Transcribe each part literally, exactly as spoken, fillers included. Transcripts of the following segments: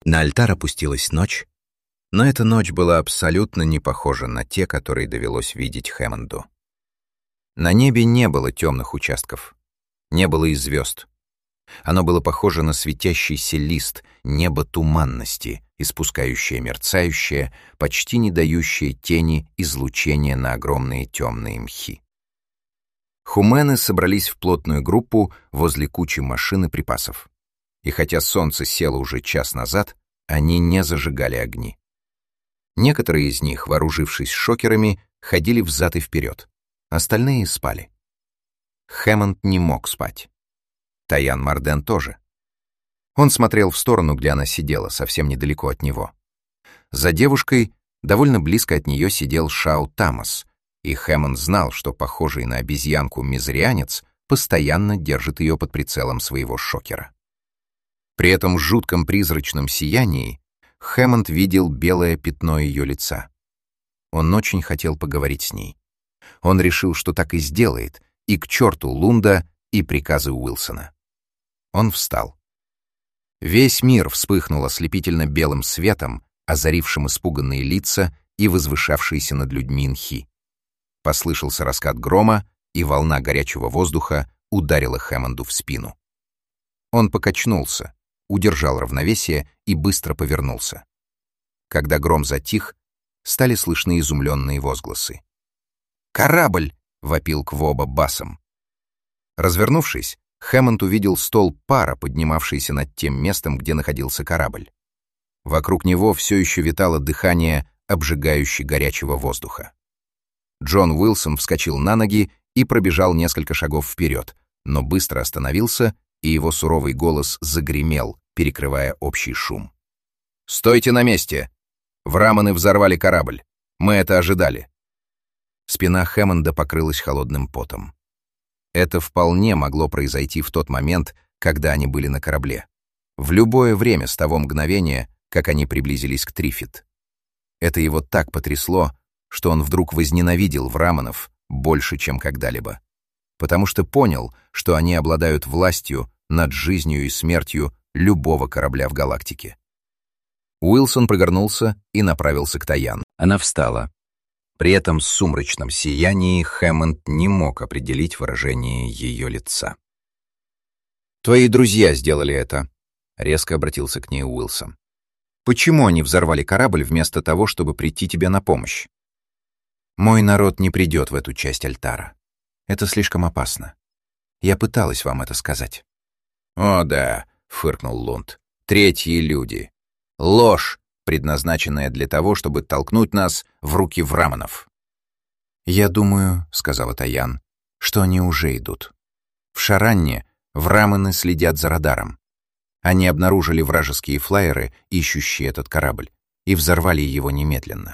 На альтар опустилась ночь, но эта ночь была абсолютно не похожа на те, которые довелось видеть Хэммонду. На небе не было темных участков, не было и звезд. Оно было похоже на светящийся лист, небо туманности, испускающее мерцающее, почти не дающее тени излучения на огромные темные мхи. Хумены собрались в плотную группу возле кучи машин и припасов. И хотя солнце село уже час назад, они не зажигали огни. Некоторые из них, вооружившись шокерами, ходили взад и вперед. Остальные спали. Хэммонд не мог спать. Таян Марден тоже. Он смотрел в сторону, где она сидела, совсем недалеко от него. За девушкой, довольно близко от нее, сидел Шау Тамас, и Хэммонд знал, что похожий на обезьянку мизрианец постоянно держит ее под прицелом своего шокера. При этом жутком призрачном сиянии Хэммонд видел белое пятно ее лица. Он очень хотел поговорить с ней. Он решил, что так и сделает, и к черту Лунда и приказы Уилсона. Он встал. Весь мир вспыхнул ослепительно белым светом, озарившим испуганные лица и возвышавшиеся над людьми мхи. Послышался раскат грома, и волна горячего воздуха ударила Хэммонду в спину. Он покачнулся, удержал равновесие и быстро повернулся. Когда гром затих, стали слышны изумленные возгласы. «Корабль!» — вопил Квоба басом. Развернувшись, Хэммонд увидел столб пара, поднимавшийся над тем местом, где находился корабль. Вокруг него все еще витало дыхание обжигающе горячего воздуха. Джон Уилсон вскочил на ноги и пробежал несколько шагов вперед, но быстро остановился, и его суровый голос загремел, перекрывая общий шум. «Стойте на месте! Враманы взорвали корабль. Мы это ожидали». Спина Хэммонда покрылась холодным потом. Это вполне могло произойти в тот момент, когда они были на корабле. В любое время с того мгновения, как они приблизились к Трифит. Это его так потрясло, что он вдруг возненавидел Враманов больше, чем когда-либо. Потому что понял, что они обладают властью над жизнью и смертью любого корабля в галактике. Уилсон прогорнулся и направился к Таян. Она встала. При этом в сумрачном сиянии Хэммонд не мог определить выражение ее лица. «Твои друзья сделали это», — резко обратился к ней Уилсон. «Почему они взорвали корабль вместо того, чтобы прийти тебе на помощь?» «Мой народ не придет в эту часть альтара. Это слишком опасно. Я пыталась вам это сказать». «О да», — фыркнул Лунд, — «третьи люди. Ложь, предназначенная для того, чтобы толкнуть нас в руки Враманов». «Я думаю», — сказала Таян, — «что они уже идут. В Шаранне Враманы следят за радаром. Они обнаружили вражеские флайеры, ищущие этот корабль, и взорвали его немедленно».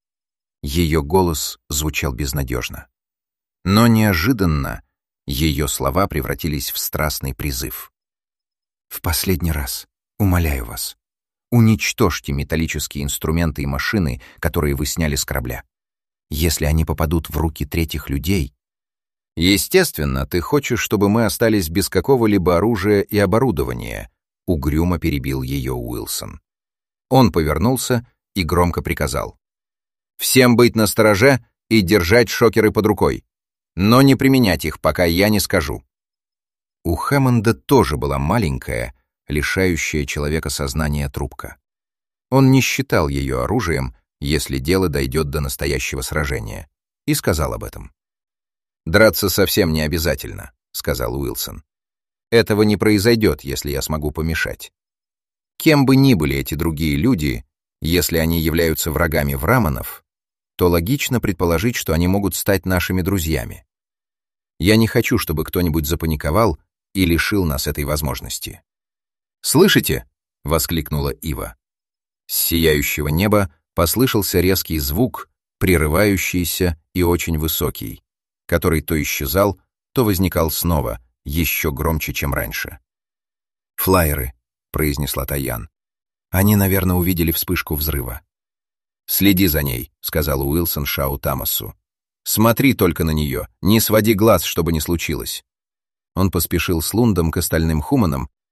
Ее голос звучал безнадежно. Но неожиданно ее слова превратились в страстный призыв. «В последний раз, умоляю вас, уничтожьте металлические инструменты и машины, которые вы сняли с корабля. Если они попадут в руки третьих людей...» «Естественно, ты хочешь, чтобы мы остались без какого-либо оружия и оборудования», — угрюмо перебил ее Уилсон. Он повернулся и громко приказал: «Всем быть настороже и держать шокеры под рукой, но не применять их, пока я не скажу». У Хэммонда тоже была маленькая, лишающая человека сознания трубка. Он не считал ее оружием, если дело дойдет до настоящего сражения, и сказал об этом. «Драться совсем не обязательно», — сказал Уилсон. «Этого не произойдет, если я смогу помешать. Кем бы ни были эти другие люди, если они являются врагами Враманов, то логично предположить, что они могут стать нашими друзьями. Я не хочу, чтобы кто-нибудь запаниковал и лишил нас этой возможности». «Слышите?» — воскликнула Ива. С сияющего неба послышался резкий звук, прерывающийся и очень высокий, который то исчезал, то возникал снова, еще громче, чем раньше. «Флайеры», — произнесла Таян. «Они, наверное, увидели вспышку взрыва». «Следи за ней», — сказал Уилсон Шау Тамасу. «Смотри только на нее, не своди глаз, чтобы не случилось». Он поспешил с Лундом к остальным хуманам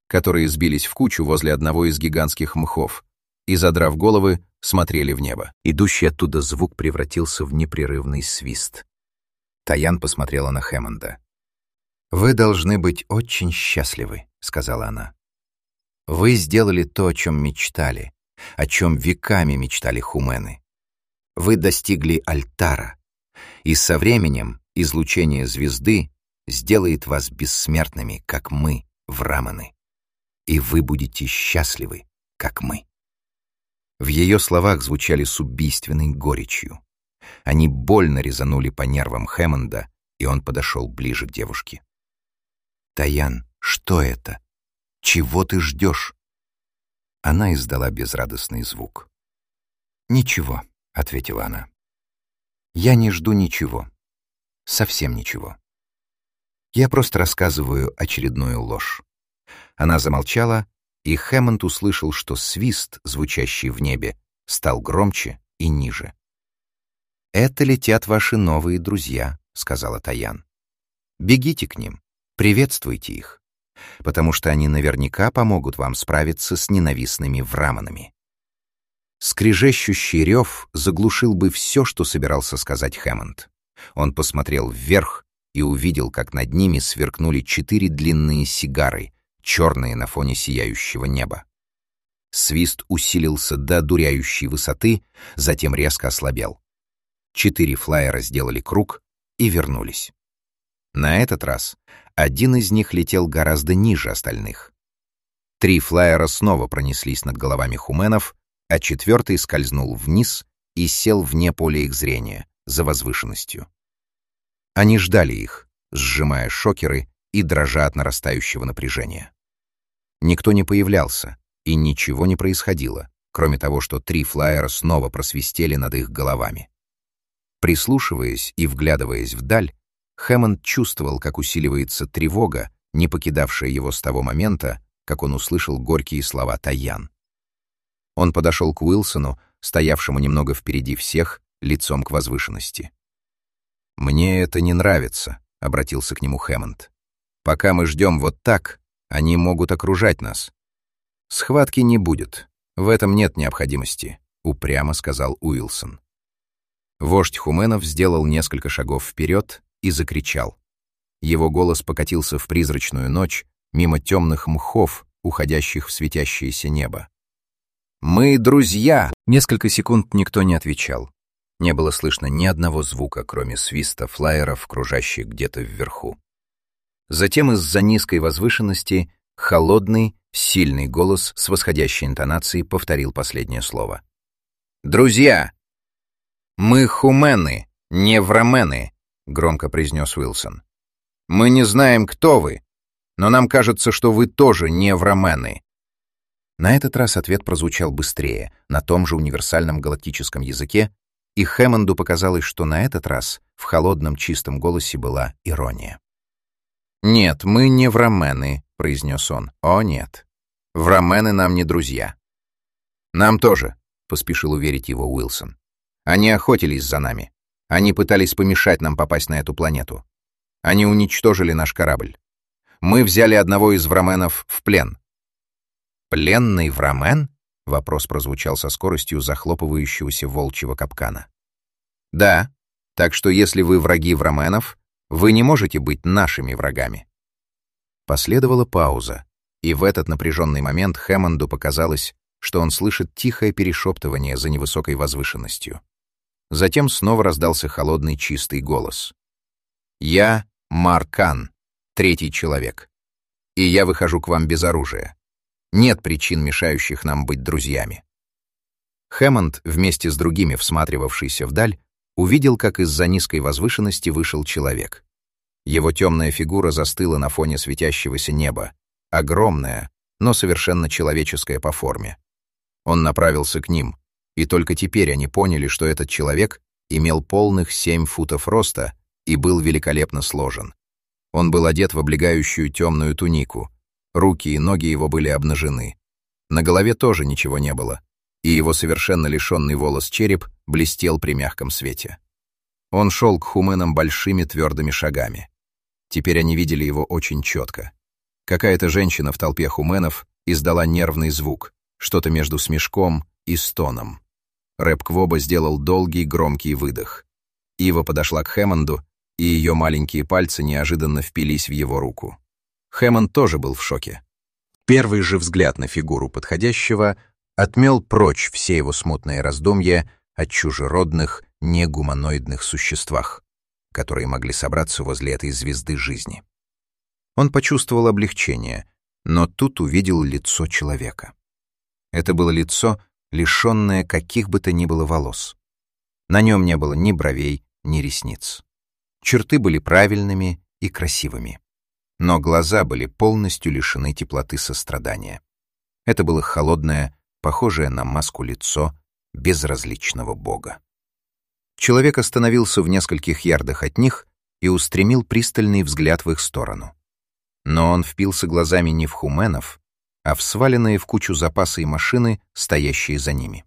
которые сбились в кучу возле одного из гигантских мхов и, задрав головы, смотрели в небо. Идущий оттуда звук превратился в непрерывный свист. Таян посмотрела на Хэммонда. «Вы должны быть очень счастливы», — сказала она. «Вы сделали то, о чем мечтали, о чем веками мечтали хумены. Вы достигли альтара, и со временем излучение звезды сделает вас бессмертными, как мы, враманы, и вы будете счастливы, как мы». В ее словах звучали с убийственной горечью. Они больно резанули по нервам Хэммонда, и он подошел ближе к девушке. «Таян, что это? Чего ты ждешь?» Она издала безрадостный звук. «Ничего», — ответила она. «Я не жду ничего. Совсем ничего. Я просто рассказываю очередную ложь». Она замолчала, и Хэммонд услышал, что свист, звучащий в небе, стал громче и ниже. «Это летят ваши новые друзья», — сказала Таян. «Бегите к ним, приветствуйте их, потому что они наверняка помогут вам справиться с ненавистными враманами». Скрежещущий рев заглушил бы все, что собирался сказать Хэммонд. Он посмотрел вверх и увидел, как над ними сверкнули четыре длинные сигары, черные на фоне сияющего неба. Свист усилился до одуряющей высоты, затем резко ослабел. Четыре флайера сделали круг и вернулись. На этот раз один из них летел гораздо ниже остальных. Три флайера снова пронеслись над головами хуменов, а четвертый скользнул вниз и сел вне поля их зрения, за возвышенностью. Они ждали их, сжимая шокеры и дрожа от нарастающего напряжения. Никто не появлялся, и ничего не происходило, кроме того, что три флайера снова просвистели над их головами. Прислушиваясь и вглядываясь вдаль, Хэммонд чувствовал, как усиливается тревога, не покидавшая его с того момента, как он услышал горькие слова Таян. Он подошел к Уилсону, стоявшему немного впереди всех, лицом к возвышенности. «Мне это не нравится», — обратился к нему Хэммонд. «Пока мы ждем вот так, они могут окружать нас». «Схватки не будет. В этом нет необходимости», — упрямо сказал Уилсон. Вождь хуменов сделал несколько шагов вперед и закричал. Его голос покатился в призрачную ночь мимо темных мхов, уходящих в светящееся небо. «Мы друзья!» Несколько секунд никто не отвечал. Не было слышно ни одного звука, кроме свиста флайеров, кружащих где-то вверху. Затем из-за низкой возвышенности холодный, сильный голос с восходящей интонацией повторил последнее слово. «Друзья! Мы хумены, не врамены!» — громко произнес Уилсон. «Мы не знаем, кто вы, но нам кажется, что вы тоже не врамены». На этот раз ответ прозвучал быстрее, на том же универсальном галактическом языке, и Хэммонду показалось, что на этот раз в холодном чистом голосе была ирония. «Нет, мы не врамены», — произнес он. «О, нет. Врамены нам не друзья». «Нам тоже», — поспешил уверить его Уилсон. «Они охотились за нами. Они пытались помешать нам попасть на эту планету. Они уничтожили наш корабль. Мы взяли одного из враменов в плен». «Пленный врамен?» — вопрос прозвучал со скоростью захлопывающегося волчьего капкана. «Да, так что если вы враги враменов, вы не можете быть нашими врагами». Последовала пауза, и в этот напряженный момент Хэммонду показалось, что он слышит тихое перешептывание за невысокой возвышенностью. Затем снова раздался холодный чистый голос. «Я Маркан, третий человек, и я выхожу к вам без оружия. Нет причин, мешающих нам быть друзьями». Хэммонд, вместе с другими всматривавшийся вдаль, увидел, как из-за низкой возвышенности вышел человек. Его темная фигура застыла на фоне светящегося неба, огромная, но совершенно человеческая по форме. Он направился к ним, и только теперь они поняли, что этот человек имел полных семь футов роста и был великолепно сложен. Он был одет в облегающую темную тунику, руки и ноги его были обнажены. На голове тоже ничего не было, и его совершенно лишенный волос череп блестел при мягком свете. Он шел к хуменам большими твердыми шагами. Теперь они видели его очень четко. Какая-то женщина в толпе хуменов издала нервный звук, что-то между смешком и стоном. Рэп Квоба сделал долгий громкий выдох. Ива подошла к Хэммонду, и ее маленькие пальцы неожиданно впились в его руку. Хэммонд тоже был в шоке. Первый же взгляд на фигуру подходящего отмел прочь все его смутные раздумья о чужеродных, негуманоидных существах, которые могли собраться возле этой звезды жизни. Он почувствовал облегчение, но тут увидел лицо человека. Это было лицо, лишенное каких бы то ни было волос. На нем не было ни бровей, ни ресниц. Черты были правильными и красивыми. Но глаза были полностью лишены теплоты сострадания. Это было холодное, похожее на маску лицо безразличного бога. Человек остановился в нескольких ярдах от них и устремил пристальный взгляд в их сторону. Но он впился глазами не в хуменов, а в сваленные в кучу запасы и машины, стоящие за ними.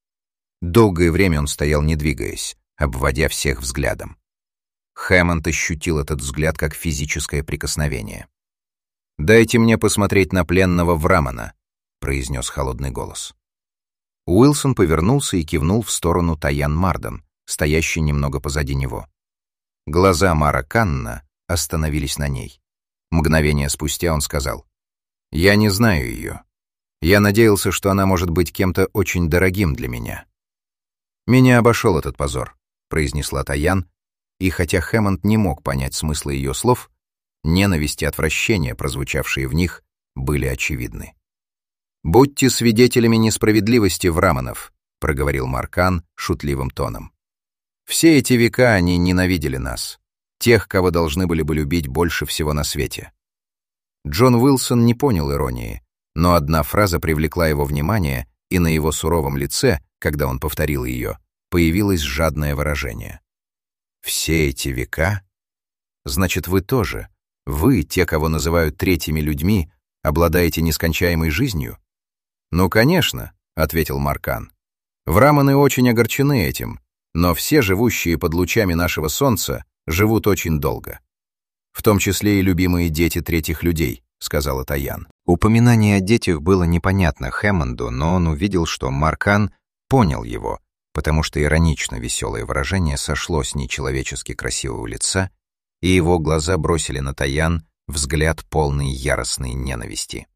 Долгое время он стоял, не двигаясь, обводя всех взглядом. Хэммонд ощутил этот взгляд как физическое прикосновение. «Дайте мне посмотреть на пленного Врамана», — произнес холодный голос. Уилсон повернулся и кивнул в сторону Таян Марден, стоящей немного позади него. Глаза Мара Канна остановились на ней. Мгновение спустя он сказал: «Я не знаю ее. Я надеялся, что она может быть кем-то очень дорогим для меня». «Меня обошел этот позор», — произнесла Таян, и хотя Хэммонд не мог понять смысла ее слов, ненависть и отвращение, прозвучавшие в них, были очевидны. «Будьте свидетелями несправедливости Враманов», — проговорил Маркан шутливым тоном. «Все эти века они ненавидели нас, тех, кого должны были бы любить больше всего на свете». Джон Уилсон не понял иронии, но одна фраза привлекла его внимание, и на его суровом лице, когда он повторил ее, появилось жадное выражение. «Все эти века? Значит, вы тоже, вы, те, кого называют третьими людьми, обладаете нескончаемой жизнью?» «Ну, конечно», — ответил Маркан. «Враманы очень огорчены этим, но все живущие под лучами нашего солнца живут очень долго. В том числе и любимые дети третьих людей», — сказала Таян. Упоминание о детях было непонятно Хэммонду, но он увидел, что Маркан понял его, потому что иронично веселое выражение сошло с нечеловечески красивого лица, и его глаза бросили на Таян взгляд полный яростной ненависти.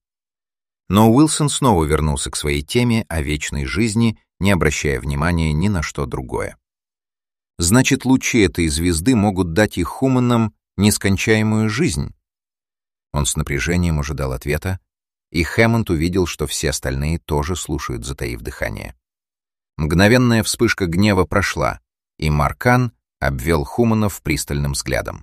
Но Уилсон снова вернулся к своей теме о вечной жизни, не обращая внимания ни на что другое. «Значит, лучи этой звезды могут дать их хуманам нескончаемую жизнь?» Он с напряжением ожидал ответа, и Хэммонд увидел, что все остальные тоже слушают, затаив дыхание. Мгновенная вспышка гнева прошла, и Маркан обвел хуманов пристальным взглядом.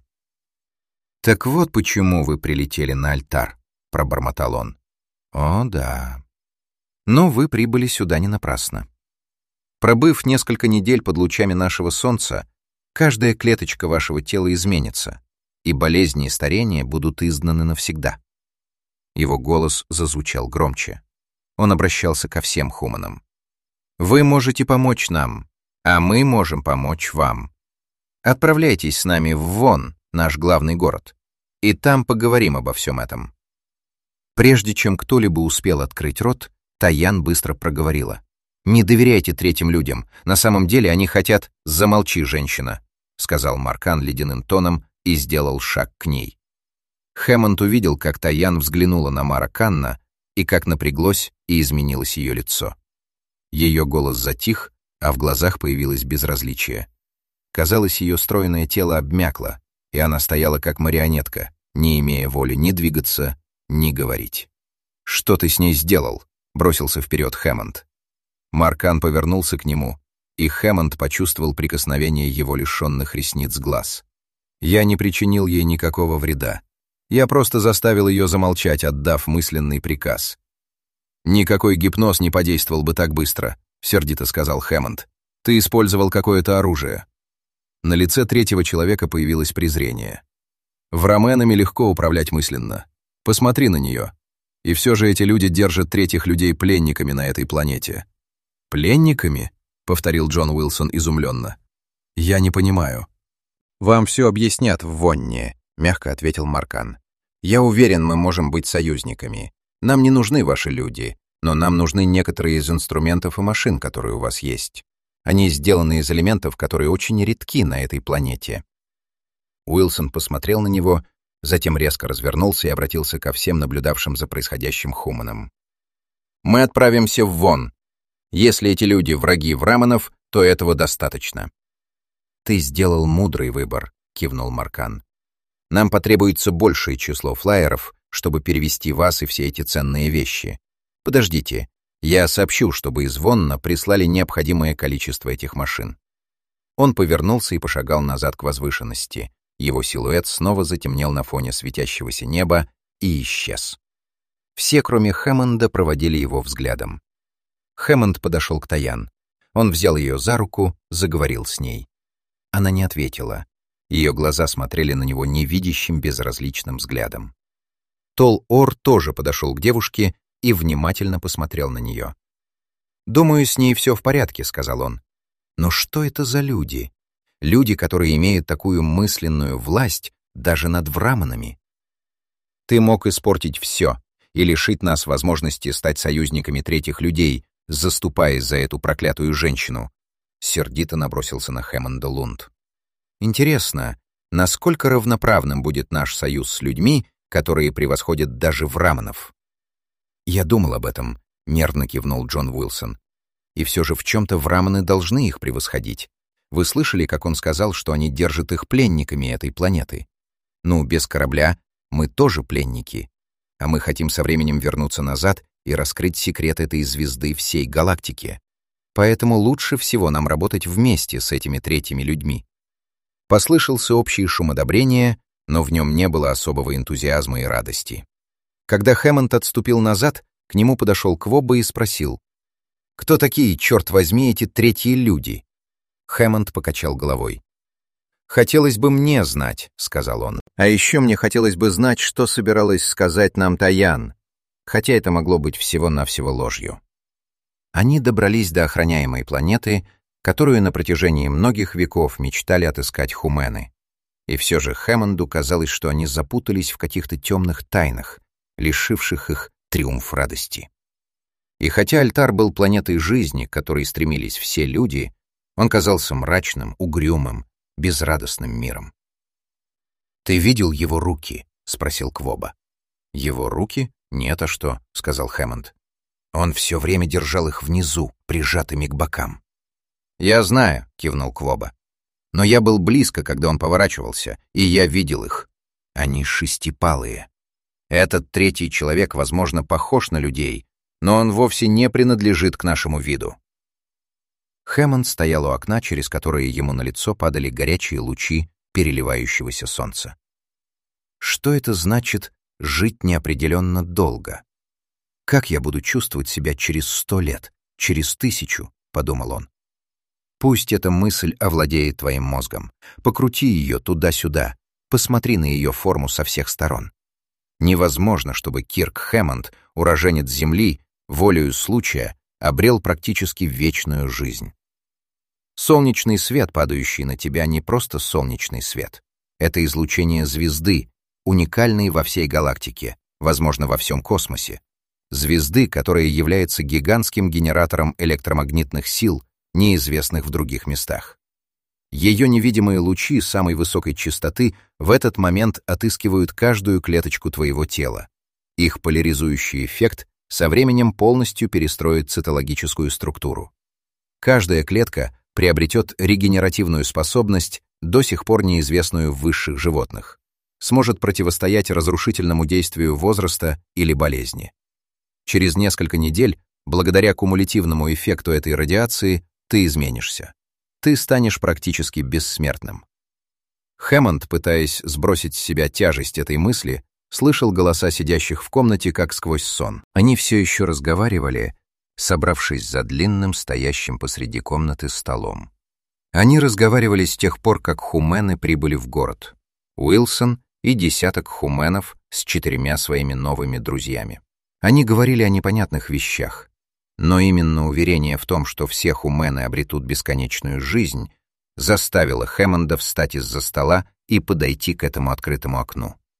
«Так вот почему вы прилетели на альтар», — пробормотал он. «О, да. Но вы прибыли сюда не напрасно. Пробыв несколько недель под лучами нашего солнца, каждая клеточка вашего тела изменится, и болезни и старение будут изгнаны навсегда». Его голос зазвучал громче. Он обращался ко всем хуманам. «Вы можете помочь нам, а мы можем помочь вам. Отправляйтесь с нами в Вон, наш главный город, и там поговорим обо всем этом». Прежде чем кто-либо успел открыть рот, Таян быстро проговорила: «Не доверяйте третьим людям. На самом деле они хотят...» «Замолчи, женщина», — сказал Маркан ледяным тоном и сделал шаг к ней. Хэммонд увидел, как Таян взглянула на Мара Канна и как напряглось и изменилось ее лицо. Ее голос затих, а в глазах появилось безразличие. Казалось, ее стройное тело обмякло, и она стояла как марионетка, не имея воли ни двигаться, ни говорить. «Что ты с ней сделал?» — бросился вперед Хэммонд. Маркан повернулся к нему, и Хэммонд почувствовал прикосновение его лишенных ресниц глаз. «Я не причинил ей никакого вреда. Я просто заставил ее замолчать, отдав мысленный приказ». «Никакой гипноз не подействовал бы так быстро», — сердито сказал Хэммонд. «Ты использовал какое-то оружие». На лице третьего человека появилось презрение. «Враменами легко управлять мысленно. Посмотри на нее. И все же эти люди держат третьих людей пленниками на этой планете». «Пленниками?» — повторил Джон Уилсон изумленно. «Я не понимаю». «Вам все объяснят в Вонне», — мягко ответил Маркан. Я уверен, мы можем быть союзниками. Нам не нужны ваши люди, но нам нужны некоторые из инструментов и машин, которые у вас есть. Они сделаны из элементов, которые очень редки на этой планете». Уилсон посмотрел на него, затем резко развернулся и обратился ко всем наблюдавшим за происходящим хуманам. «Мы отправимся в Вон. Если эти люди враги Враманов, то этого достаточно». «Ты сделал мудрый выбор», — кивнул Маркан. «Нам потребуется большее число флайеров, чтобы перевести вас и все эти ценные вещи. Подождите, я сообщу, чтобы из Вонна прислали необходимое количество этих машин». Он повернулся и пошагал назад к возвышенности. Его силуэт снова затемнел на фоне светящегося неба и исчез. Все, кроме Хэммонда, проводили его взглядом. Хэммонд подошел к Таян. Он взял ее за руку, заговорил с ней. Она не ответила. Ее глаза смотрели на него невидящим, безразличным взглядом. Тол-Ор тоже подошел к девушке и внимательно посмотрел на нее. «Думаю, с ней все в порядке», — сказал он. «Но что это за люди? Люди, которые имеют такую мысленную власть даже над Враманами. Ты мог испортить все и лишить нас возможности стать союзниками третьих людей, заступаясь за эту проклятую женщину», — сердито набросился на Хэммонда Лунд. «Интересно, насколько равноправным будет наш союз с людьми, которые превосходят даже Враманов?» «Я думал об этом», — нервно кивнул Джон Уилсон. «И все же в чем-то Враманы должны их превосходить. Вы слышали, как он сказал, что они держат их пленниками этой планеты? Ну, без корабля мы тоже пленники. А мы хотим со временем вернуться назад и раскрыть секрет этой звезды всей галактики. Поэтому лучше всего нам работать вместе с этими третьими людьми». Послышался общий шум одобрения, но в нем не было особого энтузиазма и радости. Когда Хэммонд отступил назад, к нему подошел Квоба и спросил: «Кто такие, черт возьми, эти третьи люди?» Хэммонд покачал головой. «Хотелось бы мне знать», — сказал он. «А еще мне хотелось бы знать, что собиралась сказать нам Таян, хотя это могло быть всего-навсего ложью». Они добрались до охраняемой планеты, которую на протяжении многих веков мечтали отыскать хумены. И все же Хэммонду казалось, что они запутались в каких-то темных тайнах, лишивших их триумф радости. И хотя Альтар был планетой жизни, к которой стремились все люди, он казался мрачным, угрюмым, безрадостным миром. «Ты видел его руки?» — спросил Квоба. «Его руки? Нет, а что?» — сказал Хэммонд. «Он все время держал их внизу, прижатыми к бокам». «Я знаю», — кивнул Квоба. «Но я был близко, когда он поворачивался, и я видел их. Они шестипалые. Этот третий человек, возможно, похож на людей, но он вовсе не принадлежит к нашему виду». Хэммонд стоял у окна, через которое ему на лицо падали горячие лучи переливающегося солнца. «Что это значит жить неопределенно долго? Как я буду чувствовать себя через сто лет, через тысячу?» — подумал он. «Пусть эта мысль овладеет твоим мозгом. Покрути ее туда-сюда, посмотри на ее форму со всех сторон. Невозможно, чтобы Кирк Хэммонд, уроженец Земли, волею случая, обрел практически вечную жизнь. Солнечный свет, падающий на тебя, не просто солнечный свет. Это излучение звезды, уникальной во всей галактике, возможно, во всем космосе. Звезды, которая является гигантским генератором электромагнитных сил, неизвестных в других местах. Ее невидимые лучи самой высокой частоты в этот момент отыскивают каждую клеточку твоего тела. Их поляризующий эффект со временем полностью перестроит цитологическую структуру. Каждая клетка приобретет регенеративную способность, до сих пор неизвестную в высших животных, сможет противостоять разрушительному действию возраста или болезни. Через несколько недель, благодаря кумулятивному эффекту этой радиации, ты изменишься. Ты станешь практически бессмертным. Хэммонд, пытаясь сбросить с себя тяжесть этой мысли, слышал голоса сидящих в комнате как сквозь сон. Они все еще разговаривали, собравшись за длинным, стоящим посреди комнаты столом. Они разговаривали с тех пор, как хумены прибыли в город. Уилсон и десяток хуменов с четырьмя своими новыми друзьями. Они говорили о непонятных вещах. Но именно уверение в том, что все хумены обретут бесконечную жизнь, заставило Хэммонда встать из-за стола и подойти к этому открытому окну.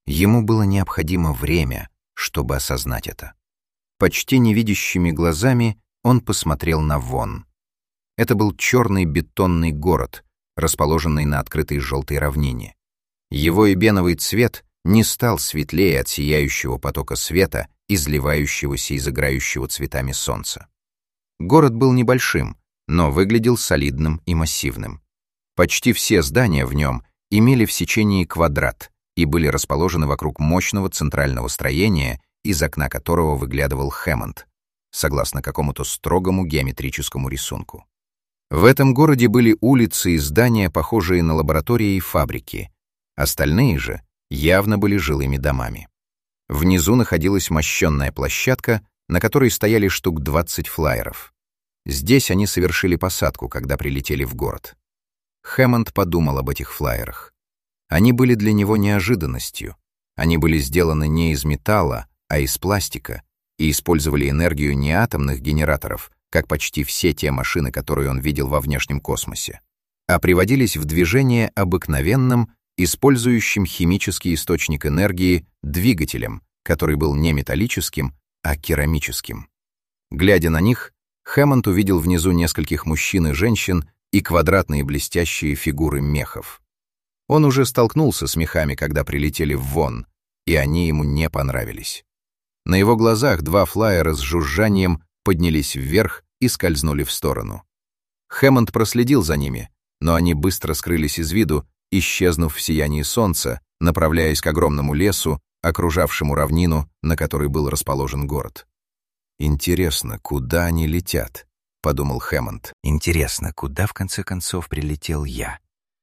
Ему было необходимо время, чтобы осознать это. Почти невидящими глазами он посмотрел на Вонн. Это был черный бетонный город, расположенный на открытой желтой равнине. Его эбеновый цвет не стал светлее от сияющего потока света, изливающегося из играющего цветами солнца. Город был небольшим, но выглядел солидным и массивным. Почти все здания в нем имели в сечении квадрат и были расположены вокруг мощного центрального строения, из окна которого выглядывал Хэммонд, согласно какому-то строгому геометрическому рисунку. В этом городе были улицы и здания, похожие на лаборатории и фабрики. Остальные же явно были жилыми домами. Внизу находилась мощенная площадка, на которой стояли штук двадцать флайеров. Здесь они совершили посадку, когда прилетели в город. Хэммонд подумал об этих флайерах. Они были для него неожиданностью. Они были сделаны не из металла, а из пластика, и использовали энергию не атомных генераторов, как почти все те машины, которые он видел во внешнем космосе, а приводились в движение обыкновенным, использующим химический источник энергии, двигателем, который был не металлическим, а керамическим. Глядя на них, Хэммонд увидел внизу нескольких мужчин и женщин и квадратные блестящие фигуры мехов. Он уже столкнулся с мехами, когда прилетели в Вонн, и они ему не понравились. На его глазах два флайера с жужжанием поднялись вверх и скользнули в сторону. Хэммонд проследил за ними, но они быстро скрылись из виду, исчезнув в сиянии солнца, направляясь к огромному лесу, окружавшему равнину, на которой был расположен город. «Интересно, куда они летят?» — подумал Хэммонд. «Интересно, куда в конце концов прилетел я?»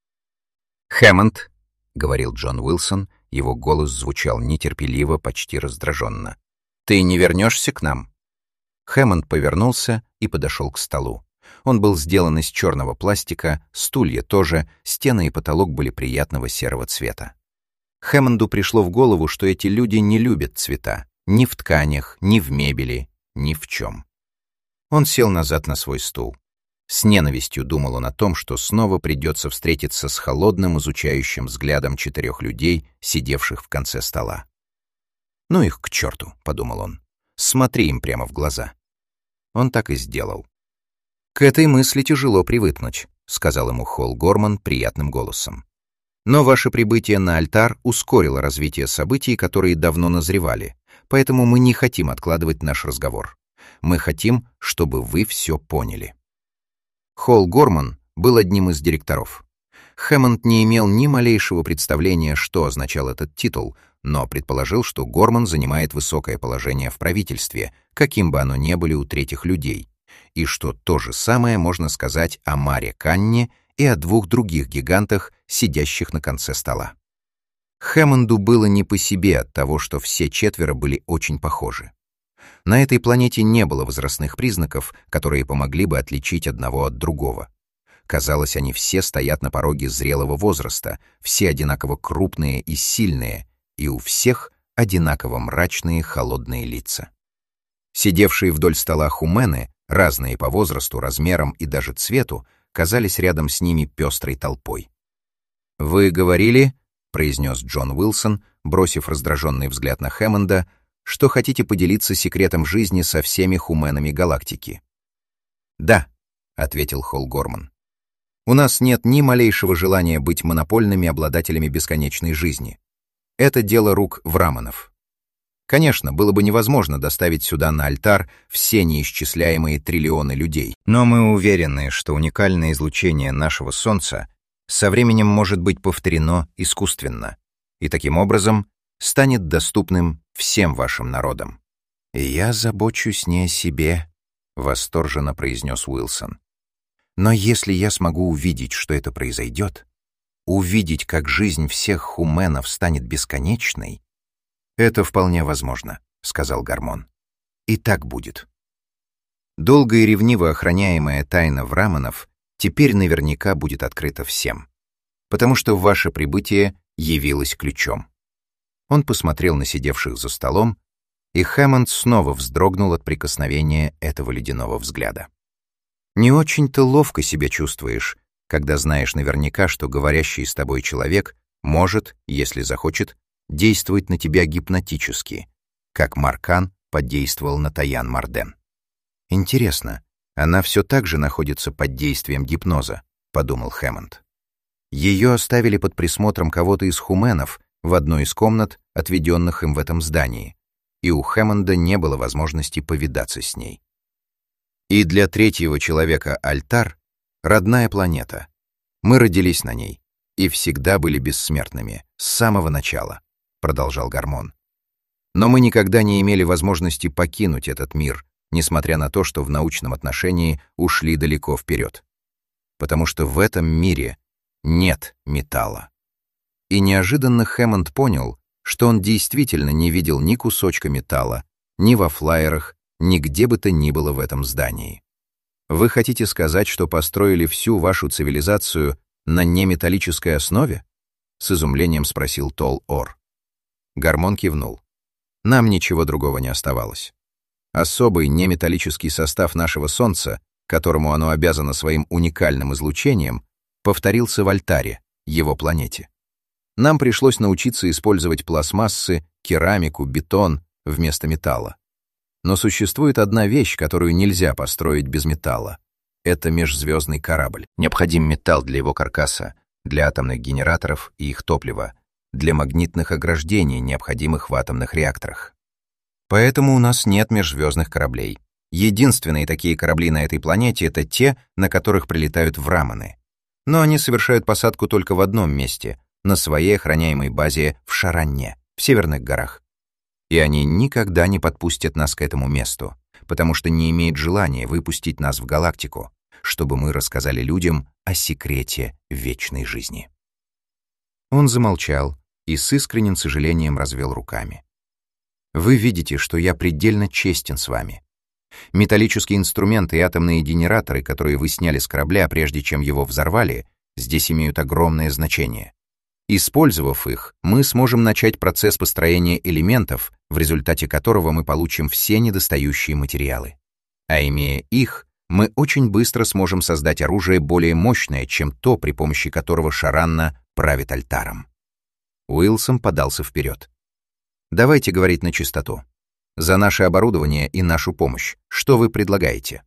«Хэммонд», — говорил Джон Уилсон, его голос звучал нетерпеливо, почти раздраженно. «Ты не вернешься к нам?» Хэммонд повернулся и подошел к столу. Он был сделан из черного пластика, стулья тоже, стены и потолок были приятного серого цвета. Хэммонду пришло в голову, что эти люди не любят цвета, ни в тканях, ни в мебели, ни в чем. Он сел назад на свой стул. С ненавистью думал он о том, что снова придется встретиться с холодным, изучающим взглядом четырех людей, сидевших в конце стола. «Ну их к черту», — подумал он. «Смотри им прямо в глаза». Он так и сделал. «К этой мысли тяжело привыкнуть», — сказал ему Холл Горман приятным голосом. «Но ваше прибытие на альтар ускорило развитие событий, которые давно назревали, поэтому мы не хотим откладывать наш разговор. Мы хотим, чтобы вы все поняли». Холл Горман был одним из директоров. Хэммонд не имел ни малейшего представления, что означал этот титул, но предположил, что Горман занимает высокое положение в правительстве, каким бы оно ни было у третьих людей, и что то же самое можно сказать о Маре Канне и о двух других гигантах, сидящих на конце стола. Хэммонду было не по себе от того, что все четверо были очень похожи. На этой планете не было возрастных признаков, которые помогли бы отличить одного от другого. Казалось, они все стоят на пороге зрелого возраста, все одинаково крупные и сильные, и у всех одинаково мрачные холодные лица. Сидевшие вдоль стола хумены, разные по возрасту, размерам и даже цвету, казались рядом с ними пестрой толпой. «Вы говорили, — произнес Джон Уилсон, бросив раздраженный взгляд на Хэммонда, — что хотите поделиться секретом жизни со всеми хуменами галактики». «Да», — ответил Холл Горман. «У нас нет ни малейшего желания быть монопольными обладателями бесконечной жизни. Это дело рук Враманов. Конечно, было бы невозможно доставить сюда на альтар все неисчисляемые триллионы людей, но мы уверены, что уникальное излучение нашего Солнца со временем может быть повторено искусственно, и таким образом станет доступным всем вашим народам». «И я забочусь не о себе», — восторженно произнес Уилсон. «Но если я смогу увидеть, что это произойдет, увидеть, как жизнь всех хуменов станет бесконечной, это вполне возможно», — сказал Гормон. «И так будет». Долго и ревниво охраняемая тайна Враманов теперь наверняка будет открыта всем, потому что ваше прибытие явилось ключом. Он посмотрел на сидевших за столом, и Хэммонд снова вздрогнул от прикосновения этого ледяного взгляда. «Не очень-то ловко себя чувствуешь, когда знаешь наверняка, что говорящий с тобой человек может, если захочет, действовать на тебя гипнотически, как Маркан подействовал на Таян Марден. «Интересно, она все так же находится под действием гипноза», — подумал Хэммонд. Ее оставили под присмотром кого-то из хуменов в одной из комнат, отведенных им в этом здании, и у Хэммонда не было возможности повидаться с ней. И для третьего человека Альтар — родная планета. Мы родились на ней и всегда были бессмертными, с самого начала, — продолжал Гормон. Но мы никогда не имели возможности покинуть этот мир, несмотря на то, что в научном отношении ушли далеко вперед. Потому что в этом мире нет металла. И неожиданно Хэммонд понял, что он действительно не видел ни кусочка металла, ни во флайерах, ни где бы то ни было в этом здании. Вы хотите сказать, что построили всю вашу цивилизацию на неметаллической основе? С изумлением спросил Тол-Ор. Гормон кивнул. Нам ничего другого не оставалось. Особый неметаллический состав нашего Солнца, которому оно обязано своим уникальным излучением, повторился в Альтаре, его планете. Нам пришлось научиться использовать пластмассы, керамику, бетон вместо металла. Но существует одна вещь, которую нельзя построить без металла. Это межзвездный корабль. Необходим металл для его каркаса, для атомных генераторов и их топлива, для магнитных ограждений, необходимых в атомных реакторах. Поэтому у нас нет межзвездных кораблей. Единственные такие корабли на этой планете — это те, на которых прилетают враманы. Но они совершают посадку только в одном месте, на своей охраняемой базе в Шаранне, в Северных горах. И они никогда не подпустят нас к этому месту, потому что не имеют желания выпустить нас в галактику, чтобы мы рассказали людям о секрете вечной жизни. Он замолчал и с искренним сожалением развел руками. Вы видите, что я предельно честен с вами. Металлические инструменты и атомные генераторы, которые вы сняли с корабля, прежде чем его взорвали, здесь имеют огромное значение. Использовав их, мы сможем начать процесс построения элементов, в результате которого мы получим все недостающие материалы. А имея их, мы очень быстро сможем создать оружие более мощное, чем то, при помощи которого Шаранна правит Альтаром. Уилсон подался вперед. Давайте говорить на чистоту. За наше оборудование и нашу помощь, что вы предлагаете?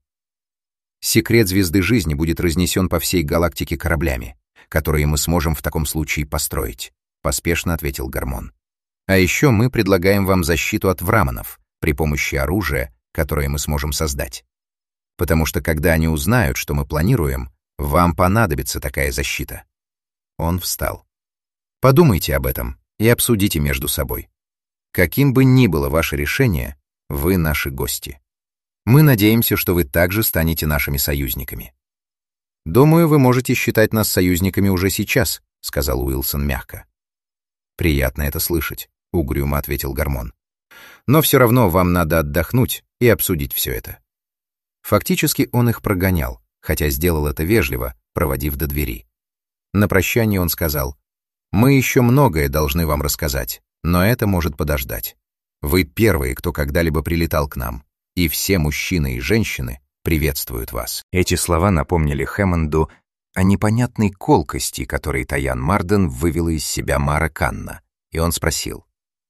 Секрет звезды жизни будет разнесен по всей галактике кораблями, которые мы сможем в таком случае построить, поспешно ответил Гормон. А еще мы предлагаем вам защиту от враманов при помощи оружия, которое мы сможем создать. Потому что когда они узнают, что мы планируем, вам понадобится такая защита. Он встал. Подумайте об этом и обсудите между собой. Каким бы ни было ваше решение, вы наши гости. Мы надеемся, что вы также станете нашими союзниками. «Думаю, вы можете считать нас союзниками уже сейчас», — сказал Уилсон мягко. «Приятно это слышать», — угрюмо ответил Гормон. «Но все равно вам надо отдохнуть и обсудить все это». Фактически он их прогонял, хотя сделал это вежливо, проводив до двери. На прощание он сказал: «Мы еще многое должны вам рассказать, но это может подождать. Вы первые, кто когда-либо прилетал к нам, и все мужчины и женщины приветствуют вас». Эти слова напомнили Хэммонду о непонятной колкости, которой Таян Марден вывела из себя Мара Канна, и он спросил: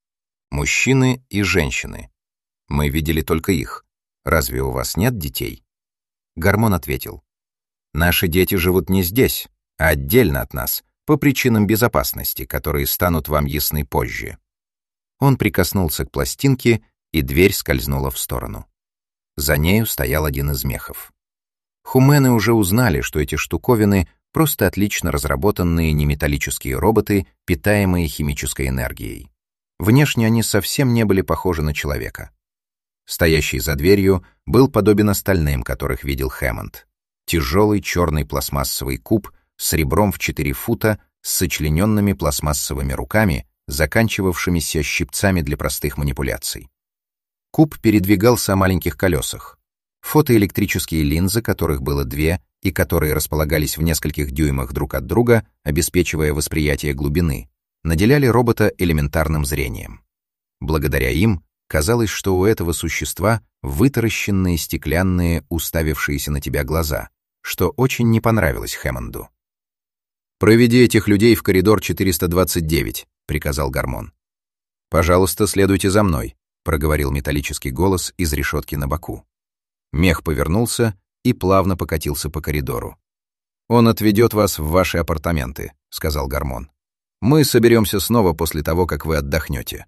«Мужчины и женщины. Мы видели только их. Разве у вас нет детей?» Гормон ответил: «Наши дети живут не здесь, а отдельно от нас, по причинам безопасности, которые станут вам ясны позже». Он прикоснулся к пластинке, и дверь скользнула в сторону. За нею стоял один из мехов. Хумены уже узнали, что эти штуковины — просто отлично разработанные неметаллические роботы, питаемые химической энергией. Внешне они совсем не были похожи на человека. Стоящий за дверью был подобен остальным, которых видел Хэммонд. Тяжелый черный пластмассовый куб с ребром в четыре фута, с сочлененными пластмассовыми руками, заканчивавшимися щипцами для простых манипуляций. Куб передвигался о маленьких колесах. Фотоэлектрические линзы, которых было две и которые располагались в нескольких дюймах друг от друга, обеспечивая восприятие глубины, наделяли робота элементарным зрением. Благодаря им казалось, что у этого существа вытаращенные стеклянные, уставившиеся на тебя глаза, что очень не понравилось Хэммонду. «Проведи этих людей в коридор четыреста двадцать девять», — приказал Гормон. «Пожалуйста, следуйте за мной», — проговорил металлический голос из решетки на боку. Мех повернулся и плавно покатился по коридору. «Он отведет вас в ваши апартаменты», — сказал Гормон. «Мы соберемся снова после того, как вы отдохнете».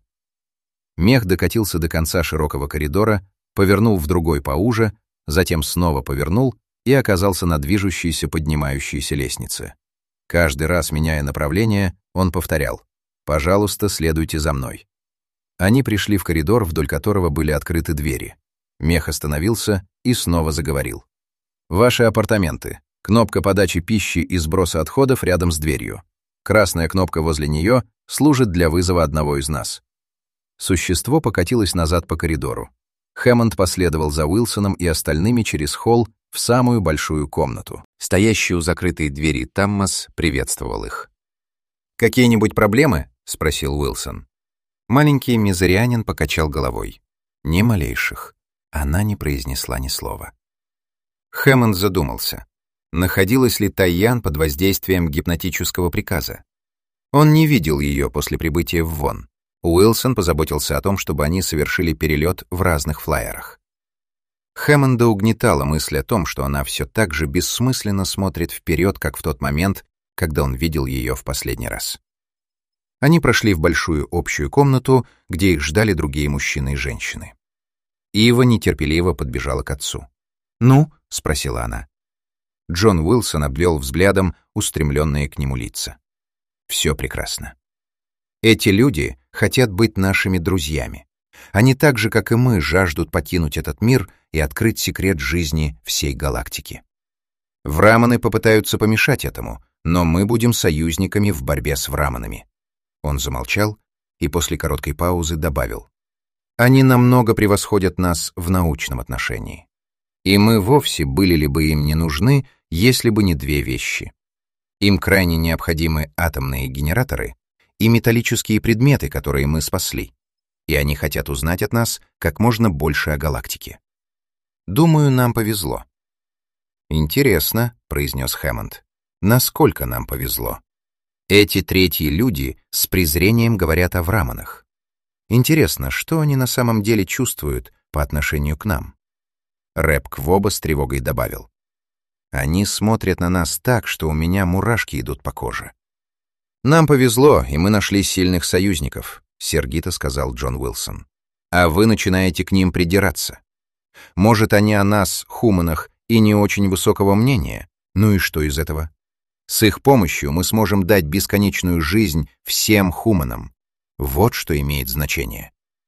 Мех докатился до конца широкого коридора, повернул в другой поуже, затем снова повернул и оказался на движущейся поднимающейся лестнице. Каждый раз, меняя направление, он повторял: «Пожалуйста, следуйте за мной». Они пришли в коридор, вдоль которого были открыты двери. Мех остановился и снова заговорил. «Ваши апартаменты. Кнопка подачи пищи и сброса отходов рядом с дверью. Красная кнопка возле нее служит для вызова одного из нас». Существо покатилось назад по коридору. Хэммонд последовал за Уилсоном и остальными через холл в самую большую комнату. Стоящий у закрытой двери Таммас приветствовал их. «Какие-нибудь проблемы?» — спросил Уилсон. Маленький мизерианин покачал головой. «Ни малейших». Она не произнесла ни слова. Хэммонд задумался, находилась ли Тайян под воздействием гипнотического приказа. Он не видел ее после прибытия в Вон. Уилсон позаботился о том, чтобы они совершили перелет в разных флайерах. Хэммонда угнетала мысль о том, что она все так же бессмысленно смотрит вперед, как в тот момент, когда он видел ее в последний раз. Они прошли в большую общую комнату, где их ждали другие мужчины и женщины. Ива нетерпеливо подбежала к отцу. «Ну?» — спросила она. Джон Уилсон обвел взглядом устремленные к нему лица. «Все прекрасно. Эти люди хотят быть нашими друзьями. Они так же, как и мы, жаждут покинуть этот мир и открыть секрет жизни всей галактики. Враманы попытаются помешать этому, но мы будем союзниками в борьбе с враманами». Он замолчал и после короткой паузы добавил: «Они намного превосходят нас в научном отношении. И мы вовсе были ли бы им не нужны, если бы не две вещи. Им крайне необходимы атомные генераторы и металлические предметы, которые мы спасли. И они хотят узнать от нас как можно больше о галактике. Думаю, нам повезло». «Интересно», — произнес Хэммонд, — «насколько нам повезло? Эти третьи люди с презрением говорят о враманах. Интересно, что они на самом деле чувствуют по отношению к нам?» Рэп Квоба с тревогой добавил: «Они смотрят на нас так, что у меня мурашки идут по коже». «Нам повезло, и мы нашли сильных союзников», — сердито сказал Джон Уилсон. «А вы начинаете к ним придираться. Может, они о нас, хуманах, и не очень высокого мнения? Ну и что из этого? С их помощью мы сможем дать бесконечную жизнь всем хуманам. Вот что имеет значение».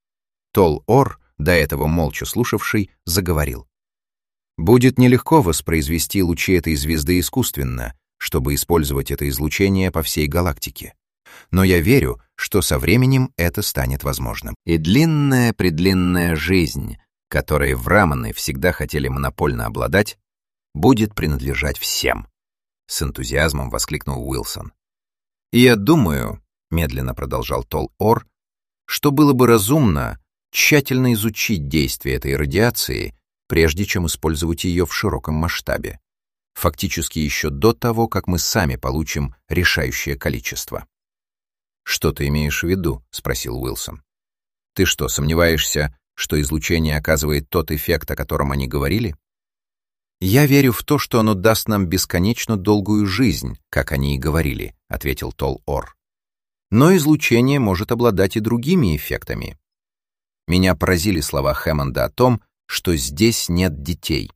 Тол-Ор, до этого молча слушавший, заговорил. «Будет нелегко воспроизвести лучи этой звезды искусственно, чтобы использовать это излучение по всей галактике. Но я верю, что со временем это станет возможным. И длинная-предлинная жизнь, которой враманы всегда хотели монопольно обладать, будет принадлежать всем», — с энтузиазмом воскликнул Уилсон. «И я думаю», — медленно продолжал Тол-Ор, «что было бы разумно тщательно изучить действие этой радиации, прежде чем использовать ее в широком масштабе, фактически еще до того, как мы сами получим решающее количество». «Что ты имеешь в виду?» — спросил Уилсон. «Ты что, сомневаешься, что излучение оказывает тот эффект, о котором они говорили?» «Я верю в то, что оно даст нам бесконечно долгую жизнь, как они и говорили», — ответил Тол-Ор. «Но излучение может обладать и другими эффектами». Меня поразили слова Хэммонда о том, что здесь нет детей.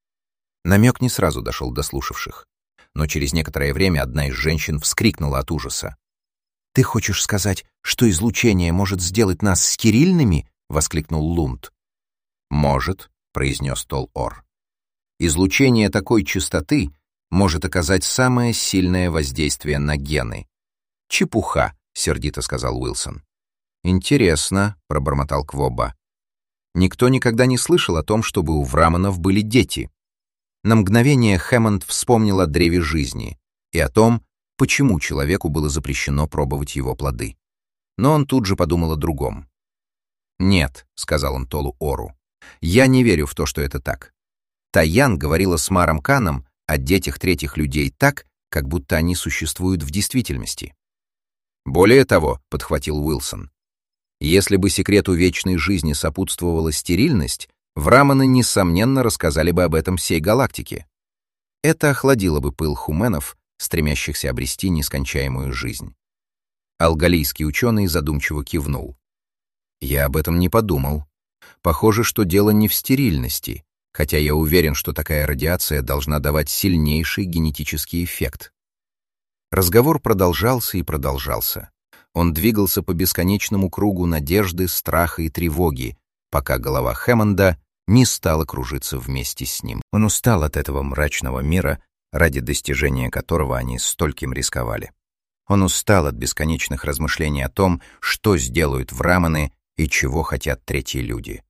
Намек не сразу дошел до слушавших, но через некоторое время одна из женщин вскрикнула от ужаса. «Ты хочешь сказать, что излучение может сделать нас стерильными?» — воскликнул Лунд. «Может», — произнес Тол-Ор. «Излучение такой частоты может оказать самое сильное воздействие на гены». «Чепуха», — сердито сказал Уилсон. «Интересно», — пробормотал Квоба. «Никто никогда не слышал о том, чтобы у враманов были дети». На мгновение Хэммонд вспомнил о древе жизни и о том, почему человеку было запрещено пробовать его плоды. Но он тут же подумал о другом. «Нет», — сказал он Толу-Ору, — «я не верю в то, что это так. Тайян говорила с Маром Каном о детях третьих людей так, как будто они существуют в действительности». «Более того», — подхватил Уилсон, Если бы секрету вечной жизни сопутствовала стерильность, враманы, несомненно, рассказали бы об этом всей галактике. Это охладило бы пыл хуменов, стремящихся обрести нескончаемую жизнь. Алгалийский ученый задумчиво кивнул. «Я об этом не подумал. Похоже, что дело не в стерильности, хотя я уверен, что такая радиация должна давать сильнейший генетический эффект». Разговор продолжался и продолжался. Он двигался по бесконечному кругу надежды, страха и тревоги, пока голова Хэммонда не стала кружиться вместе с ним. Он устал от этого мрачного мира, ради достижения которого они стольким рисковали. Он устал от бесконечных размышлений о том, что сделают враманы и чего хотят третьи люди.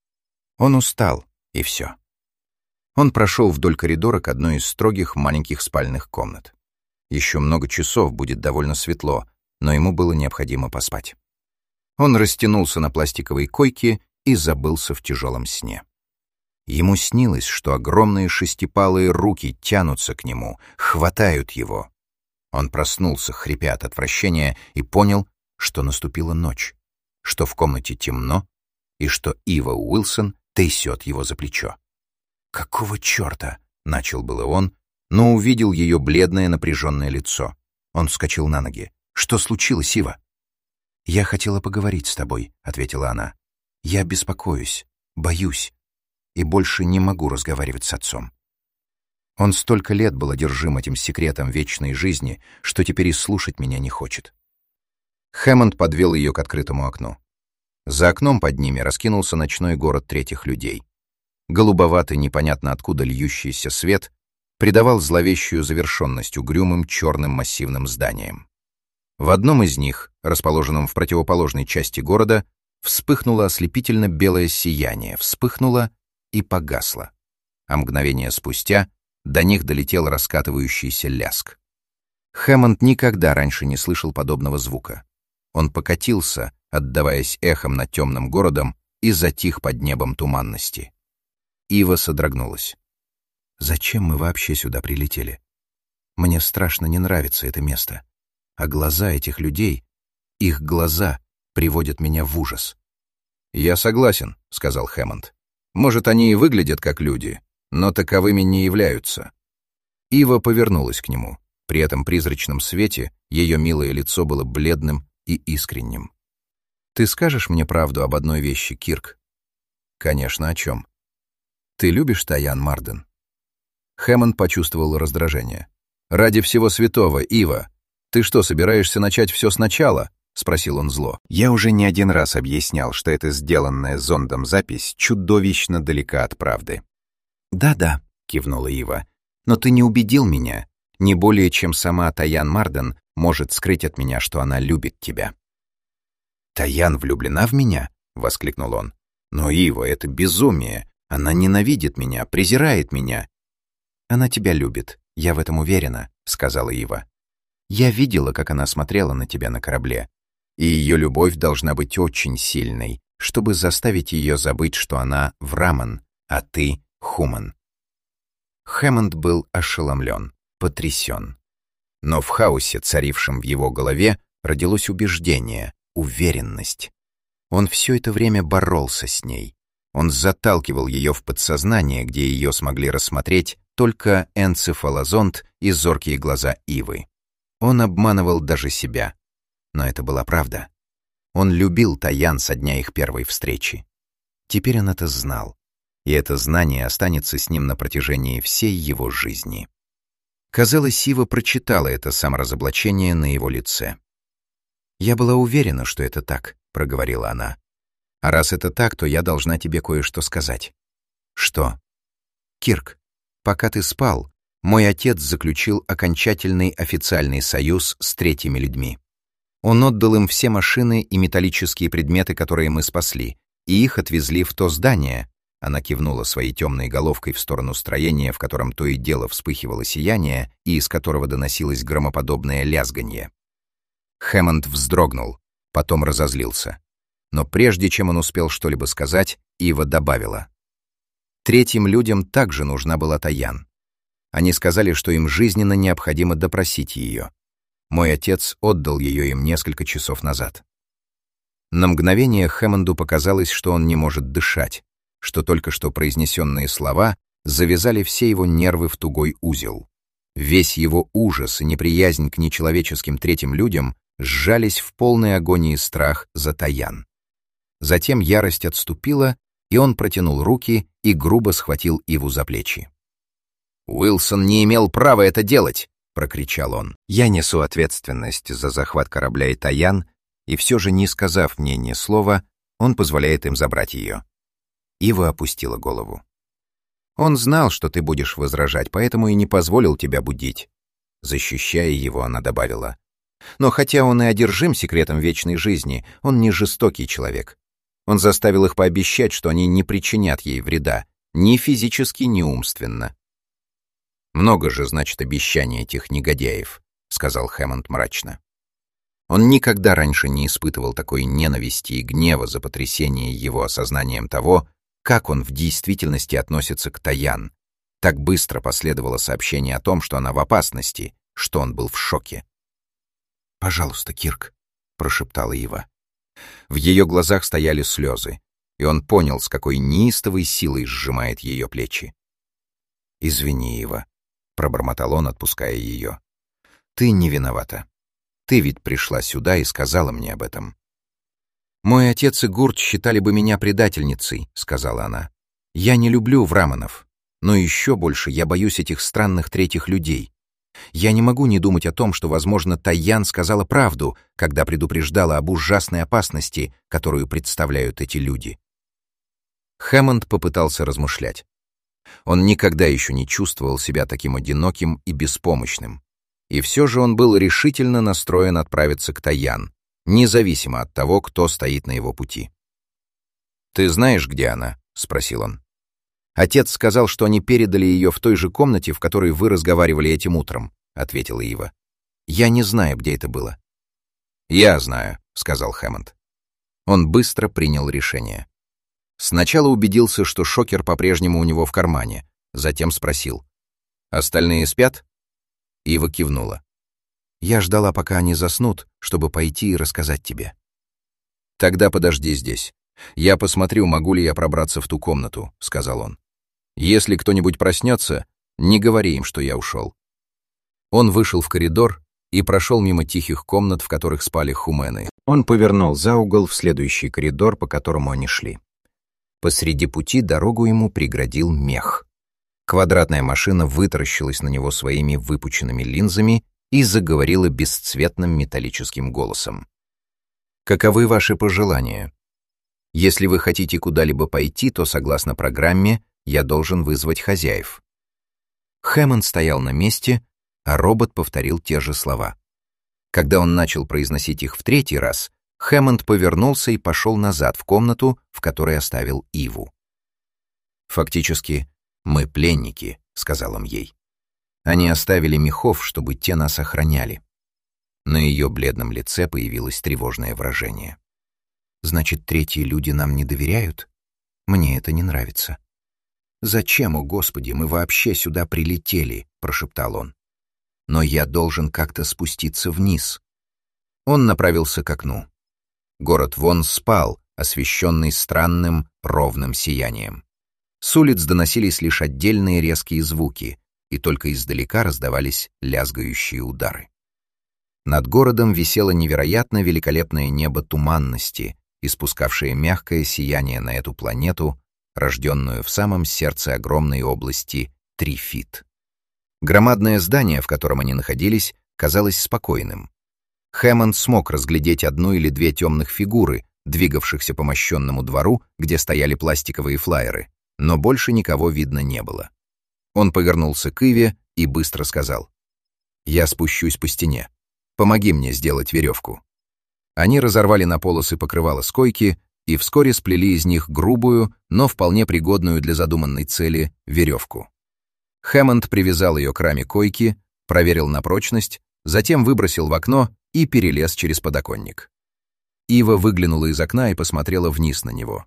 Он устал, и все. Он прошел вдоль коридора к одной из строгих маленьких спальных комнат. Еще много часов будет довольно светло, но ему было необходимо поспать. Он растянулся на пластиковой койке и забылся в тяжелом сне. Ему снилось, что огромные шестипалые руки тянутся к нему, хватают его. Он проснулся, хрипя от отвращения, и понял, что наступила ночь, что в комнате темно и что Ива Уилсон трясет его за плечо. «Какого черта?» — начал было он, но увидел ее бледное напряженное лицо. Он вскочил на ноги. «Что случилось, Ива?» «Я хотела поговорить с тобой», — ответила она. «Я беспокоюсь, боюсь и больше не могу разговаривать с отцом». Он столько лет был одержим этим секретом вечной жизни, что теперь и слушать меня не хочет. Хэммонд подвел ее к открытому окну. За окном под ними раскинулся ночной город третьих людей. Голубоватый, непонятно откуда льющийся свет придавал зловещую завершенность угрюмым черным массивным зданиям. В одном из них, расположенном в противоположной части города, вспыхнуло ослепительно белое сияние, вспыхнуло и погасло. А мгновение спустя до них долетел раскатывающийся ляск. Хэммонд никогда раньше не слышал подобного звука. Он покатился, отдаваясь эхом над темным городом, и затих под небом туманности. Ива содрогнулась. «Зачем мы вообще сюда прилетели? Мне страшно не нравится это место. А глаза этих людей, их глаза приводят меня в ужас». «Я согласен», — сказал Хэммонд. «Может, они и выглядят как люди, но таковыми не являются». Ива повернулась к нему. При этом призрачном свете ее милое лицо было бледным и искренним. «Ты скажешь мне правду об одной вещи, Кирк?» «Конечно, о чем?» «Ты любишь Таян Марден?» Хэммонд почувствовал раздражение. «Ради всего святого, Ива! Ты что, собираешься начать все сначала?» — спросил он зло. «Я уже не один раз объяснял, что эта сделанная зондом запись чудовищно далека от правды». «Да-да», — кивнула Ива, — «но ты не убедил меня. Не более, чем сама Таян Марден может скрыть от меня, что она любит тебя». «Таян влюблена в меня?» — воскликнул он. «Но, Ива, это безумие. Она ненавидит меня, презирает меня». «Она тебя любит, я в этом уверена», — сказала Ива. «Я видела, как она смотрела на тебя на корабле, и ее любовь должна быть очень сильной, чтобы заставить ее забыть, что она враман, а ты хуман». Хэммонд был ошеломлен, потрясен. Но в хаосе, царившем в его голове, родилось убеждение, уверенность. Он все это время боролся с ней. Он заталкивал ее в подсознание, где ее смогли рассмотреть только энцефалозонд и зоркие глаза Ивы. Он обманывал даже себя. Но это была правда. Он любил Таян со дня их первой встречи. Теперь он это знал. И это знание останется с ним на протяжении всей его жизни. Казалось, Ива прочитала это саморазоблачение на его лице. «Я была уверена, что это так», — проговорила она. «А раз это так, то я должна тебе кое-что сказать». «Что?» «Кирк, пока ты спал, мой отец заключил окончательный официальный союз с третьими людьми. Он отдал им все машины и металлические предметы, которые мы спасли, и их отвезли в то здание». Она кивнула своей темной головкой в сторону строения, в котором то и дело вспыхивало сияние и из которого доносилось громоподобное лязганье. Хэммонд вздрогнул, потом разозлился. Но прежде чем он успел что-либо сказать, Ива добавила. Третьим людям также нужна была Таян. Они сказали, что им жизненно необходимо допросить ее. Мой отец отдал ее им несколько часов назад. На мгновение Хэммонду показалось, что он не может дышать, что только что произнесенные слова завязали все его нервы в тугой узел. Весь его ужас и неприязнь к нечеловеческим третьим людям сжались в полной агонии страх за Таян. Затем ярость отступила, и он протянул руки и грубо схватил Иву за плечи. «Уилсон не имел права это делать!» — прокричал он. «Я несу ответственность за захват корабля и Таян, и все же, не сказав мне ни слова, он позволяет им забрать ее». Ива опустила голову. «Он знал, что ты будешь возражать, поэтому и не позволил тебя будить». Защищая его, она добавила. «Но хотя он и одержим секретом вечной жизни, он не жестокий человек. Он заставил их пообещать, что они не причинят ей вреда, ни физически, ни умственно». «Много же, значит, обещаний этих негодяев», — сказал Хэммонд мрачно. Он никогда раньше не испытывал такой ненависти и гнева за потрясение его осознанием того, как он в действительности относится к Таян. Так быстро последовало сообщение о том, что она в опасности, что он был в шоке. «Пожалуйста, Кирк», — прошептала Ива. В ее глазах стояли слезы, и он понял, с какой неистовой силой сжимает ее плечи. «Извини, Ива», — пробормотал он, отпуская ее. «Ты не виновата. Ты ведь пришла сюда и сказала мне об этом». «Мой отец и Гурт считали бы меня предательницей», — сказала она. «Я не люблю враманов, но еще больше я боюсь этих странных третьих людей. Я не могу не думать о том, что, возможно, Таян сказала правду, когда предупреждала об ужасной опасности, которую представляют эти люди». Хэммонд попытался размышлять. Он никогда еще не чувствовал себя таким одиноким и беспомощным. И все же он был решительно настроен отправиться к Таян, независимо от того, кто стоит на его пути. «Ты знаешь, где она?» — спросил он. «Отец сказал, что они передали ее в той же комнате, в которой вы разговаривали этим утром», — ответила Ива. «Я не знаю, где это было». «Я знаю», — сказал Хэммонд. Он быстро принял решение. Сначала убедился, что шокер по-прежнему у него в кармане, затем спросил. «Остальные спят?» Ива кивнула. «Я ждала, пока они заснут, чтобы пойти и рассказать тебе». «Тогда подожди здесь. Я посмотрю, могу ли я пробраться в ту комнату», — сказал он. «Если кто-нибудь проснется, не говори им, что я ушел». Он вышел в коридор и прошел мимо тихих комнат, в которых спали хумены. Он повернул за угол в следующий коридор, по которому они шли. Посреди пути дорогу ему преградил мех. Квадратная машина вытаращилась на него своими выпученными линзами и заговорила бесцветным металлическим голосом. «Каковы ваши пожелания? Если вы хотите куда-либо пойти, то, согласно программе, я должен вызвать хозяев». Хэммонд стоял на месте, а робот повторил те же слова. Когда он начал произносить их в третий раз, Хэммонд повернулся и пошел назад в комнату, в которой оставил Иву. «Фактически, мы пленники», — сказал он ей. «Они оставили мехов, чтобы те нас охраняли». На ее бледном лице появилось тревожное выражение. «Значит, третьи люди нам не доверяют? Мне это не нравится». «Зачем, о Господи, мы вообще сюда прилетели?» — прошептал он. «Но я должен как-то спуститься вниз». Он направился к окну. Город Вон спал, освещенный странным ровным сиянием. С улиц доносились лишь отдельные резкие звуки, и только издалека раздавались лязгающие удары. Над городом висело невероятно великолепное небо туманности, испускавшее мягкое сияние на эту планету, рожденную в самом сердце огромной области Трифит. Громадное здание, в котором они находились, казалось спокойным. Хэммонд смог разглядеть одну или две темных фигуры, двигавшихся по мощенному двору, где стояли пластиковые флайеры, но больше никого видно не было. Он повернулся к Иве и быстро сказал: «Я спущусь по стене. Помоги мне сделать веревку». Они разорвали на полосы покрывало с койки и вскоре сплели из них грубую, но вполне пригодную для задуманной цели веревку. Хэммонд привязал ее к раме койки, проверил на прочность, затем выбросил в окно и перелез через подоконник. Ива выглянула из окна и посмотрела вниз на него.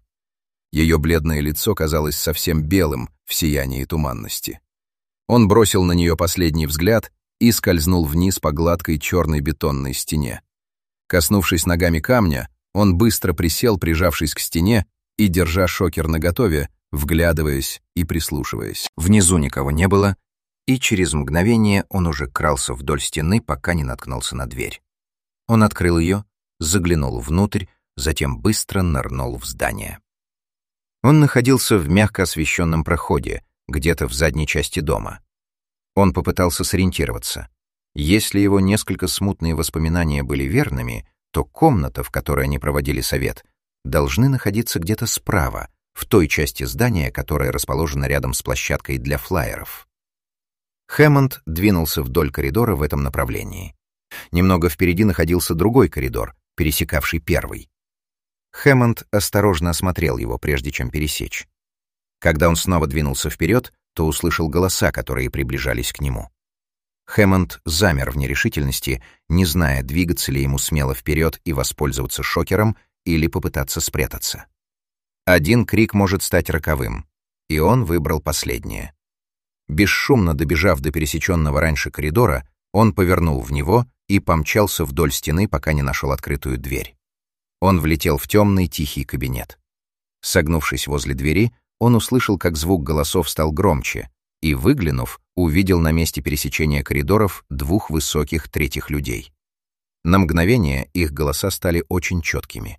Ее бледное лицо казалось совсем белым в сиянии туманности. Он бросил на нее последний взгляд и скользнул вниз по гладкой черной бетонной стене. Коснувшись ногами камня, Он быстро присел, прижавшись к стене и держа шокер наготове, вглядываясь и прислушиваясь. Внизу никого не было, и через мгновение он уже крался вдоль стены, пока не наткнулся на дверь. Он открыл ее, заглянул внутрь, затем быстро нырнул в здание. Он находился в мягко освещенном проходе, где-то в задней части дома. Он попытался сориентироваться. Если его несколько смутные воспоминания были верными, то комната, в которой они проводили совет, должны находиться где-то справа, в той части здания, которая расположена рядом с площадкой для флаеров. Хэммонд двинулся вдоль коридора в этом направлении. Немного впереди находился другой коридор, пересекавший первый. Хэммонд осторожно осмотрел его, прежде чем пересечь. Когда он снова двинулся вперед, то услышал голоса, которые приближались к нему. Хэммонд замер в нерешительности, не зная, двигаться ли ему смело вперед и воспользоваться шокером или попытаться спрятаться. Один крик может стать роковым, и он выбрал последнее. Бесшумно добежав до пересеченного раньше коридора, он повернул в него и помчался вдоль стены, пока не нашел открытую дверь. Он влетел в темный, тихий кабинет. Согнувшись возле двери, он услышал, как звук голосов стал громче, и, выглянув, увидел на месте пересечения коридоров двух высоких третьих людей. На мгновение их голоса стали очень четкими.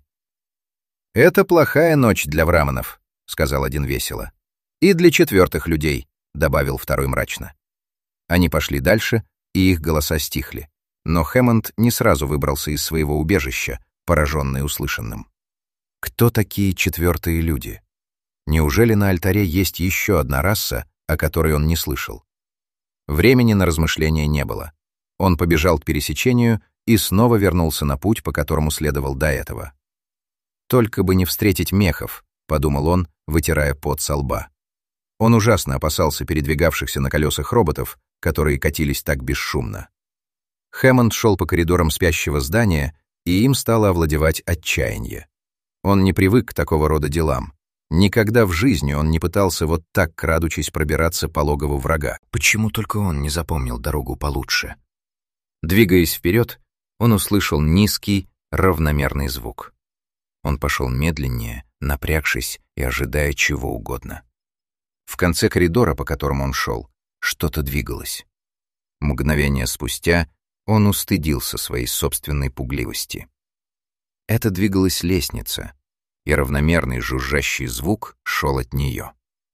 «Это плохая ночь для Враманов», — сказал один весело. «И для четвертых людей», — добавил второй мрачно. Они пошли дальше, и их голоса стихли. Но Хэммонд не сразу выбрался из своего убежища, пораженный услышанным. Кто такие четвертые люди? Неужели на альтаре есть еще одна раса, о которой он не слышал? Времени на размышления не было. Он побежал к пересечению и снова вернулся на путь, по которому следовал до этого. «Только бы не встретить мехов», — подумал он, вытирая пот со лба. Он ужасно опасался передвигавшихся на колесах роботов, которые катились так бесшумно. Хэммонд шел по коридорам спящего здания, и им стало овладевать отчаяние. Он не привык к такого рода делам. Никогда в жизни он не пытался вот так, крадучись, пробираться по логову врага. Почему только он не запомнил дорогу получше? Двигаясь вперед, он услышал низкий, равномерный звук. Он пошел медленнее, напрягшись и ожидая чего угодно. В конце коридора, по которому он шел, что-то двигалось. Мгновение спустя он устыдился своей собственной пугливости. Это двигалась лестница, и равномерный жужжащий звук шел от нее.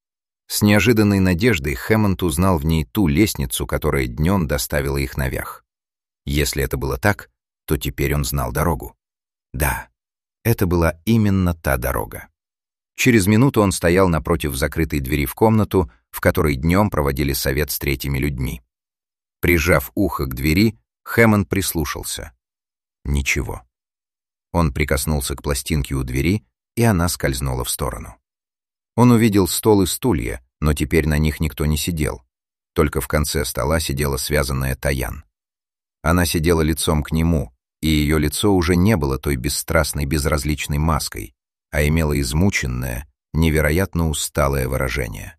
С неожиданной надеждой Хэммонд узнал в ней ту лестницу, которая днем доставила их наверх. Если это было так, то теперь он знал дорогу. Да, это была именно та дорога. Через минуту он стоял напротив закрытой двери в комнату, в которой днем проводили совет с третьими людьми. Прижав ухо к двери, Хэммонд прислушался. Ничего. Он прикоснулся к пластинке у двери, и она скользнула в сторону. Он увидел стол и стулья, но теперь на них никто не сидел. Только в конце стола сидела связанная Таян. Она сидела лицом к нему, и ее лицо уже не было той бесстрастной безразличной маской, а имело измученное, невероятно усталое выражение.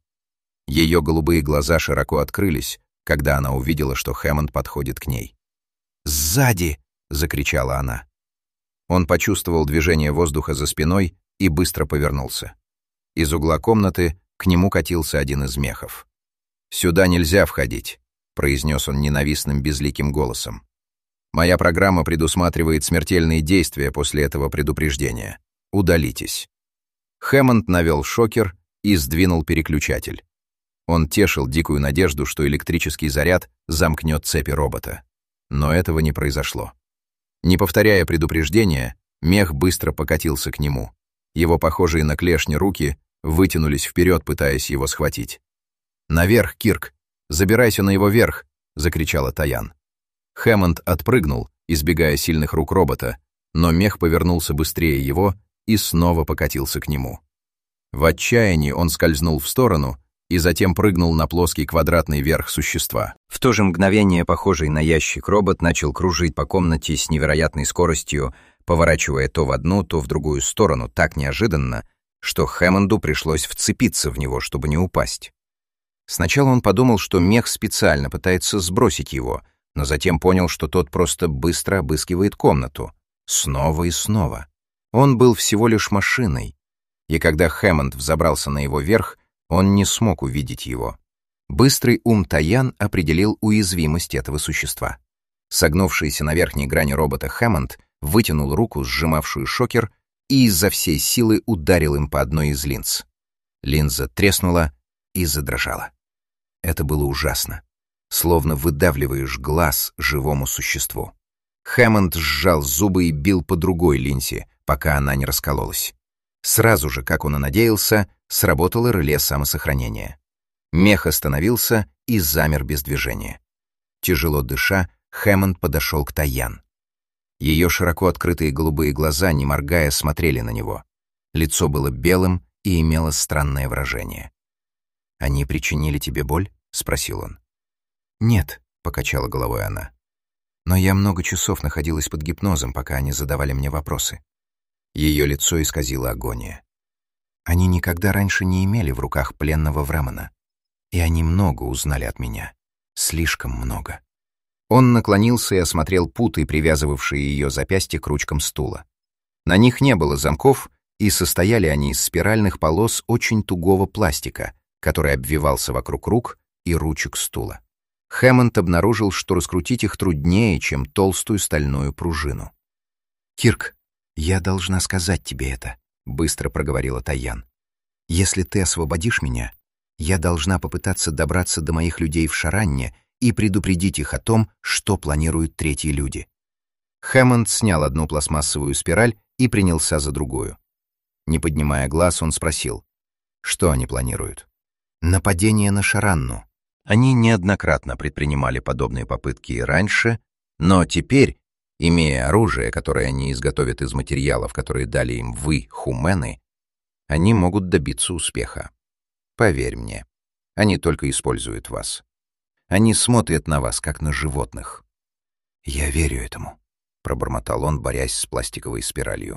Ее голубые глаза широко открылись, когда она увидела, что Хэммонд подходит к ней. «Сзади!» — закричала она. Он почувствовал движение воздуха за спиной и быстро повернулся. Из угла комнаты к нему катился один из мехов. «Сюда нельзя входить», — произнес он ненавистным безликим голосом. «Моя программа предусматривает смертельные действия после этого предупреждения. Удалитесь». Хэммонд навел шокер и сдвинул переключатель. Он тешил дикую надежду, что электрический заряд замкнет цепи робота. Но этого не произошло. Не повторяя предупреждения, мех быстро покатился к нему. Его похожие на клешни руки вытянулись вперед, пытаясь его схватить. «Наверх, Кирк! Забирайся на его верх!» — закричала Таян. Хэммонд отпрыгнул, избегая сильных рук робота, но мех повернулся быстрее его и снова покатился к нему. В отчаянии он скользнул в сторону и затем прыгнул на плоский квадратный верх существа. В то же мгновение похожий на ящик робот начал кружить по комнате с невероятной скоростью, поворачивая то в одну, то в другую сторону так неожиданно, что Хэммонду пришлось вцепиться в него, чтобы не упасть. Сначала он подумал, что мех специально пытается сбросить его, но затем понял, что тот просто быстро обыскивает комнату. Снова и снова. Он был всего лишь машиной, и когда Хэммонд взобрался на его верх, он не смог увидеть его. Быстрый ум Таян определил уязвимость этого существа. Согнувшийся на верхней грани робота Хэммонд вытянул руку, сжимавшую шокер, и изо всей силы ударил им по одной из линз. Линза треснула и задрожала. Это было ужасно. Словно выдавливаешь глаз живому существу. Хэммонд сжал зубы и бил по другой линзе, пока она не раскололась. Сразу же, как он и надеялся, сработало реле самосохранения. Мех остановился и замер без движения. Тяжело дыша, Хэммонд подошел к Таян. Ее широко открытые голубые глаза, не моргая, смотрели на него. Лицо было белым и имело странное выражение. «Они причинили тебе боль?» — спросил он. «Нет», — покачала головой она. «Но я много часов находилась под гипнозом, пока они задавали мне вопросы». Ее лицо исказило агония. «Они никогда раньше не имели в руках пленного Врамена. И они много узнали от меня. Слишком много». Он наклонился и осмотрел путы, привязывавшие ее запястья к ручкам стула. На них не было замков, и состояли они из спиральных полос очень тугого пластика, который обвивался вокруг рук и ручек стула. Хэммонд обнаружил, что раскрутить их труднее, чем толстую стальную пружину. «Кирк, я должна сказать тебе это», — быстро проговорила Таян. «Если ты освободишь меня, я должна попытаться добраться до моих людей в Шаранне и предупредить их о том, что планируют третьи люди». Хэммонд снял одну пластмассовую спираль и принялся за другую. Не поднимая глаз, он спросил, что они планируют. «Нападение на Шаранну». Они неоднократно предпринимали подобные попытки и раньше, но теперь, имея оружие, которое они изготовят из материалов, которые дали им вы, хумены, они могут добиться успеха. Поверь мне, они только используют вас. Они смотрят на вас, как на животных. «Я верю этому», — пробормотал он, борясь с пластиковой спиралью.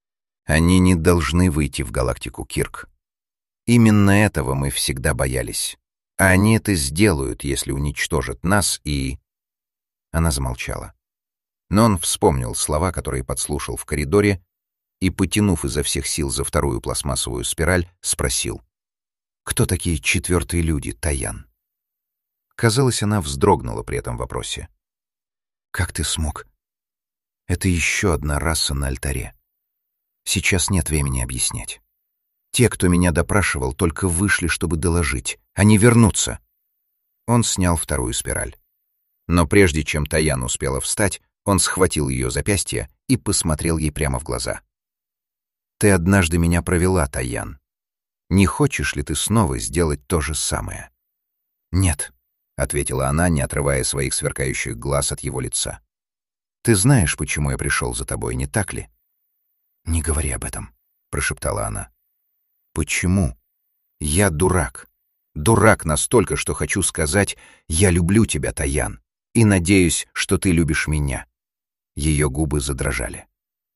«Они не должны выйти в галактику, Кирк. Именно этого мы всегда боялись. А они это сделают, если уничтожат нас и...» Она замолчала. Но он вспомнил слова, которые подслушал в коридоре, и, потянув изо всех сил за вторую пластмассовую спираль, спросил: «Кто такие четвертые люди, Таян?» Казалось, она вздрогнула при этом вопросе. «Как ты смог? Это еще одна раса на алтаре. Сейчас нет времени объяснять. Те, кто меня допрашивал, только вышли, чтобы доложить. Они вернутся». Он снял вторую спираль. Но прежде чем Таян успела встать, он схватил ее запястье и посмотрел ей прямо в глаза. «Ты однажды меня провела, Таян. Не хочешь ли ты снова сделать то же самое?» «Нет», — ответила она, не отрывая своих сверкающих глаз от его лица. «Ты знаешь, почему я пришел за тобой, не так ли?» «Не говори об этом», — прошептала она. «Почему? Я дурак. Дурак настолько, что хочу сказать: я люблю тебя, Таян, и надеюсь, что ты любишь меня». Ее губы задрожали.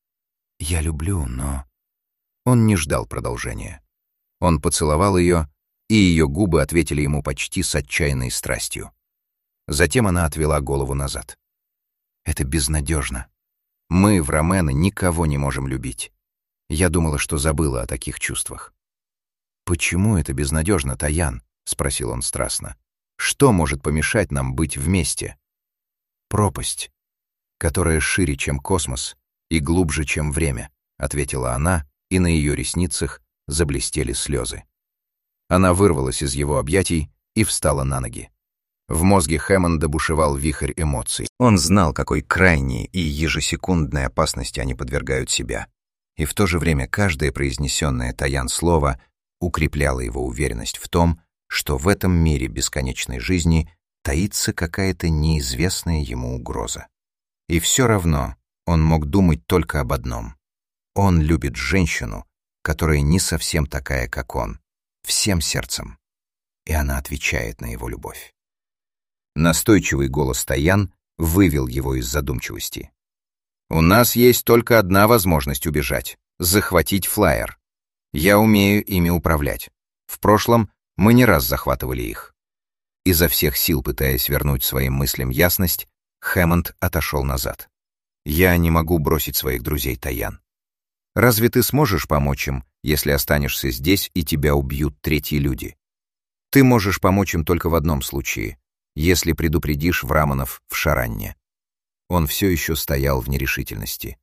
«Я люблю, но...» Он не ждал продолжения. Он поцеловал ее, и ее губы ответили ему почти с отчаянной страстью. Затем она отвела голову назад. «Это безнадежно. Мы, врамены, никого не можем любить. Я думала, что забыла о таких чувствах». «Почему это безнадежно, Таян?» — спросил он страстно. «Что может помешать нам быть вместе?» «Пропасть, которая шире, чем космос, и глубже, чем время», — ответила она, и на ее ресницах заблестели слезы. Она вырвалась из его объятий и встала на ноги. В мозге Хэммонда бушевал вихрь эмоций. Он знал, какой крайней и ежесекундной опасности они подвергают себя. И в то же время каждое произнесенное Таян слово укрепляло его уверенность в том, что в этом мире бесконечной жизни таится какая-то неизвестная ему угроза. И все равно он мог думать только об одном. Он любит женщину, которая не совсем такая, как он, всем сердцем. И она отвечает на его любовь. Настойчивый голос Таян вывел его из задумчивости. «У нас есть только одна возможность убежать — захватить флайер. Я умею ими управлять. В прошлом мы не раз захватывали их». Изо всех сил пытаясь вернуть своим мыслям ясность, Хэммонд отошел назад. «Я не могу бросить своих друзей, Таян. Разве ты сможешь помочь им, если останешься здесь и тебя убьют третьи люди? Ты можешь помочь им только в одном случае, если предупредишь Враманов в Шаранне». Он все еще стоял в нерешительности.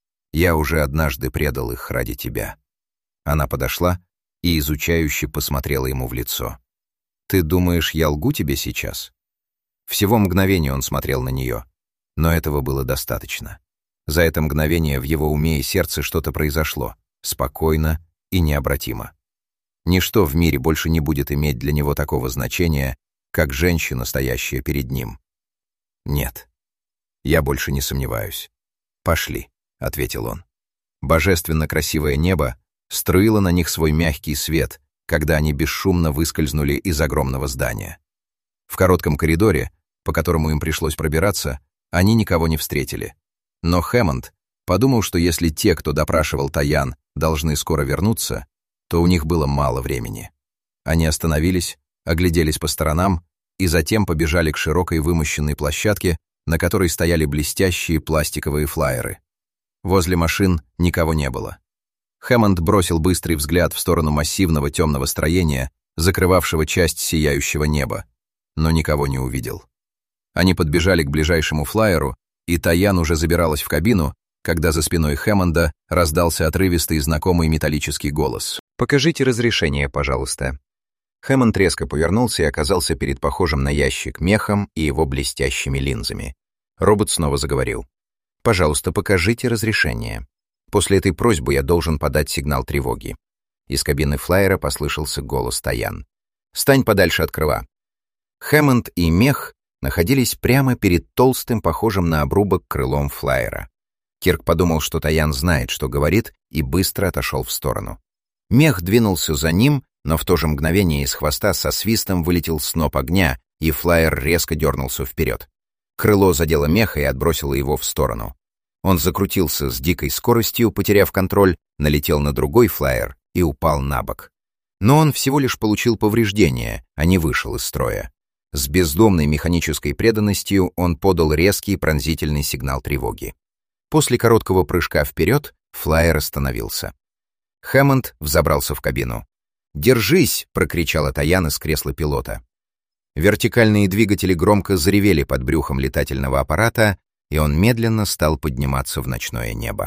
«Я уже однажды предал их ради тебя». Она подошла и изучающе посмотрела ему в лицо. «Ты думаешь, я лгу тебе сейчас?» Всего мгновение он смотрел на нее, но этого было достаточно. За это мгновение в его уме и сердце что-то произошло, спокойно и необратимо. Ничто в мире больше не будет иметь для него такого значения, как женщина, стоящая перед ним. «Нет, я больше не сомневаюсь. Пошли», — ответил он. Божественно красивое небо струило на них свой мягкий свет, когда они бесшумно выскользнули из огромного здания. В коротком коридоре, по которому им пришлось пробираться, они никого не встретили. Но Хэммонд подумал, что если те, кто допрашивал Таян, должны скоро вернуться, то у них было мало времени. Они остановились, огляделись по сторонам и затем побежали к широкой вымощенной площадке, на которой стояли блестящие пластиковые флаеры. Возле машин никого не было. Хэммонд бросил быстрый взгляд в сторону массивного темного строения, закрывавшего часть сияющего неба, но никого не увидел. Они подбежали к ближайшему флаеру, и Таян уже забиралась в кабину, когда за спиной Хэммонда раздался отрывистый знакомый металлический голос. «Покажите разрешение, пожалуйста». Хэммонд резко повернулся и оказался перед похожим на ящик мехом и его блестящими линзами. Робот снова заговорил. «Пожалуйста, покажите разрешение. После этой просьбы я должен подать сигнал тревоги». Из кабины флайера послышался голос Таян. «Стань подальше от крыла». Хэммонд и мех находились прямо перед толстым, похожим на обрубок крылом флайера. Кирк подумал, что Таян знает, что говорит, и быстро отошел в сторону. Мех двинулся за ним, но в то же мгновение из хвоста со свистом вылетел сноп огня, и флайер резко дернулся вперед. Крыло задело меха и отбросило его в сторону. Он закрутился с дикой скоростью, потеряв контроль, налетел на другой флайер и упал на бок. Но он всего лишь получил повреждения, а не вышел из строя. С бездомной механической преданностью он подал резкий пронзительный сигнал тревоги. После короткого прыжка вперед флайер остановился. Хэммонд взобрался в кабину. «Держись!» — прокричала Таян из кресла пилота. Вертикальные двигатели громко заревели под брюхом летательного аппарата, и он медленно стал подниматься в ночное небо.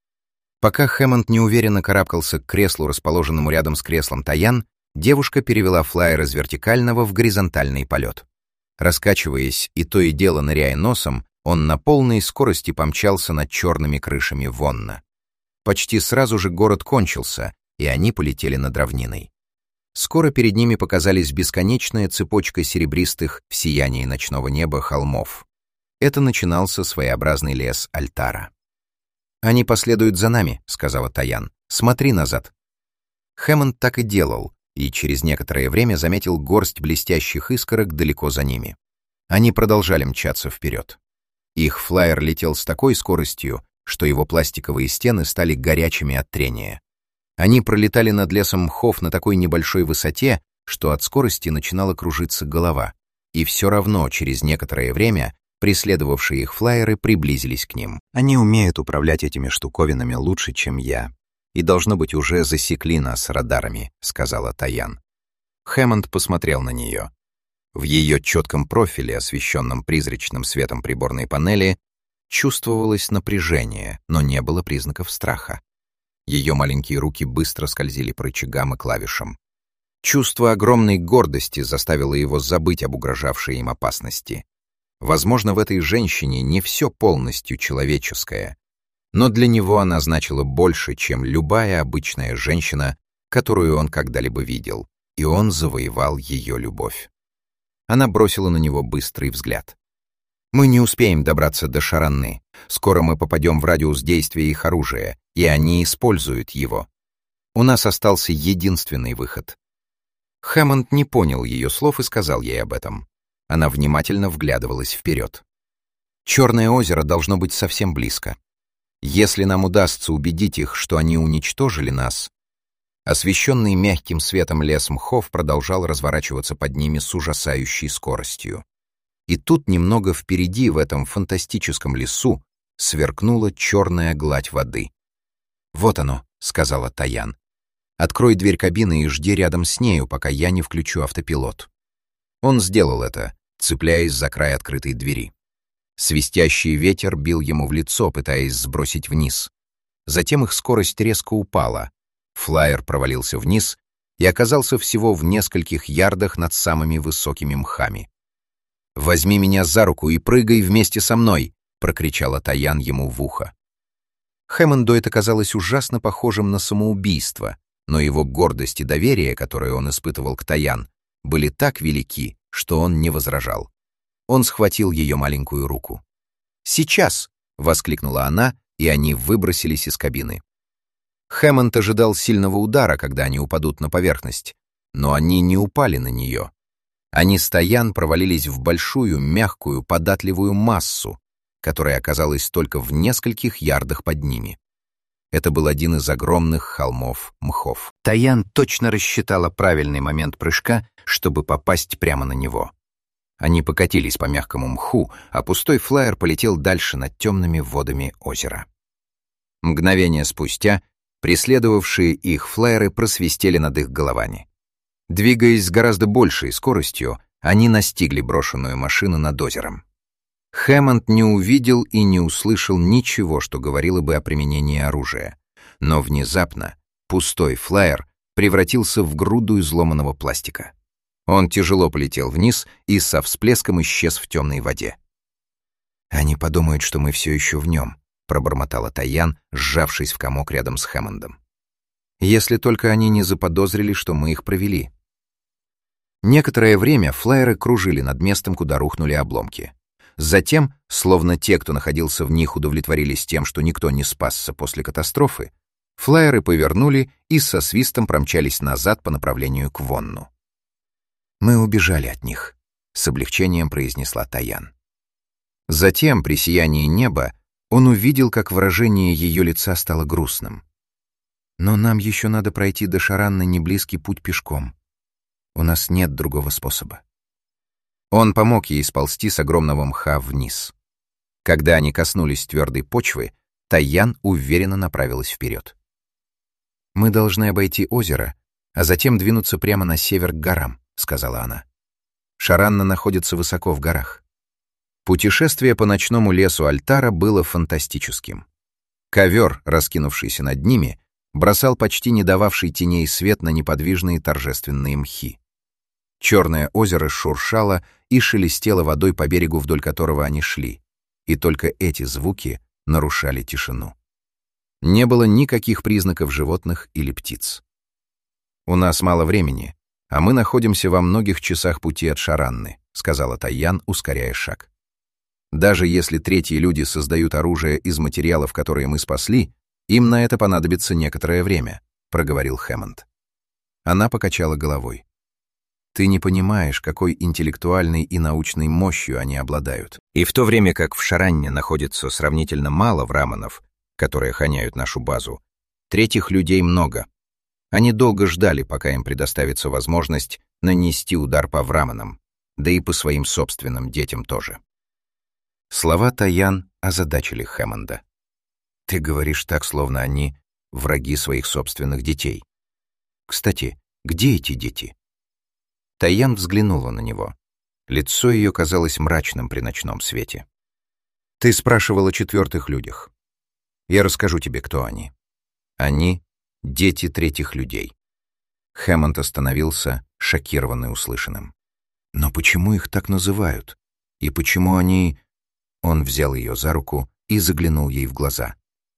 Пока Хэммонд неуверенно карабкался к креслу, расположенному рядом с креслом Таян, девушка перевела флайер из вертикального в горизонтальный полет. Раскачиваясь и то и дело ныряя носом, он на полной скорости помчался над черными крышами Вонна. Почти сразу же город кончился, и они полетели над равниной. Скоро перед ними показались бесконечная цепочка серебристых в сиянии ночного неба холмов. Это начинался своеобразный лес Альтара. «Они последуют за нами», — сказала Таян. «Смотри назад». Хэммонд так и делал, и через некоторое время заметил горсть блестящих искорок далеко за ними. Они продолжали мчаться вперед. Их флайер летел с такой скоростью, что его пластиковые стены стали горячими от трения. Они пролетали над лесом мхов на такой небольшой высоте, что от скорости начинала кружиться голова, и все равно через некоторое время преследовавшие их флайеры приблизились к ним. «Они умеют управлять этими штуковинами лучше, чем я, и, должно быть, уже засекли нас радарами», — сказала Таян. Хэммонд посмотрел на нее. В ее четком профиле, освещенном призрачным светом приборной панели, чувствовалось напряжение, но не было признаков страха. Ее маленькие руки быстро скользили по рычагам и клавишам. Чувство огромной гордости заставило его забыть об угрожавшей им опасности. Возможно, в этой женщине не все полностью человеческое, но для него она значила больше, чем любая обычная женщина, которую он когда-либо видел, и он завоевал ее любовь. Она бросила на него быстрый взгляд. «Мы не успеем добраться до Шаранны. Скоро мы попадем в радиус действия их оружия, и они используют его. У нас остался единственный выход». Хэммонд не понял ее слов и сказал ей об этом. Она внимательно вглядывалась вперед. «Черное озеро должно быть совсем близко. Если нам удастся убедить их, что они уничтожили нас...» Освещенный мягким светом лес мхов продолжал разворачиваться под ними с ужасающей скоростью. И тут немного впереди, в этом фантастическом лесу, сверкнула черная гладь воды. «Вот оно», — сказала Таян. «Открой дверь кабины и жди рядом с нею, пока я не включу автопилот». Он сделал это, цепляясь за край открытой двери. Свистящий ветер бил ему в лицо, пытаясь сбросить вниз. Затем их скорость резко упала. Флайер провалился вниз и оказался всего в нескольких ярдах над самыми высокими мхами. «Возьми меня за руку и прыгай вместе со мной!» — прокричала Таян ему в ухо. Хэммонду это казалось ужасно похожим на самоубийство, но его гордость и доверие, которое он испытывал к Таян, были так велики, что он не возражал. Он схватил ее маленькую руку. «Сейчас!» — воскликнула она, и они выбросились из кабины. Хэммонд ожидал сильного удара, когда они упадут на поверхность, но они не упали на нее. Они с Таян провалились в большую, мягкую, податливую массу, которая оказалась только в нескольких ярдах под ними. Это был один из огромных холмов мхов. Таян точно рассчитала правильный момент прыжка, чтобы попасть прямо на него. Они покатились по мягкому мху, а пустой флайер полетел дальше над темными водами озера. Мгновение спустя преследовавшие их флайеры просвистели над их головами. Двигаясь с гораздо большей скоростью, они настигли брошенную машину над озером. Хэммонд не увидел и не услышал ничего, что говорило бы о применении оружия. Но внезапно пустой флайер превратился в груду изломанного пластика. Он тяжело полетел вниз и со всплеском исчез в темной воде. «Они подумают, что мы все еще в нем», — пробормотала Таян, сжавшись в комок рядом с Хэммондом. «Если только они не заподозрили, что мы их провели». Некоторое время флайеры кружили над местом, куда рухнули обломки. Затем, словно те, кто находился в них, удовлетворились тем, что никто не спасся после катастрофы, флайеры повернули и со свистом промчались назад по направлению к Вонну. «Мы убежали от них», — с облегчением произнесла Таян. Затем, при сиянии неба, он увидел, как выражение ее лица стало грустным. «Но нам еще надо пройти до Шаранны неблизкий путь пешком. У нас нет другого способа». Он помог ей сползти с огромного мха вниз. Когда они коснулись твердой почвы, Таян уверенно направилась вперед. «Мы должны обойти озеро, а затем двинуться прямо на север к горам», — сказала она. «Шаранна находится высоко в горах». Путешествие по ночному лесу Альтара было фантастическим. Ковер, раскинувшийся над ними, бросал почти не дававший теней свет на неподвижные торжественные мхи. Черное озеро шуршало и шелестело водой по берегу, вдоль которого они шли, и только эти звуки нарушали тишину. Не было никаких признаков животных или птиц. «У нас мало времени, а мы находимся во многих часах пути от Шаранны», — сказала Таян, ускоряя шаг. «Даже если третьи люди создают оружие из материалов, которые мы спасли, им на это понадобится некоторое время», — проговорил Хэммонд. Она покачала головой. «Ты не понимаешь, какой интеллектуальной и научной мощью они обладают. И в то время как в Шаранне находится сравнительно мало враманов, которые охраняют нашу базу, третьих людей много. Они долго ждали, пока им предоставится возможность нанести удар по враманам, да и по своим собственным детям тоже». Слова Таян озадачили Хэммонда. «Ты говоришь так, словно они враги своих собственных детей. Кстати, где эти дети?» Таян взглянула на него. Лицо ее казалось мрачным при ночном свете. «Ты спрашивал о четвертых людях. Я расскажу тебе, кто они. Они — дети третьих людей». Хэммонд остановился, шокированный услышанным. «Но почему их так называют? И почему они...» Он взял ее за руку и заглянул ей в глаза.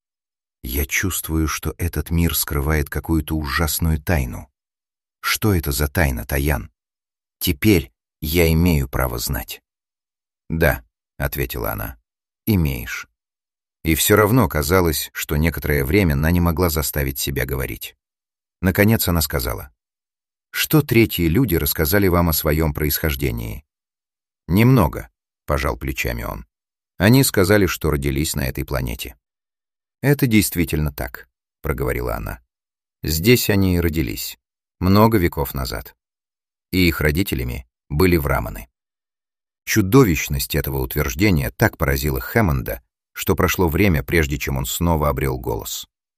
«Я чувствую, что этот мир скрывает какую-то ужасную тайну. Что это за тайна, Таян? Теперь я имею право знать». «Да», — ответила она, — «имеешь». И все равно казалось, что некоторое время она не могла заставить себя говорить. Наконец она сказала: «Что третьи люди рассказали вам о своем происхождении?» «Немного», — пожал плечами он. «Они сказали, что родились на этой планете». «Это действительно так», — проговорила она. «Здесь они и родились, много веков назад. И их родителями были враманы». Чудовищность этого утверждения так поразила Хэммонда, что прошло время, прежде чем он снова обрел голос.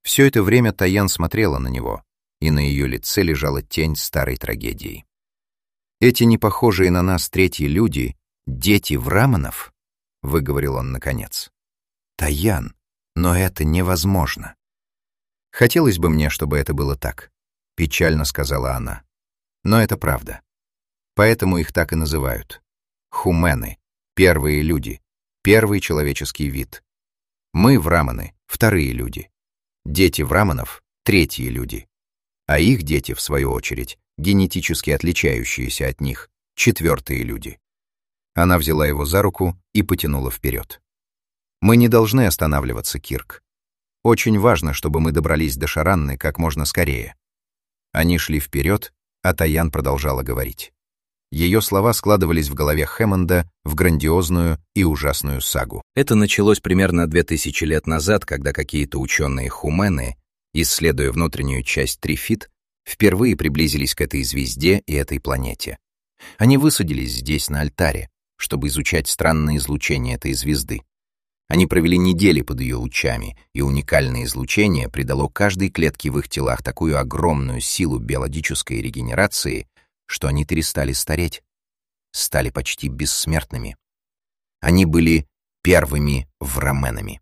Все это время Таян смотрела на него, и на ее лице лежала тень старой трагедии. «Эти непохожие на нас третьи люди — дети Враманов?» — выговорил он наконец. «Таян, но это невозможно». «Хотелось бы мне, чтобы это было так», — печально сказала она. «Но это правда. Поэтому их так и называют. Хумены — первые люди, первый человеческий вид. Мы, Враманы, вторые люди. Дети Враманов — третьи люди. А их дети, в свою очередь, генетически отличающиеся от них, четвертые люди». Она взяла его за руку и потянула вперед. «Мы не должны останавливаться, Кирк. Очень важно, чтобы мы добрались до Шаранны как можно скорее». Они шли вперед, а Таян продолжала говорить. Ее слова складывались в голове Хэммонда в грандиозную и ужасную сагу. Это началось примерно две тысячи лет назад, когда какие-то ученые-хумены, исследуя внутреннюю часть Трифит, впервые приблизились к этой звезде и этой планете. Они высадились здесь, на Альтаре, чтобы изучать странное излучение этой звезды. Они провели недели под ее лучами, и уникальное излучение придало каждой клетке в их телах такую огромную силу биологической регенерации, что они перестали стареть, стали почти бессмертными. Они были первыми враменами.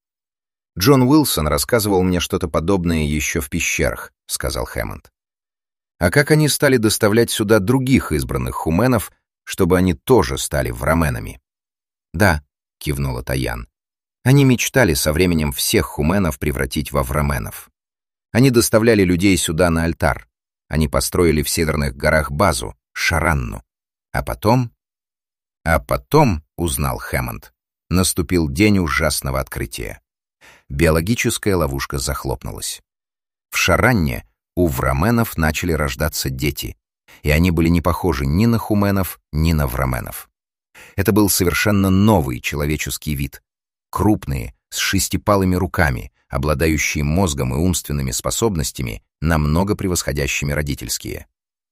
«Джон Уилсон рассказывал мне что-то подобное еще в пещерах», — сказал Хэммонд. «А как они стали доставлять сюда других избранных хуменов, чтобы они тоже стали враменами?» «Да», — кивнула Таян. «Они мечтали со временем всех хуменов превратить во враменов. Они доставляли людей сюда на Альтар. Они построили в Северных горах базу, Шаранну. А потом...» «А потом», — узнал Хэммонд, — наступил день ужасного открытия. Биологическая ловушка захлопнулась. В Шаранне у враменов начали рождаться дети, и они были не похожи ни на хуменов, ни на враменов. Это был совершенно новый человеческий вид. Крупные, с шестипалыми руками, обладающие мозгом и умственными способностями, намного превосходящими родительские.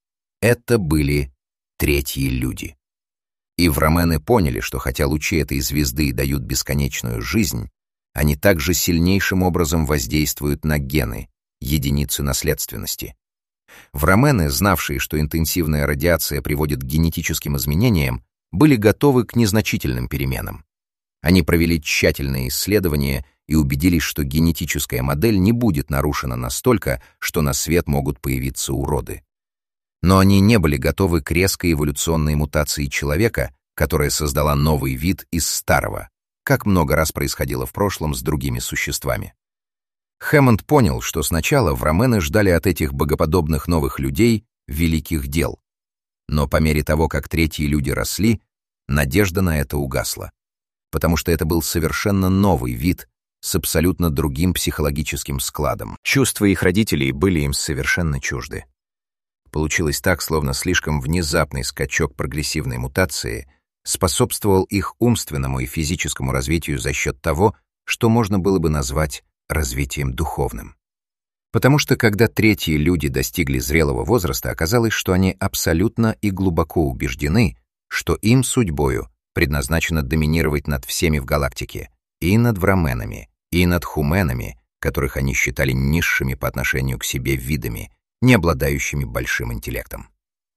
Это были третьи люди. И врамены поняли, что хотя лучи этой звезды дают бесконечную жизнь, они также сильнейшим образом воздействуют на гены, единицы наследственности. Врамены, знавшие, что интенсивная радиация приводит к генетическим изменениям, были готовы к незначительным переменам. Они провели тщательные исследования и убедились, что генетическая модель не будет нарушена настолько, что на свет могут появиться уроды. Но они не были готовы к резкой эволюционной мутации человека, которая создала новый вид из старого, как много раз происходило в прошлом с другими существами. Хэммонд понял, что сначала врамены ждали от этих богоподобных новых людей великих дел. Но по мере того, как третьи люди росли, надежда на это угасла, потому что это был совершенно новый вид с абсолютно другим психологическим складом. Чувства их родителей были им совершенно чужды. Получилось так, словно слишком внезапный скачок прогрессивной мутации способствовал их умственному и физическому развитию за счет того, что можно было бы назвать развитием духовным. Потому что когда третьи люди достигли зрелого возраста, оказалось, что они абсолютно и глубоко убеждены, что им судьбою предназначено доминировать над всеми в галактике, и над враменами, и над хуменами, которых они считали низшими по отношению к себе видами, не обладающими большим интеллектом.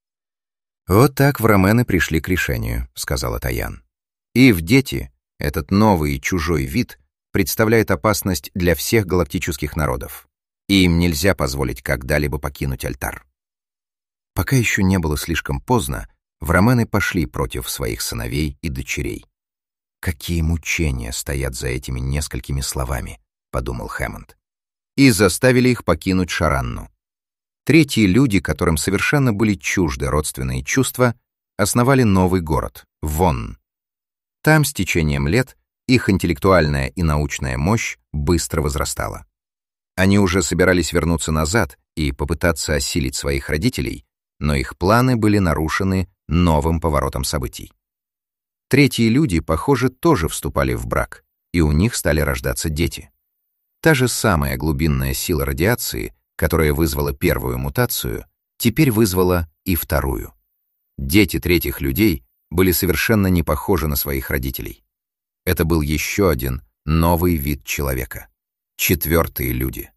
«Вот так врамены пришли к решению», — сказала Таян. «И в дети этот новый чужой вид представляет опасность для всех галактических народов, и им нельзя позволить когда-либо покинуть Альтар». Пока еще не было слишком поздно, врамены пошли против своих сыновей и дочерей. «Какие мучения стоят за этими несколькими словами», — подумал Хэммонд. И заставили их покинуть Шаранну. Третьи люди, которым совершенно были чужды родственные чувства, основали новый город — Вонн. Там с течением лет их интеллектуальная и научная мощь быстро возрастала. Они уже собирались вернуться назад и попытаться осилить своих родителей, но их планы были нарушены новым поворотом событий. Третьи люди, похоже, тоже вступали в брак, и у них стали рождаться дети. Та же самая глубинная сила радиации, которая вызвала первую мутацию, теперь вызвала и вторую. Дети третьих людей были совершенно не похожи на своих родителей. Это был еще один новый вид человека. Четвертые люди.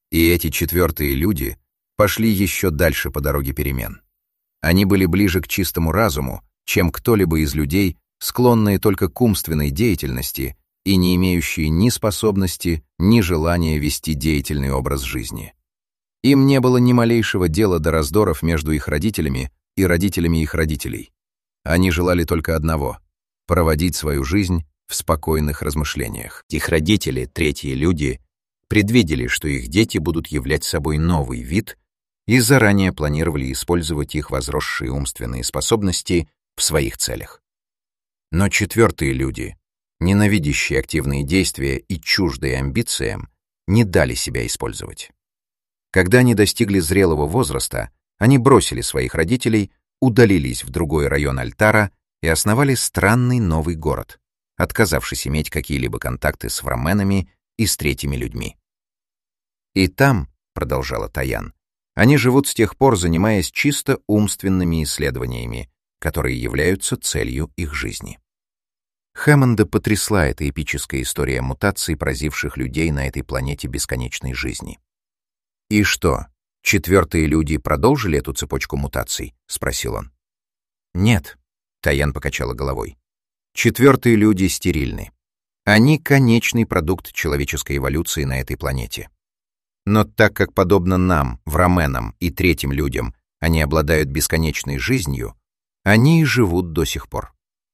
И эти четвертые люди пошли еще дальше по дороге перемен. Они были ближе к чистому разуму, чем кто-либо из людей, склонные только к умственной деятельности и не имеющие ни способности, ни желания вести деятельный образ жизни. Им не было ни малейшего дела до раздоров между их родителями и родителями их родителей. Они желали только одного — проводить свою жизнь в спокойных размышлениях. Их родители, третьи люди, предвидели, что их дети будут являть собой новый вид и заранее планировали использовать их возросшие умственные способности в своих целях. Но четвертые люди, ненавидящие активные действия и чуждые амбициям, не дали себя использовать. Когда они достигли зрелого возраста, они бросили своих родителей, удалились в другой район Альтара и основали странный новый город, отказавшись иметь какие-либо контакты с враменами и с третьими людьми. «И там, — продолжала Таян, — они живут с тех пор, занимаясь чисто умственными исследованиями, которые являются целью их жизни». Хэммонда потрясла эта эпическая история мутаций, поразивших людей на этой планете бесконечной жизни. «И что, четвертые люди продолжили эту цепочку мутаций?» — спросил он. «Нет», — Таян покачала головой. «Четвертые люди стерильны. Они — конечный продукт человеческой эволюции на этой планете. Но так как, подобно нам, враменам и третьим людям, они обладают бесконечной жизнью, они и живут до сих пор».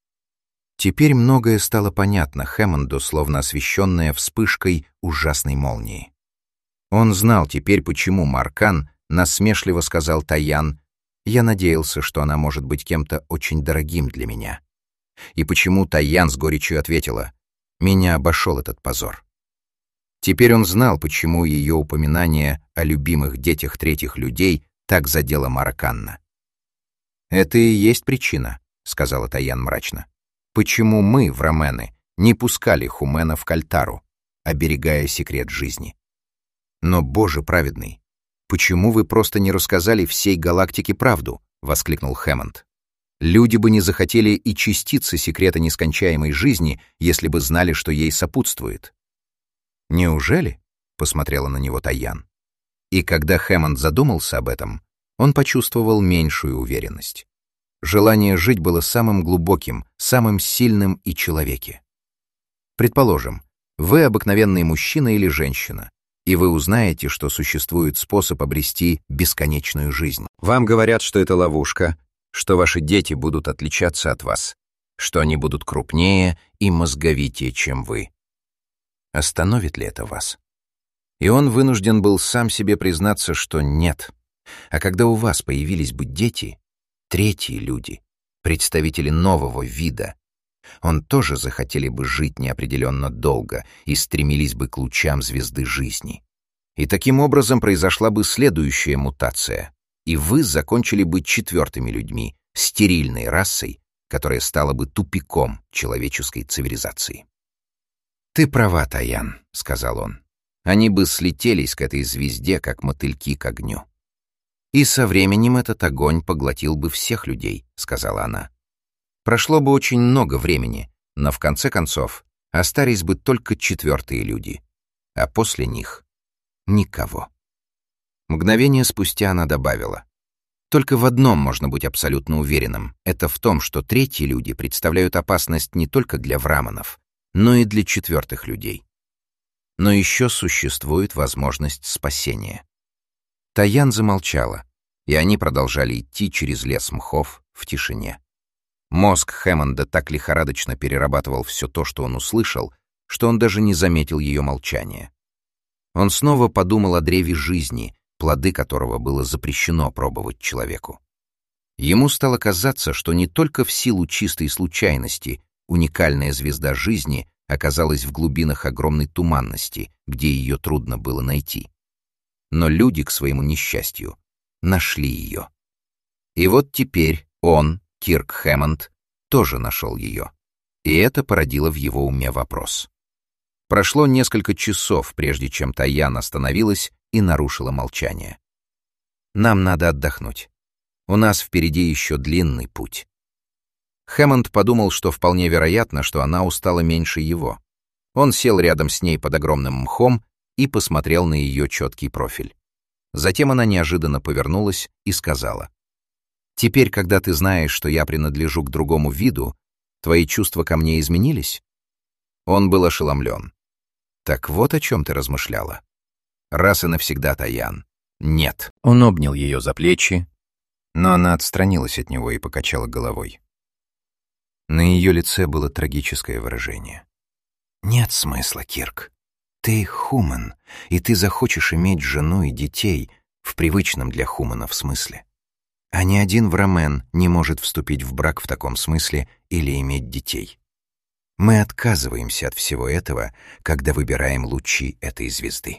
Теперь многое стало понятно Хэммонду, словно освещенное вспышкой ужасной молнии. Он знал теперь, почему Маркан насмешливо сказал Таян: «Я надеялся, что она может быть кем-то очень дорогим для меня». И почему Таян с горечью ответила: «Меня обошел этот позор». Теперь он знал, почему ее упоминание о любимых детях третьих людей так задело Марканна. «Это и есть причина», — сказала Таян мрачно, «почему мы, врамены, не пускали хуменов к Альтару, оберегая секрет жизни. Но, Боже праведный, почему вы просто не рассказали всей галактике правду?» — воскликнул Хэммонд. «Люди бы не захотели и частицы секрета нескончаемой жизни, если бы знали, что ей сопутствует». «Неужели?» — посмотрела на него Таян. И когда Хэммонд задумался об этом, он почувствовал меньшую уверенность. Желание жить было самым глубоким, самым сильным и человеке. Предположим, вы обыкновенный мужчина или женщина, и вы узнаете, что существует способ обрести бесконечную жизнь. Вам говорят, что это ловушка, что ваши дети будут отличаться от вас, что они будут крупнее и мозговитее, чем вы. Остановит ли это вас? И он вынужден был сам себе признаться, что нет. А когда у вас появились бы дети, третьи люди, представители нового вида, он тоже захотели бы жить неопределенно долго и стремились бы к лучам звезды жизни. И таким образом произошла бы следующая мутация, и вы закончили бы четвертыми людьми, стерильной расой, которая стала бы тупиком человеческой цивилизации. «Ты права, Таян», — сказал он. «Они бы слетелись к этой звезде, как мотыльки к огню». «И со временем этот огонь поглотил бы всех людей», — сказала она. «Прошло бы очень много времени, но в конце концов остались бы только четвертые люди, а после них — никого». Мгновение спустя она добавила: «Только в одном можно быть абсолютно уверенным — это в том, что третьи люди представляют опасность не только для враманов, но и для четвертых людей. Но еще существует возможность спасения». Таян замолчала, и они продолжали идти через лес мхов в тишине. Мозг Хэммонда так лихорадочно перерабатывал все то, что он услышал, что он даже не заметил ее молчания. Он снова подумал о древе жизни, плоды которого было запрещено пробовать человеку. Ему стало казаться, что не только в силу чистой случайности уникальная звезда жизни оказалась в глубинах огромной туманности, где ее трудно было найти. Но люди, к своему несчастью, нашли ее. И вот теперь он, Кирк Хэммонд, тоже нашел ее. И это породило в его уме вопрос. Прошло несколько часов, прежде чем Таян остановилась и нарушила молчание. «Нам надо отдохнуть. У нас впереди еще длинный путь». Хэммонд подумал, что вполне вероятно, что она устала меньше его. Он сел рядом с ней под огромным мхом и посмотрел на ее четкий профиль. Затем она неожиданно повернулась и сказала: «Теперь, когда ты знаешь, что я принадлежу к другому виду, твои чувства ко мне изменились?» Он был ошеломлен. «Так вот о чем ты размышляла. Раз и навсегда, Таян. Нет». Он обнял ее за плечи, но она отстранилась от него и покачала головой. На ее лице было трагическое выражение. «Нет смысла, Кирк. Ты хуман, и ты захочешь иметь жену и детей в привычном для хуманов смысле. А ни один врамен не может вступить в брак в таком смысле или иметь детей. Мы отказываемся от всего этого, когда выбираем лучи этой звезды».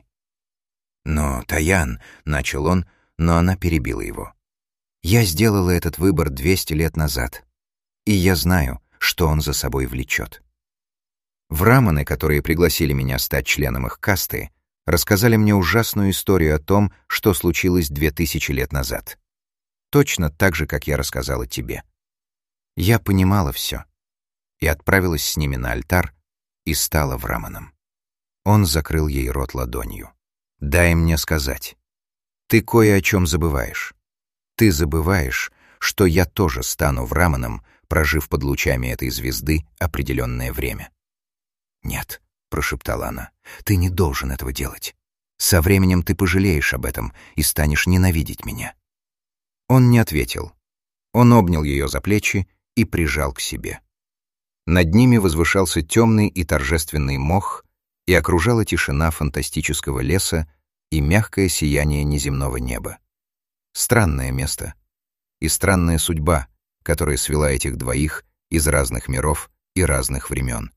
«Но, Таян», — начал он, но она перебила его. «Я сделала этот выбор двести лет назад, и я знаю, что он за собой влечет. Враманы, которые пригласили меня стать членом их касты, рассказали мне ужасную историю о том, что случилось две тысячи лет назад. Точно так же, как я рассказала тебе. Я понимала все и отправилась с ними на альтар и стала враманом». Он закрыл ей рот ладонью. «Дай мне сказать. Ты кое о чем забываешь. Ты забываешь, что я тоже стану враманом, прожив под лучами этой звезды определенное время». «Нет», — прошептала она, — «ты не должен этого делать. Со временем ты пожалеешь об этом и станешь ненавидеть меня». Он не ответил. Он обнял ее за плечи и прижал к себе. Над ними возвышался темный и торжественный мох, и окружала тишина фантастического леса и мягкое сияние неземного неба. Странное место и странная судьба, которая свела этих двоих из разных миров и разных времен.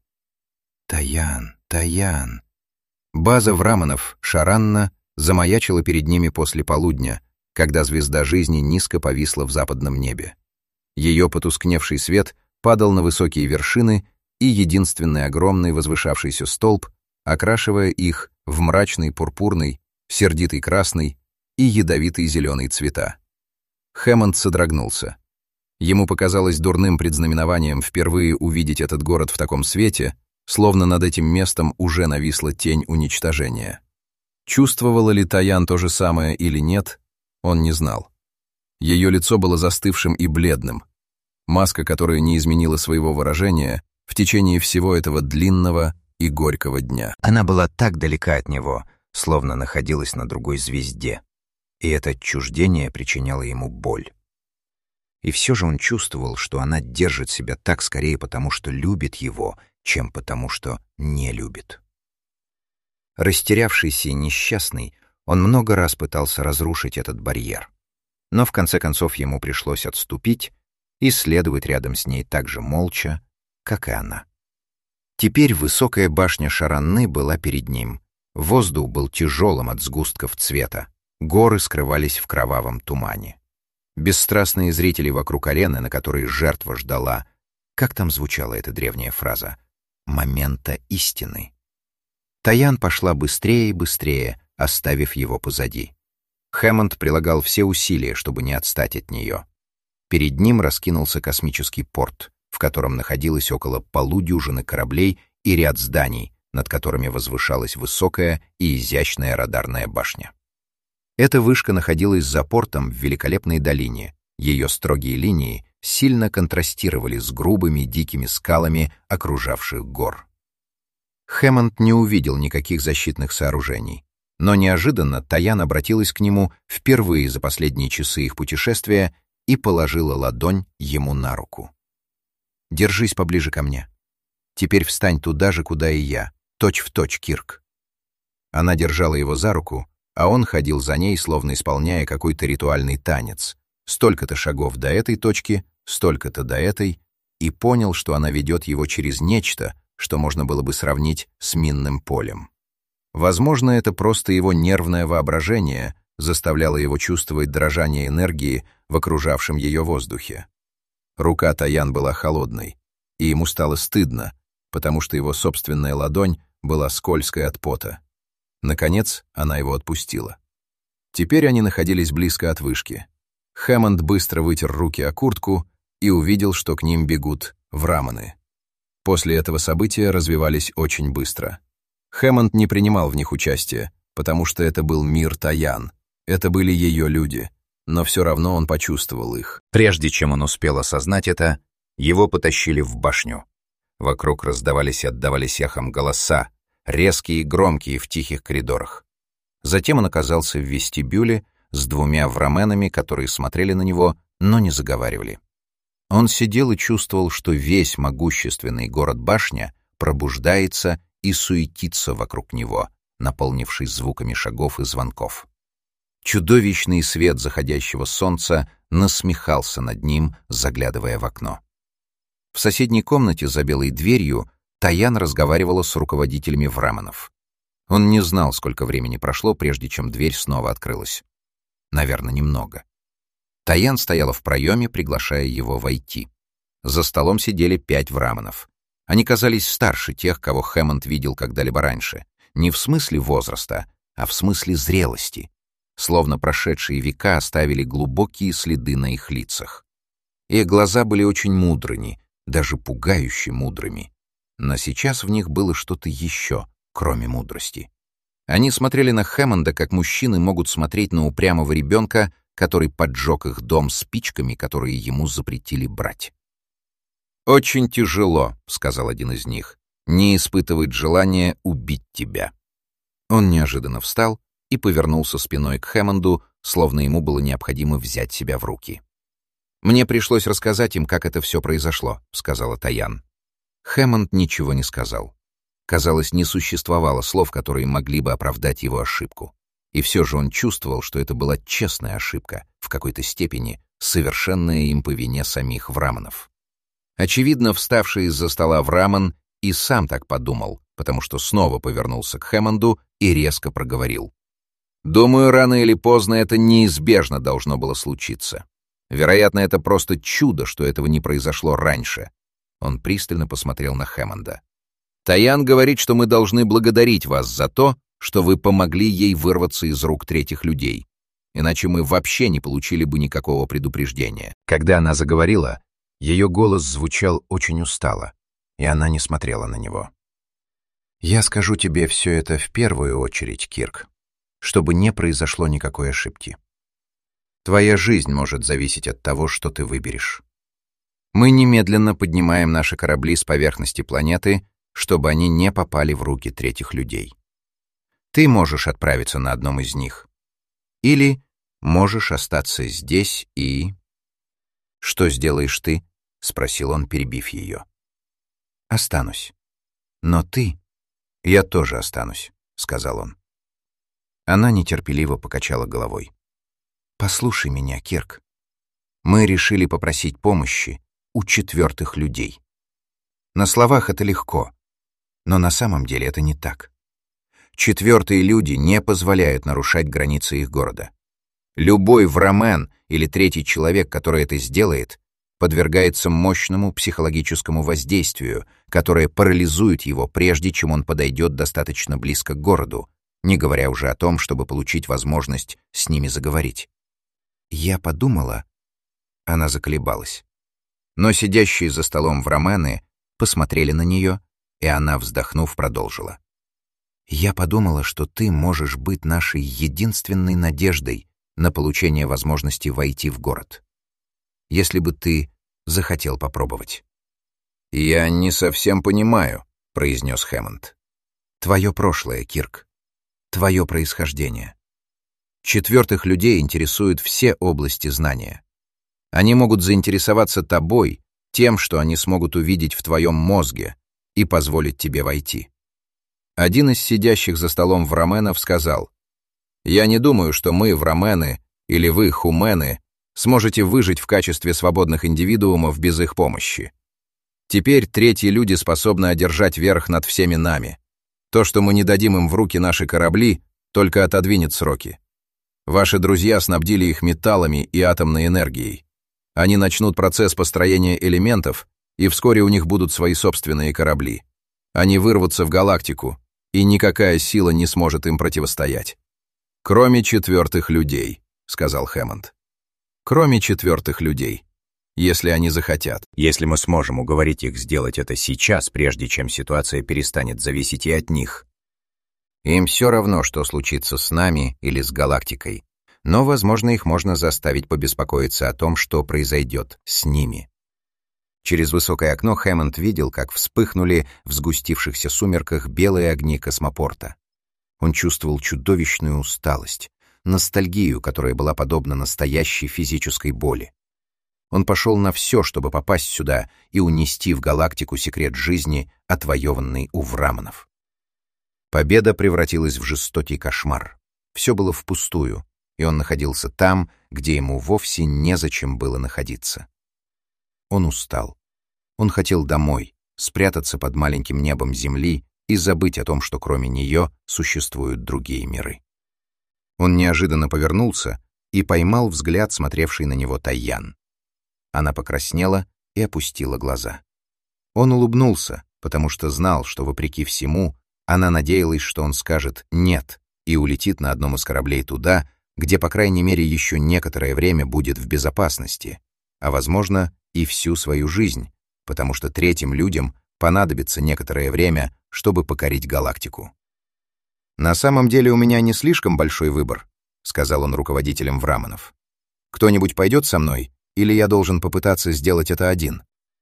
«Таян, Таян». База враманов, Шаранна, замаячила перед ними после полудня, когда звезда жизни низко повисла в западном небе. Ее потускневший свет падал на высокие вершины и единственный огромный возвышавшийся столб, окрашивая их в мрачный пурпурный, сердитый красный и ядовитый зеленый цвета. Хэммонд содрогнулся. Ему показалось дурным предзнаменованием впервые увидеть этот город в таком свете, словно над этим местом уже нависла тень уничтожения. Чувствовала ли Таян то же самое или нет, он не знал. Ее лицо было застывшим и бледным. Маска, которая не изменила своего выражения в течение всего этого длинного и горького дня. Она была так далека от него, словно находилась на другой звезде, и это отчуждение причиняло ему боль. И все же он чувствовал, что она держит себя так скорее потому, что любит его, чем потому, что не любит. Растерявшийся и несчастный, он много раз пытался разрушить этот барьер, но в конце концов ему пришлось отступить и следовать рядом с ней так же молча, как и она. Теперь высокая башня Шаранны была перед ним. Воздух был тяжелым от сгустков цвета. Горы скрывались в кровавом тумане. Бесстрастные зрители вокруг арены, на которой жертва ждала, как там звучала эта древняя фраза, «момента истины». Таян пошла быстрее и быстрее, оставив его позади. Хэммонд прилагал все усилия, чтобы не отстать от нее. Перед ним раскинулся космический порт, в котором находилось около полудюжины кораблей и ряд зданий, над которыми возвышалась высокая и изящная радарная башня. Эта вышка находилась за портом в великолепной долине. Ее строгие линии сильно контрастировали с грубыми дикими скалами окружавших гор. Хэммонд не увидел никаких защитных сооружений, но неожиданно Таян обратилась к нему впервые за последние часы их путешествия и положила ладонь ему на руку. «Держись поближе ко мне. Теперь встань туда же, куда и я, точь в точь, Кирк». Она держала его за руку, а он ходил за ней, словно исполняя какой-то ритуальный танец. Столько-то шагов до этой точки, столько-то до этой, и понял, что она ведет его через нечто, что можно было бы сравнить с минным полем. Возможно, это просто его нервное воображение заставляло его чувствовать дрожание энергии в окружавшем ее воздухе. Рука Таян была холодной, и ему стало стыдно, потому что его собственная ладонь была скользкой от пота. Наконец, она его отпустила. Теперь они находились близко от вышки. Хэммонд быстро вытер руки о куртку и увидел, что к ним бегут враманы. После этого события развивались очень быстро. Хэммонд не принимал в них участия, потому что это был мир Таян, это были ее люди, но все равно он почувствовал их. Прежде чем он успел осознать это, его потащили в башню. Вокруг раздавались и отдавались эхом голоса, резкие и громкие в тихих коридорах. Затем он оказался в вестибюле с двумя враменами, которые смотрели на него, но не заговаривали. Он сидел и чувствовал, что весь могущественный город-башня пробуждается и суетится вокруг него, наполнившись звуками шагов и звонков. Чудовищный свет заходящего солнца насмехался над ним, заглядывая в окно. В соседней комнате за белой дверью Таян разговаривала с руководителями враменов. Он не знал, сколько времени прошло, прежде чем дверь снова открылась. Наверное, немного. Таян стояла в проеме, приглашая его войти. За столом сидели пять враменов. Они казались старше тех, кого Хэммонд видел когда-либо раньше. Не в смысле возраста, а в смысле зрелости. Словно прошедшие века оставили глубокие следы на их лицах. Их глаза были очень мудрыми, даже пугающе мудрыми. Но сейчас в них было что-то еще, кроме мудрости. Они смотрели на Хэммонда, как мужчины могут смотреть на упрямого ребенка, который поджег их дом спичками, которые ему запретили брать. «Очень тяжело», — сказал один из них, — «не испытывать желания убить тебя». Он неожиданно встал и повернулся спиной к Хэммонду, словно ему было необходимо взять себя в руки. «Мне пришлось рассказать им, как это все произошло», — сказала Таян. Хэммонд ничего не сказал. Казалось, не существовало слов, которые могли бы оправдать его ошибку. И все же он чувствовал, что это была честная ошибка, в какой-то степени совершенная им по вине самих враменов. Очевидно, вставший из-за стола врамен и сам так подумал, потому что снова повернулся к Хэммонду и резко проговорил. «Думаю, рано или поздно это неизбежно должно было случиться. Вероятно, это просто чудо, что этого не произошло раньше». Он пристально посмотрел на Хэммонда. «Таян говорит, что мы должны благодарить вас за то, что вы помогли ей вырваться из рук третьих людей. Иначе мы вообще не получили бы никакого предупреждения». Когда она заговорила, ее голос звучал очень устало, и она не смотрела на него. «Я скажу тебе все это в первую очередь, Кирк, чтобы не произошло никакой ошибки. Твоя жизнь может зависеть от того, что ты выберешь. Мы немедленно поднимаем наши корабли с поверхности планеты, чтобы они не попали в руки третьих людей. Ты можешь отправиться на одном из них. Или можешь остаться здесь и... «Что сделаешь ты?» — спросил он, перебив ее. «Останусь. Но ты...» «Я тоже останусь», — сказал он. Она нетерпеливо покачала головой. «Послушай меня, Кирк. Мы решили попросить помощи у четвертых людей. На словах это легко, но на самом деле это не так. Четвертые люди не позволяют нарушать границы их города. Любой врамен или третий человек, который это сделает, подвергается мощному психологическому воздействию, которое парализует его, прежде чем он подойдет достаточно близко к городу, не говоря уже о том, чтобы получить возможность с ними заговорить. Я подумала...» Она заколебалась. Но сидящие за столом врамены посмотрели на нее, и она, вздохнув, продолжила. «Я подумала, что ты можешь быть нашей единственной надеждой на получение возможности войти в город. Если бы ты захотел попробовать». «Я не совсем понимаю», — произнес Хэммонд. «Твое прошлое, Кирк. Твое происхождение. Четвертых людей интересуют все области знания. Они могут заинтересоваться тобой, тем, что они смогут увидеть в твоем мозге и позволить тебе войти». Один из сидящих за столом враменов сказал: «Я не думаю, что мы, врамены, или вы, хумены, сможете выжить в качестве свободных индивидуумов без их помощи. Теперь третьи люди способны одержать верх над всеми нами. То, что мы не дадим им в руки наши корабли, только отодвинет сроки. Ваши друзья снабдили их металлами и атомной энергией. Они начнут процесс построения элементов, и вскоре у них будут свои собственные корабли. Они вырвутся в галактику, и никакая сила не сможет им противостоять. Кроме четвертых людей», — сказал Хэммонд. «Кроме четвертых людей, если они захотят. Если мы сможем уговорить их сделать это сейчас, прежде чем ситуация перестанет зависеть и от них. Им все равно, что случится с нами или с галактикой, но, возможно, их можно заставить побеспокоиться о том, что произойдет с ними. Через высокое окно Хэммонд видел, как вспыхнули в сгустившихся сумерках белые огни космопорта. Он чувствовал чудовищную усталость, ностальгию, которая была подобна настоящей физической боли. Он пошел на все, чтобы попасть сюда и унести в галактику секрет жизни, отвоеванный у Враманов. Победа превратилась в жестокий кошмар. Все было впустую, и он находился там, где ему вовсе незачем было находиться. Он устал. Он хотел домой, спрятаться под маленьким небом Земли и забыть о том, что кроме нее существуют другие миры. Он неожиданно повернулся и поймал взгляд, смотревший на него Таян. Она покраснела и опустила глаза. Он улыбнулся, потому что знал, что, вопреки всему, она надеялась, что он скажет «нет» и улетит на одном из кораблей туда, где, по крайней мере, еще некоторое время будет в безопасности, а, возможно, и всю свою жизнь, потому что третьим людям понадобится некоторое время, чтобы покорить галактику. «На самом деле у меня не слишком большой выбор», — сказал он руководителям Враманов. «Кто-нибудь пойдет со мной, или я должен попытаться сделать это один?»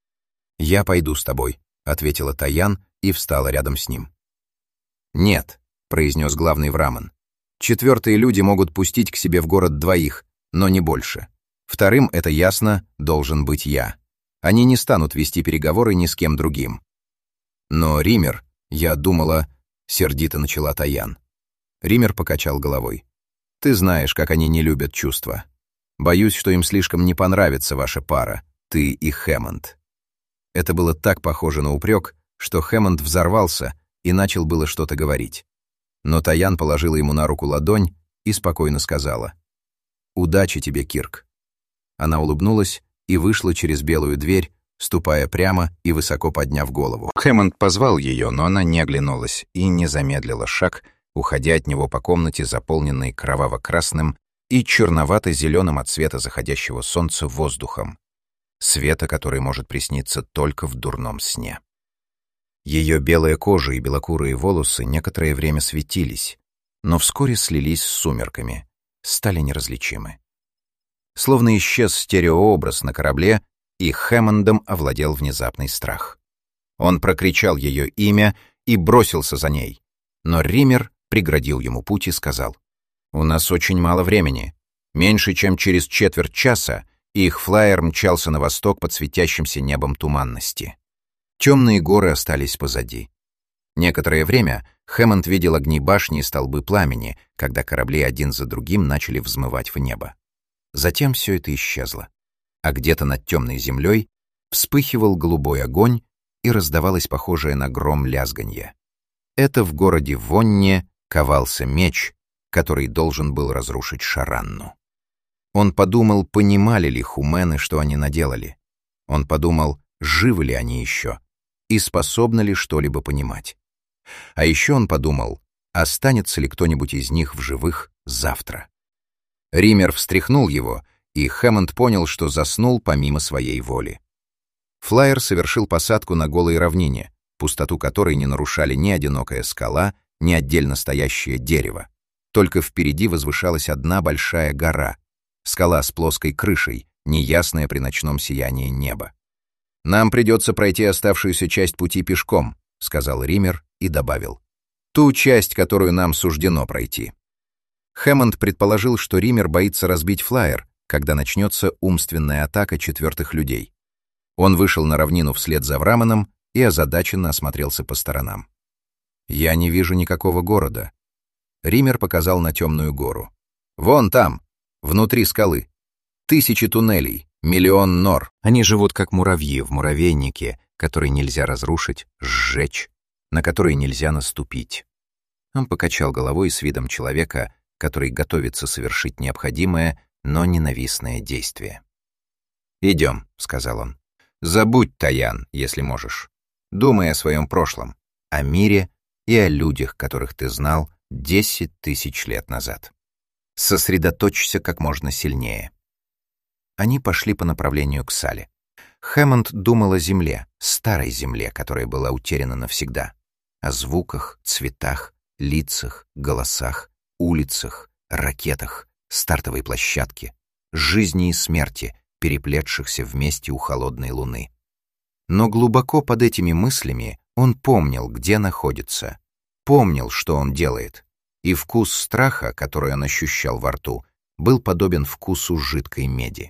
«Я пойду с тобой», — ответила Таян и встала рядом с ним. «Нет», — произнес главный Враман. «Четвертые люди могут пустить к себе в город двоих, но не больше. Вторым, это ясно, должен быть я. Они не станут вести переговоры ни с кем другим». «Но, Ример, я думала...» — сердито начала Таян. Ример покачал головой. «Ты знаешь, как они не любят чувства. Боюсь, что им слишком не понравится ваша пара, ты и Хэммонд». Это было так похоже на упрек, что Хэммонд взорвался и начал было что-то говорить. Но Таян положила ему на руку ладонь и спокойно сказала: «Удачи тебе, Кирк». Она улыбнулась и вышла через белую дверь, ступая прямо и высоко подняв голову. Хэммонд позвал ее, но она не оглянулась и не замедлила шаг, уходя от него по комнате, заполненной кроваво-красным и черновато-зеленым от света заходящего солнца воздухом, света, который может присниться только в дурном сне. Ее белая кожа и белокурые волосы некоторое время светились, но вскоре слились с сумерками, стали неразличимы. Словно исчез стереообраз на корабле, и Хэммондом овладел внезапный страх. Он прокричал ее имя и бросился за ней, но Ример преградил ему путь и сказал: «У нас очень мало времени. Меньше чем через четверть часа их флайер мчался на восток под светящимся небом туманности. Темные горы остались позади. Некоторое время Хэммонд видел огни башни и столбы пламени, когда корабли один за другим начали взмывать в небо. Затем все это исчезло, а где-то над темной землей вспыхивал голубой огонь и раздавалось похожее на гром лязганье. Это в городе Вонне ковался меч, который должен был разрушить Шаранну. Он подумал, понимали ли хумены, что они наделали. Он подумал, живы ли они еще и способны ли что-либо понимать. А еще он подумал, останется ли кто-нибудь из них в живых завтра. Ример встряхнул его, и Хэммонд понял, что заснул помимо своей воли. Флайер совершил посадку на голой равнине, пустоту которой не нарушали ни одинокая скала, ни отдельно стоящее дерево. Только впереди возвышалась одна большая гора, скала с плоской крышей, неясная при ночном сиянии неба. «Нам придется пройти оставшуюся часть пути пешком», — сказал Ример и добавил. «Ту часть, которую нам суждено пройти». Хэммонд предположил, что Ример боится разбить флайер, когда начнется умственная атака четвертых людей. Он вышел на равнину вслед за Враманом и озадаченно осмотрелся по сторонам. «Я не вижу никакого города». Ример показал на темную гору. «Вон там, внутри скалы. Тысячи туннелей, миллион нор. Они живут как муравьи в муравейнике, который нельзя разрушить, сжечь, на который нельзя наступить». Он покачал головой с видом человека, который готовится совершить необходимое, но ненавистное действие. «Идем», — сказал он. «Забудь, Таян, если можешь. Думай о своем прошлом, о мире и о людях, которых ты знал десять тысяч лет назад. Сосредоточься как можно сильнее». Они пошли по направлению к Сале. Хэммонд думал о земле, старой земле, которая была утеряна навсегда, о звуках, цветах, лицах, голосах, улицах, ракетах, стартовой площадке, жизни и смерти, переплетшихся вместе у холодной луны. Но глубоко под этими мыслями он помнил, где находится, помнил, что он делает, и вкус страха, который он ощущал во рту, был подобен вкусу жидкой меди.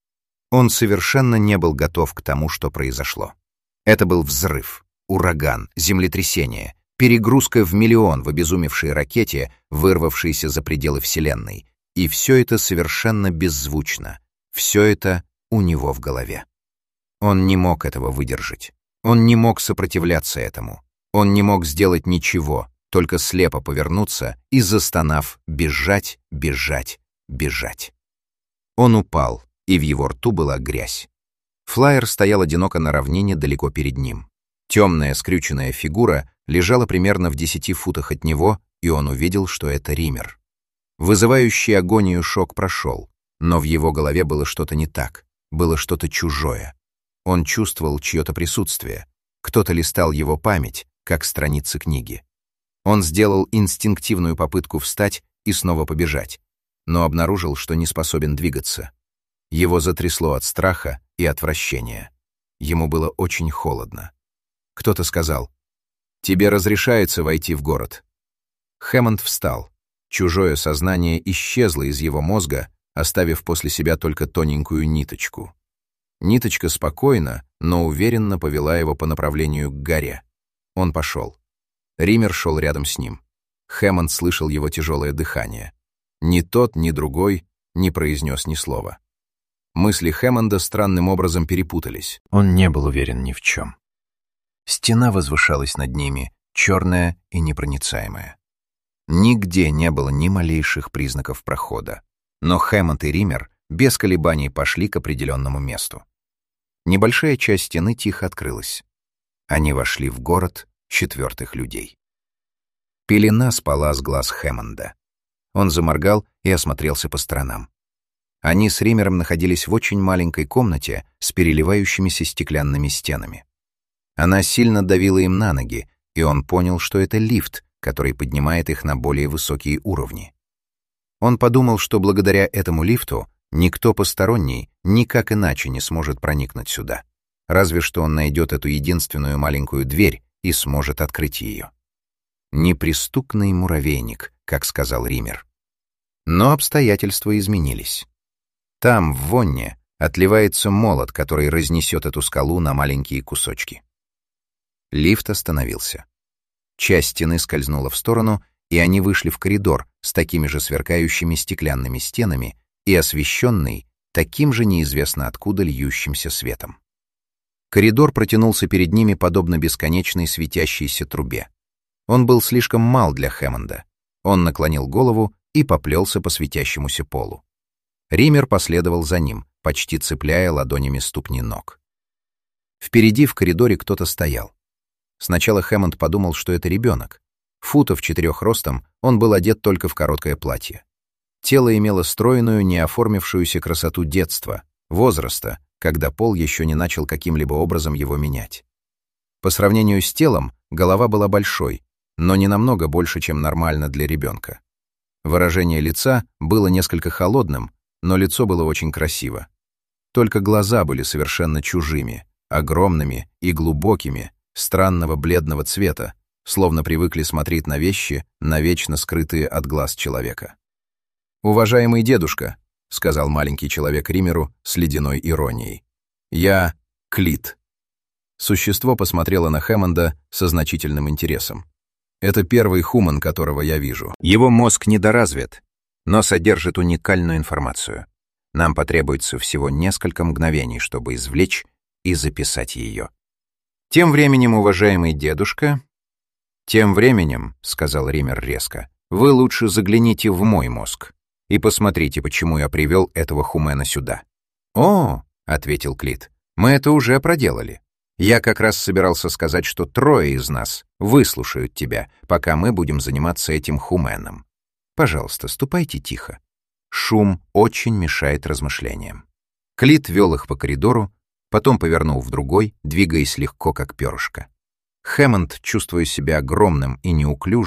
Он совершенно не был готов к тому, что произошло. Это был взрыв, ураган, землетрясение, перегрузка в миллион в обезумевшей ракете, вырвавшейся за пределы Вселенной. И все это совершенно беззвучно. Все это у него в голове. Он не мог этого выдержать. Он не мог сопротивляться этому. Он не мог сделать ничего, только слепо повернуться и, застонав, бежать, бежать, бежать. Он упал, и в его рту была грязь. Флайер стоял одиноко на равнине далеко перед ним. Темная скрюченная фигура лежала примерно в десяти футах от него, и он увидел, что это Ример. Вызывающий агонию шок прошел, но в его голове было что-то не так, было что-то чужое. Он чувствовал чье-то присутствие. Кто-то листал его память, как страницы книги. Он сделал инстинктивную попытку встать и снова побежать, но обнаружил, что не способен двигаться. Его затрясло от страха и отвращения. Ему было очень холодно. Кто-то сказал: «Тебе разрешается войти в город». Хэммонд встал. Чужое сознание исчезло из его мозга, оставив после себя только тоненькую ниточку. Ниточка спокойно, но уверенно повела его по направлению к горе. Он пошел. Ример шел рядом с ним. Хэммонд слышал его тяжелое дыхание. Ни тот, ни другой не произнес ни слова. Мысли Хэммонда странным образом перепутались. Он не был уверен ни в чем. Стена возвышалась над ними, черная и непроницаемая. Нигде не было ни малейших признаков прохода. Но Хэммонд и Ример без колебаний пошли к определенному месту. Небольшая часть стены тихо открылась. Они вошли в город четвертых людей. Пелена спала с глаз Хэммонда. Он заморгал и осмотрелся по сторонам. Они с Римером находились в очень маленькой комнате с переливающимися стеклянными стенами. Она сильно давила им на ноги, и он понял, что это лифт, который поднимает их на более высокие уровни. Он подумал, что благодаря этому лифту никто посторонний никак иначе не сможет проникнуть сюда, разве что он найдет эту единственную маленькую дверь и сможет открыть ее. Неприступный муравейник, как сказал Ример. Но обстоятельства изменились. Там, в вонне, отливается молот, который разнесет эту скалу на маленькие кусочки. Лифт остановился. Часть стены скользнула в сторону, и они вышли в коридор с такими же сверкающими стеклянными стенами и освещенный таким же неизвестно откуда льющимся светом. Коридор протянулся перед ними подобно бесконечной светящейся трубе. Он был слишком мал для Хэммонда. Он наклонил голову и поплелся по светящемуся полу. Ример последовал за ним, почти цепляя ладонями ступни ног. Впереди в коридоре кто-то стоял. Сначала Хэммонд подумал, что это ребенок. Футов четырех ростом, он был одет только в короткое платье. Тело имело стройную, не оформившуюся красоту детства, возраста, когда пол еще не начал каким-либо образом его менять. По сравнению с телом, голова была большой, но не намного больше, чем нормально для ребенка. Выражение лица было несколько холодным, но лицо было очень красиво. Только глаза были совершенно чужими, огромными и глубокими, странного бледного цвета, словно привыкли смотреть на вещи, навечно скрытые от глаз человека. «Уважаемый дедушка», — сказал маленький человек Римеру с ледяной иронией, — «я Клит». Существо посмотрело на Хэммонда со значительным интересом. «Это первый хуман, которого я вижу. Его мозг недоразвит, но содержит уникальную информацию. Нам потребуется всего несколько мгновений, чтобы извлечь и записать ее». «Тем временем, уважаемый дедушка...» «Тем временем, — сказал Ример резко, — вы лучше загляните в мой мозг и посмотрите, почему я привел этого хумена сюда». «О, — ответил Клит, — мы это уже проделали. Я как раз собирался сказать, что трое из нас выслушают тебя, пока мы будем заниматься этим хуменом. Пожалуйста, ступайте тихо. Шум очень мешает размышлениям». Клит вел их по коридору, потом повернул в другой, двигаясь легко, как перышко. Хэммонд, чувствуя себя огромным и неуклюжим,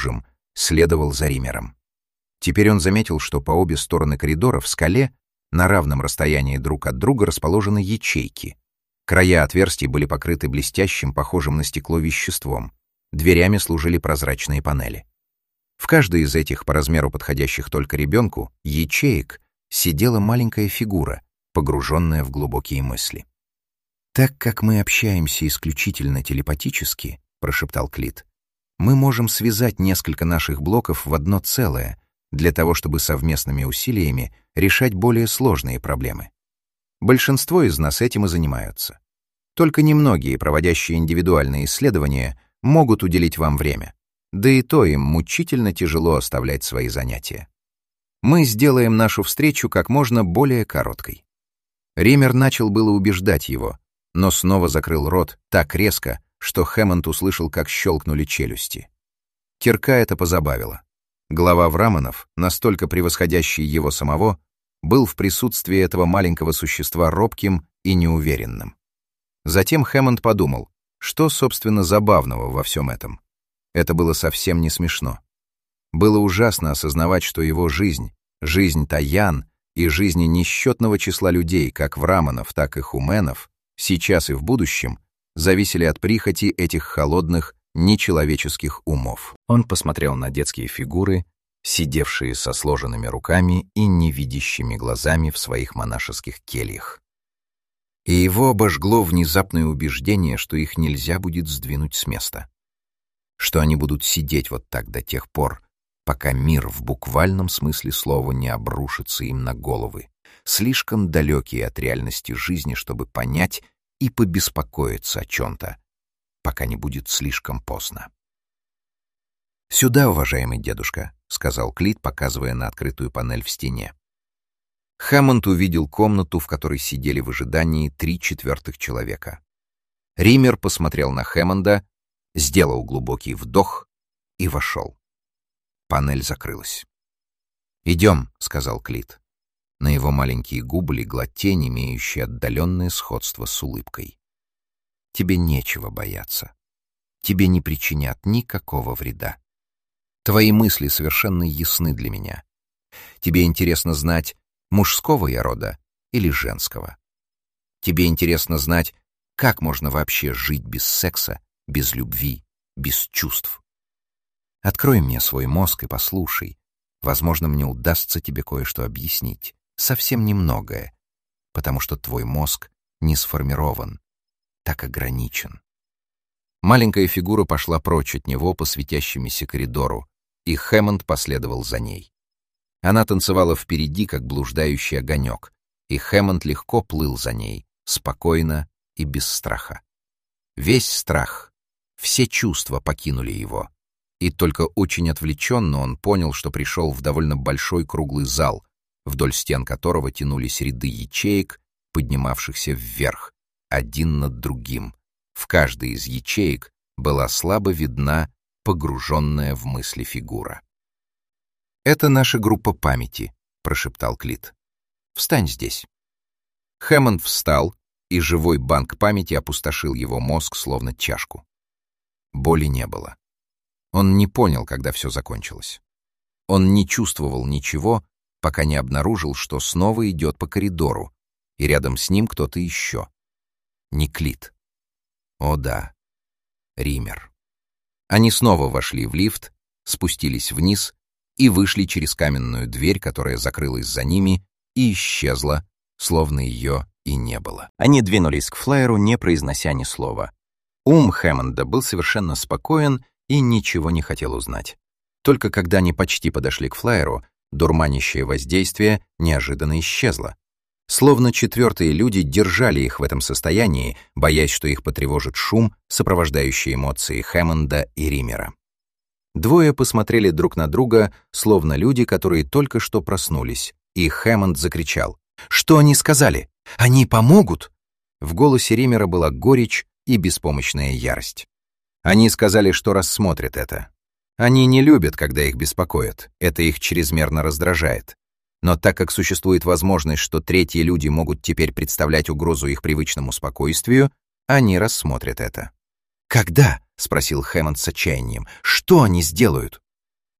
следовал за Римером. Теперь он заметил, что по обе стороны коридора в скале на равном расстоянии друг от друга расположены ячейки. Края отверстий были покрыты блестящим, похожим на стекло веществом. Дверями служили прозрачные панели. В каждой из этих, по размеру подходящих только ребенку, ячеек сидела маленькая фигура, погруженная в глубокие мысли. «Так как мы общаемся исключительно телепатически, — прошептал Клит, — мы можем связать несколько наших блоков в одно целое, для того, чтобы совместными усилиями решать более сложные проблемы. Большинство из нас этим и занимаются. Только немногие, проводящие индивидуальные исследования, могут уделить вам время, да и то им мучительно тяжело оставлять свои занятия. Мы сделаем нашу встречу как можно более короткой». Ример начал было убеждать его, но снова закрыл рот так резко, что Хэммонд услышал, как щелкнули челюсти. Кирка это позабавило. Глава Враманов, настолько превосходящий его самого, был в присутствии этого маленького существа робким и неуверенным. Затем Хэммонд подумал, что, собственно, забавного во всем этом. Это было совсем не смешно. Было ужасно осознавать, что его жизнь, жизнь Таян и жизни несчетного числа людей, как Враманов, так и Хуменов, сейчас и в будущем, зависели от прихоти этих холодных, нечеловеческих умов. Он посмотрел на детские фигуры, сидевшие со сложенными руками и невидящими глазами в своих монашеских кельях. И его обожгло внезапное убеждение, что их нельзя будет сдвинуть с места. Что они будут сидеть вот так до тех пор, пока мир в буквальном смысле слова не обрушится им на головы, слишком далекие от реальности жизни, чтобы понять и побеспокоиться о чем-то, пока не будет слишком поздно. «Сюда, уважаемый дедушка», — сказал Клит, показывая на открытую панель в стене. Хэммонд увидел комнату, в которой сидели в ожидании три четвертых человека. Ример посмотрел на Хэммонда, сделал глубокий вдох и вошел. Панель закрылась. «Идем», — сказал Клит. На его маленькие губы легла тень, имеющая отдаленное сходство с улыбкой. «Тебе нечего бояться. Тебе не причинят никакого вреда. Твои мысли совершенно ясны для меня. Тебе интересно знать, мужского я рода или женского. Тебе интересно знать, как можно вообще жить без секса, без любви, без чувств. Открой мне свой мозг и послушай. Возможно, мне удастся тебе кое-что объяснить. Совсем немногое, потому что твой мозг не сформирован, так ограничен». Маленькая фигура пошла прочь от него по светящемуся коридору, и Хэммонд последовал за ней. Она танцевала впереди, как блуждающий огонек, и Хэммонд легко плыл за ней, спокойно и без страха. Весь страх, все чувства покинули его, и только очень отвлеченно он понял, что пришел в довольно большой круглый зал, вдоль стен которого тянулись ряды ячеек, поднимавшихся вверх, один над другим. В каждой из ячеек была слабо видна погруженная в мысли фигура. «Это наша группа памяти», — прошептал Клит. «Встань здесь». Хэммонд встал, и живой банк памяти опустошил его мозг, словно чашку. Боли не было. Он не понял, когда все закончилось. Он не чувствовал ничего, пока не обнаружил, что снова идет по коридору, и рядом с ним кто-то еще. Не Клит. О да, Ример. Они снова вошли в лифт, спустились вниз и вышли через каменную дверь, которая закрылась за ними и исчезла, словно ее и не было. Они двинулись к флайеру, не произнося ни слова. Ум Хэммонда был совершенно спокоен и ничего не хотел узнать. Только когда они почти подошли к флайеру, дурманящее воздействие неожиданно исчезло. Словно четвертые люди держали их в этом состоянии, боясь, что их потревожит шум, сопровождающий эмоции Хэммонда и Римера. Двое посмотрели друг на друга, словно люди, которые только что проснулись, и Хэммонд закричал: «Что они сказали? Они помогут?» В голосе Римера была горечь и беспомощная ярость. Они сказали, что рассмотрят это. Они не любят, когда их беспокоят, это их чрезмерно раздражает. Но так как существует возможность, что третьи люди могут теперь представлять угрозу их привычному спокойствию, они рассмотрят это. «Когда?» — спросил Хэммонд с отчаянием. «Что они сделают?»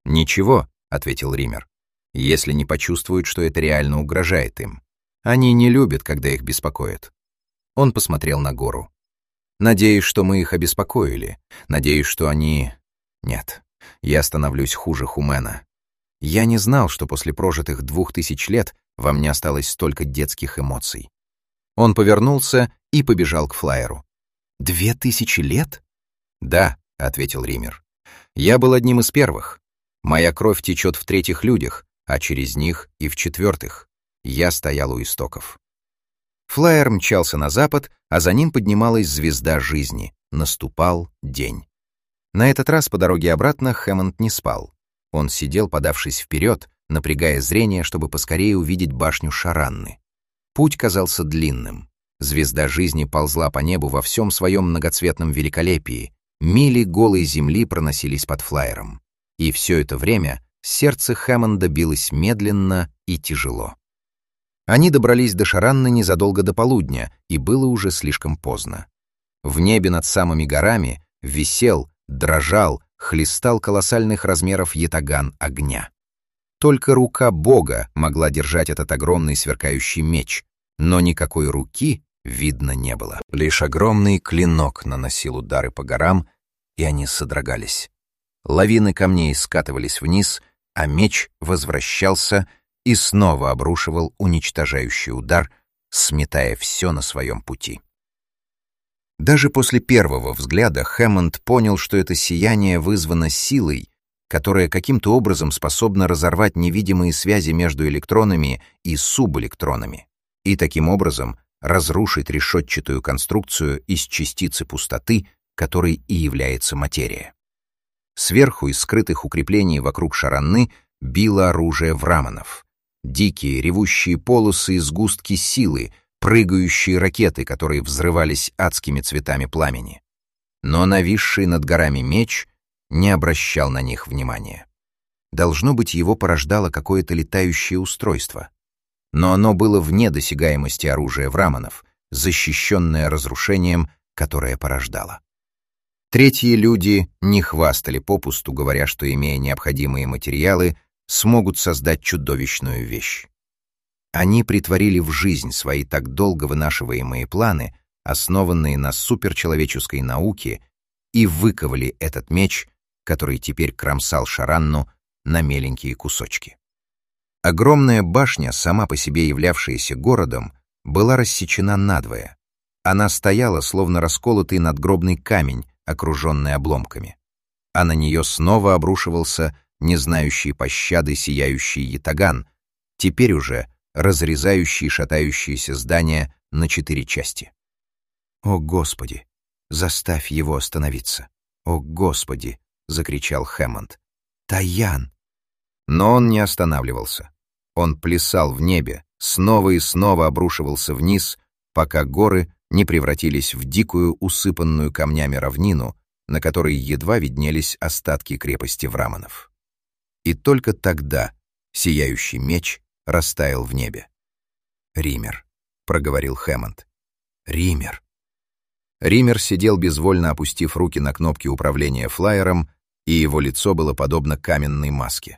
«Ничего», — ответил Ример, — «если не почувствуют, что это реально угрожает им. Они не любят, когда их беспокоят». Он посмотрел на гору. «Надеюсь, что мы их обеспокоили. Надеюсь, что они... Нет, я становлюсь хуже Хумена. Я не знал, что после прожитых двух тысяч лет во мне осталось столько детских эмоций». Он повернулся и побежал к флайеру. «Две тысячи лет?» «Да», — ответил Ример. «Я был одним из первых. Моя кровь течет в третьих людях, а через них и в четвертых. Я стоял у истоков». Флайер мчался на запад, а за ним поднималась звезда жизни. Наступал день. На этот раз по дороге обратно Хэммонд не спал. Он сидел, подавшись вперед, напрягая зрение, чтобы поскорее увидеть башню Шаранны. Путь казался длинным. Звезда жизни ползла по небу во всем своем многоцветном великолепии. Мили голой земли проносились под флайером. И все это время сердце Хэммонда билось медленно и тяжело. Они добрались до Шаранны незадолго до полудня, и было уже слишком поздно. В небе над самыми горами висел, дрожал, хлестал колоссальных размеров ятаган огня. Только рука Бога могла держать этот огромный сверкающий меч, но никакой руки видно не было. Лишь огромный клинок наносил удары по горам, и они содрогались. Лавины камней скатывались вниз, а меч возвращался и снова обрушивал уничтожающий удар, сметая все на своем пути. Даже после первого взгляда Хэммонд понял, что это сияние вызвано силой, которая каким-то образом способна разорвать невидимые связи между электронами и субэлектронами, и таким образом разрушить решетчатую конструкцию из частицы пустоты, которой и является материя. Сверху из скрытых укреплений вокруг Шаранны било оружие враманов. Дикие, ревущие полосы и сгустки силы, прыгающие ракеты, которые взрывались адскими цветами пламени. Но нависший над горами меч не обращал на них внимания. Должно быть, его порождало какое-то летающее устройство. Но оно было вне досягаемости оружия враманов, защищенное разрушением, которое порождало. Третьи люди не хвастали попусту, говоря, что, имея необходимые материалы, смогут создать чудовищную вещь. Они претворили в жизнь свои так долго вынашиваемые планы, основанные на суперчеловеческой науке, и выковали этот меч, который теперь кромсал Шаранну на меленькие кусочки. Огромная башня, сама по себе являвшаяся городом, была рассечена надвое. Она стояла, словно расколотый надгробный камень, окруженный обломками. А на нее снова обрушивался не знающий пощады сияющий ятаган, теперь уже разрезающий шатающиеся здания на четыре части. «О, Господи! Заставь его остановиться! О, Господи!» — закричал Хэммонд. «Таян!» Но он не останавливался. Он плясал в небе, снова и снова обрушивался вниз, пока горы не превратились в дикую, усыпанную камнями равнину, на которой едва виднелись остатки крепости враманов. И только тогда сияющий меч растаял в небе. «Ример», — проговорил Хэммонд. «Ример». Ример сидел, безвольно опустив руки на кнопки управления флайером, и его лицо было подобно каменной маске.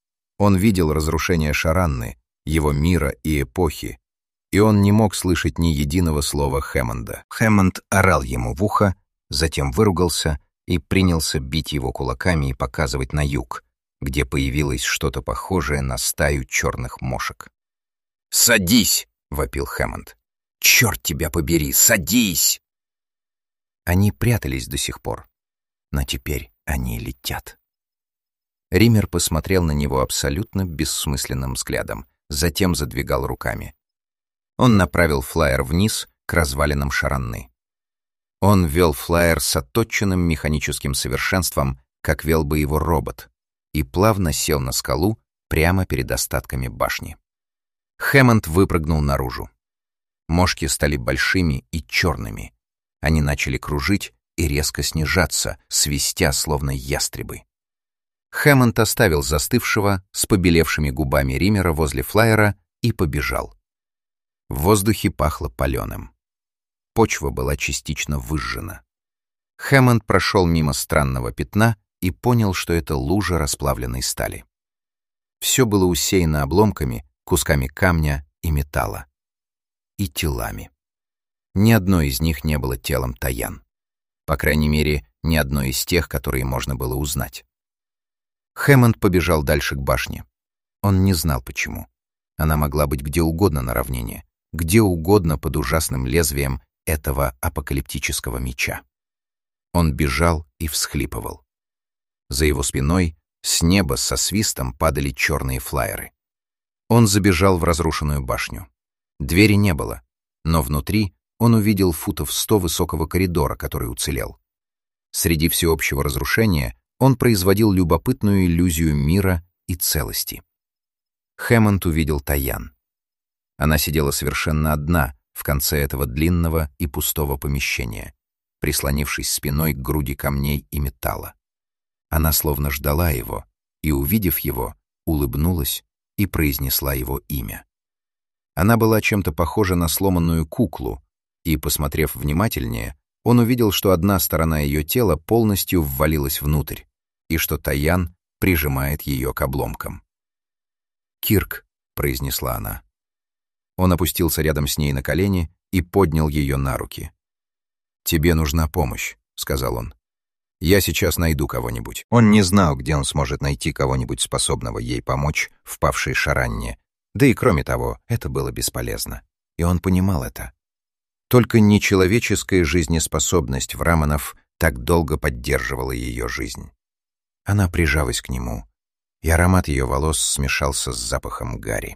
Он видел разрушение Шаранны, его мира и эпохи, и он не мог слышать ни единого слова Хэммонда. Хэммонд орал ему в ухо, затем выругался и принялся бить его кулаками и показывать на юг, где появилось что-то похожее на стаю черных мошек. «Садись!» — вопил Хэммонд. «Черт тебя побери! Садись!» Они прятались до сих пор, но теперь они летят. Ример посмотрел на него абсолютно бессмысленным взглядом, затем задвигал руками. Он направил флайер вниз к развалинам Шаранны. Он вел флайер с отточенным механическим совершенством, как вел бы его робот, и плавно сел на скалу прямо перед остатками башни. Хэммонд выпрыгнул наружу. Мошки стали большими и черными. Они начали кружить и резко снижаться, свистя, словно ястребы. Хэммонд оставил застывшего с побелевшими губами Римера возле флайера и побежал. В воздухе пахло палёным. Почва была частично выжжена. Хэммонд прошел мимо странного пятна и понял, что это лужа расплавленной стали. Все было усеяно обломками, кусками камня и металла. И телами. Ни одно из них не было телом Таян. По крайней мере, ни одно из тех, которые можно было узнать. Хэммонд побежал дальше к башне. Он не знал, почему. Она могла быть где угодно на равнине, где угодно под ужасным лезвием этого апокалиптического меча. Он бежал и всхлипывал. За его спиной с неба со свистом падали черные флаеры. Он забежал в разрушенную башню. Двери не было, но внутри он увидел футов сто высокого коридора, который уцелел. Среди всеобщего разрушения он производил любопытную иллюзию мира и целости. Хэммонд увидел Таян. Она сидела совершенно одна в конце этого длинного и пустого помещения, прислонившись спиной к груди камней и металла. Она словно ждала его, и, увидев его, улыбнулась и произнесла его имя. Она была чем-то похожа на сломанную куклу, и, посмотрев внимательнее, он увидел, что одна сторона ее тела полностью ввалилась внутрь, и что Таян прижимает ее к обломкам. «Кирк», — произнесла она. Он опустился рядом с ней на колени и поднял ее на руки. «Тебе нужна помощь», — сказал он. «Я сейчас найду кого-нибудь». Он не знал, где он сможет найти кого-нибудь, способного ей помочь в павшей Шаранне. Да и кроме того, это было бесполезно. И он понимал это. Только нечеловеческая жизнеспособность Враманов так долго поддерживала ее жизнь. Она прижалась к нему, и аромат ее волос смешался с запахом гари.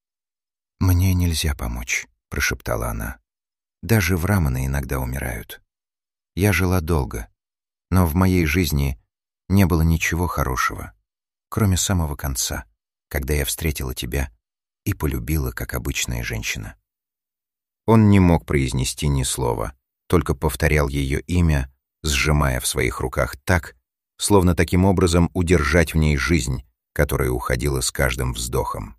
«Мне нельзя помочь», — прошептала она. «Даже Враманы иногда умирают. Я жила долго, но в моей жизни не было ничего хорошего, кроме самого конца, когда я встретила тебя и полюбила, как обычная женщина». Он не мог произнести ни слова, только повторял ее имя, сжимая в своих руках так, словно таким образом удержать в ней жизнь, которая уходила с каждым вздохом.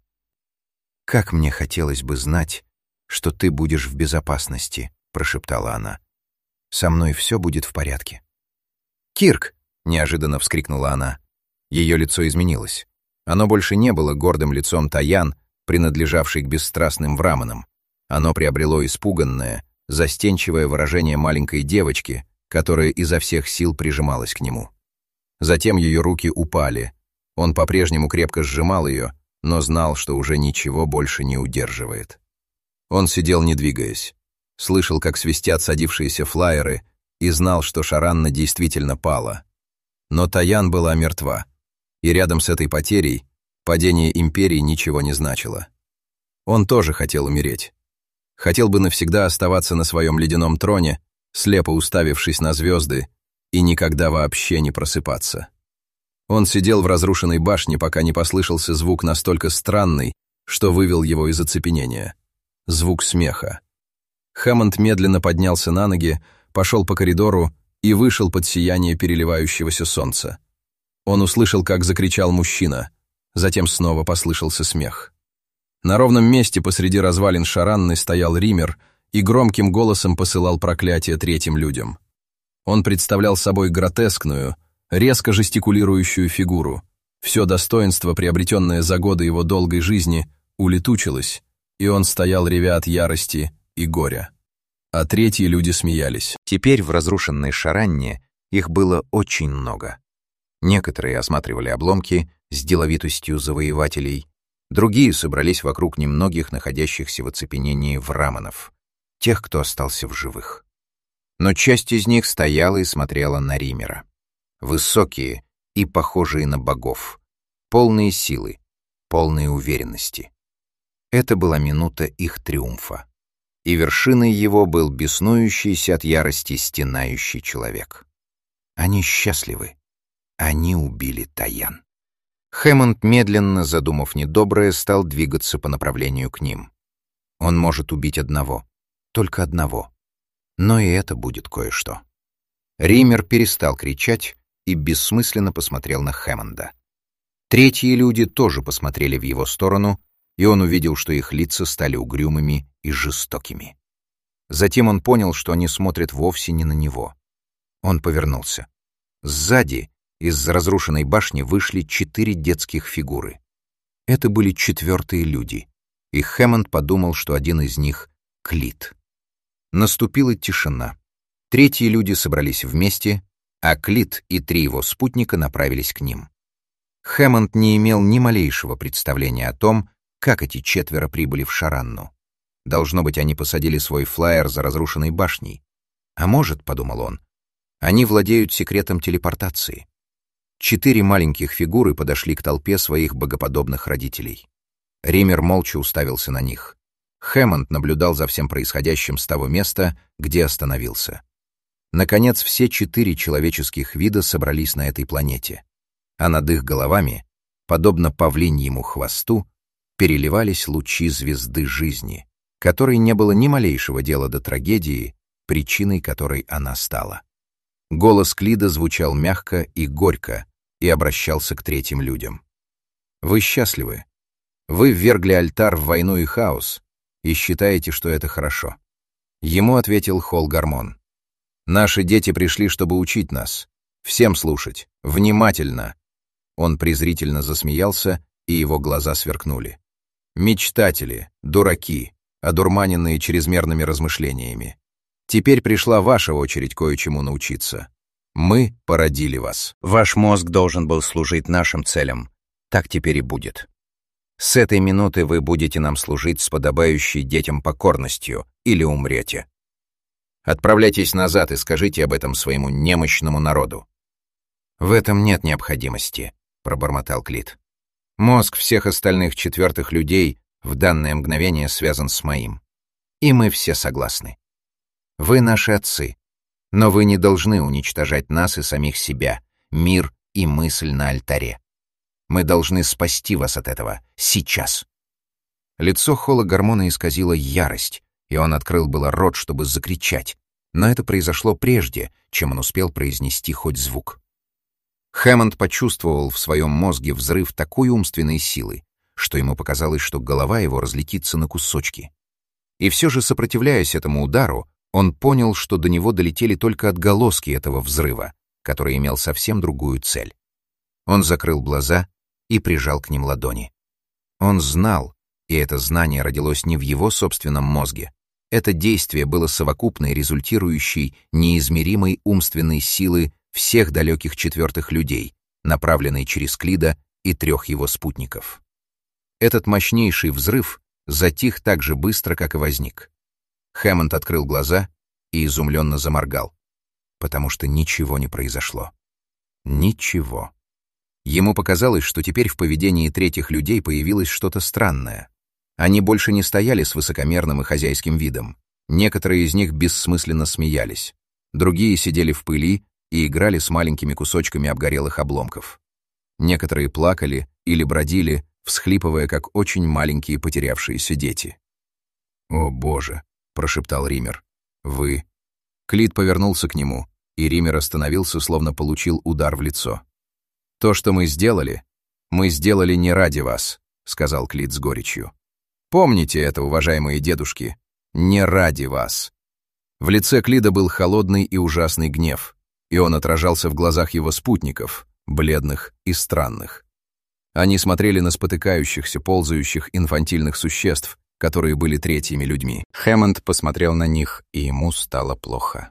«Как мне хотелось бы знать, что ты будешь в безопасности», — прошептала она. «Со мной все будет в порядке». «Кирк!» — неожиданно вскрикнула она. Ее лицо изменилось. Оно больше не было гордым лицом Таян, принадлежавшей к бесстрастным Враманам. Оно приобрело испуганное, застенчивое выражение маленькой девочки, которая изо всех сил прижималась к нему. Затем ее руки упали. Он по-прежнему крепко сжимал ее, но знал, что уже ничего больше не удерживает. Он сидел, не двигаясь, слышал, как свистят садившиеся флаеры, и знал, что Шаранна действительно пала. Но Таян была мертва, и рядом с этой потерей падение империи ничего не значило. Он тоже хотел умереть. Хотел бы навсегда оставаться на своем ледяном троне, слепо уставившись на звезды, и никогда вообще не просыпаться. Он сидел в разрушенной башне, пока не послышался звук настолько странный, что вывел его из оцепенения. Звук смеха. Хэммонд медленно поднялся на ноги, пошел по коридору и вышел под сияние переливающегося солнца. Он услышал, как закричал мужчина, затем снова послышался смех. На ровном месте посреди развалин Шаранны стоял Ример и громким голосом посылал проклятие третьим людям. Он представлял собой гротескную, резко жестикулирующую фигуру. Все достоинство, приобретенное за годы его долгой жизни, улетучилось, и он стоял, ревя от ярости и горя. А третьи люди смеялись. Теперь в разрушенной Шаранне их было очень много. Некоторые осматривали обломки с деловитостью завоевателей, другие собрались вокруг немногих находящихся в оцепенении Враманов, тех, кто остался в живых. Но часть из них стояла и смотрела на Римера. Высокие и похожие на богов, полные силы, полные уверенности. Это была минута их триумфа. И вершиной его был беснующийся от ярости стенающий человек. Они счастливы. Они убили Таян. Хэммонд, медленно, задумав недоброе, стал двигаться по направлению к ним. Он может убить одного, только одного. Но и это будет кое-что. Ример перестал кричать и бессмысленно посмотрел на Хэммонда. Третьи люди тоже посмотрели в его сторону, и он увидел, что их лица стали угрюмыми и жестокими. Затем он понял, что они смотрят вовсе не на него. Он повернулся. Сзади из разрушенной башни вышли четыре детских фигуры. Это были четвертые люди, и Хэммонд подумал, что один из них — Клит. Наступила тишина. Третьи люди собрались вместе, а Клит и три его спутника направились к ним. Хэммонд не имел ни малейшего представления о том, как эти четверо прибыли в Шаранну. Должно быть, они посадили свой флайер за разрушенной башней. А может, — подумал он, — они владеют секретом телепортации. Четыре маленьких фигуры подошли к толпе своих богоподобных родителей. Риммер молча уставился на них. Хэммонд наблюдал за всем происходящим с того места, где остановился. Наконец, все четыре человеческих вида собрались на этой планете, а над их головами, подобно павлиньему хвосту, переливались лучи звезды жизни, которой не было ни малейшего дела до трагедии, причиной которой она стала. Голос Клида звучал мягко и горько и обращался к третьим людям. «Вы счастливы. Вы ввергли Альтар в войну и хаос, и считаете, что это хорошо». Ему ответил Холл-Гармон. «Наши дети пришли, чтобы учить нас. Всем слушать. Внимательно». Он презрительно засмеялся, и его глаза сверкнули. «Мечтатели, дураки, одурманенные чрезмерными размышлениями. Теперь пришла ваша очередь кое-чему научиться. Мы породили вас. Ваш мозг должен был служить нашим целям. Так теперь и будет. С этой минуты вы будете нам служить с подобающей детям покорностью или умрете. Отправляйтесь назад и скажите об этом своему немощному народу». «В этом нет необходимости», — пробормотал Клит. «Мозг всех остальных четвертых людей в данное мгновение связан с моим. И мы все согласны. Вы наши отцы, но вы не должны уничтожать нас и самих себя, мир и мысль на альтаре. Мы должны спасти вас от этого сейчас». Лицо Холла-Гармона исказило ярость, и он открыл было рот, чтобы закричать, но это произошло прежде, чем он успел произнести хоть звук. Хэммонд почувствовал в своем мозге взрыв такой умственной силы, что ему показалось, что голова его разлетится на кусочки. И все же, сопротивляясь этому удару, он понял, что до него долетели только отголоски этого взрыва, который имел совсем другую цель. Он закрыл глаза и прижал к ним ладони. Он знал, и это знание родилось не в его собственном мозге. Это действие было совокупной, результирующей неизмеримой умственной силы всех далеких четвертых людей, направленной через Клида и трех его спутников. Этот мощнейший взрыв затих так же быстро, как и возник. Хэммонд открыл глаза и изумленно заморгал, потому что ничего не произошло. Ничего. Ему показалось, что теперь в поведении третьих людей появилось что-то странное. Они больше не стояли с высокомерным и хозяйским видом. Некоторые из них бессмысленно смеялись. Другие сидели в пыли и играли с маленькими кусочками обгорелых обломков. Некоторые плакали или бродили, всхлипывая, как очень маленькие потерявшиеся дети. «О, Боже!» — прошептал Риммер. «Вы...» Клит повернулся к нему, и Риммер остановился, словно получил удар в лицо. «То, что мы сделали, мы сделали не ради вас», — сказал Клит с горечью. «Помните это, уважаемые дедушки, не ради вас». В лице Клида был холодный и ужасный гнев, и он отражался в глазах его спутников, бледных и странных. Они смотрели на спотыкающихся, ползающих инфантильных существ, которые были третьими людьми. Хэммонд посмотрел на них, и ему стало плохо.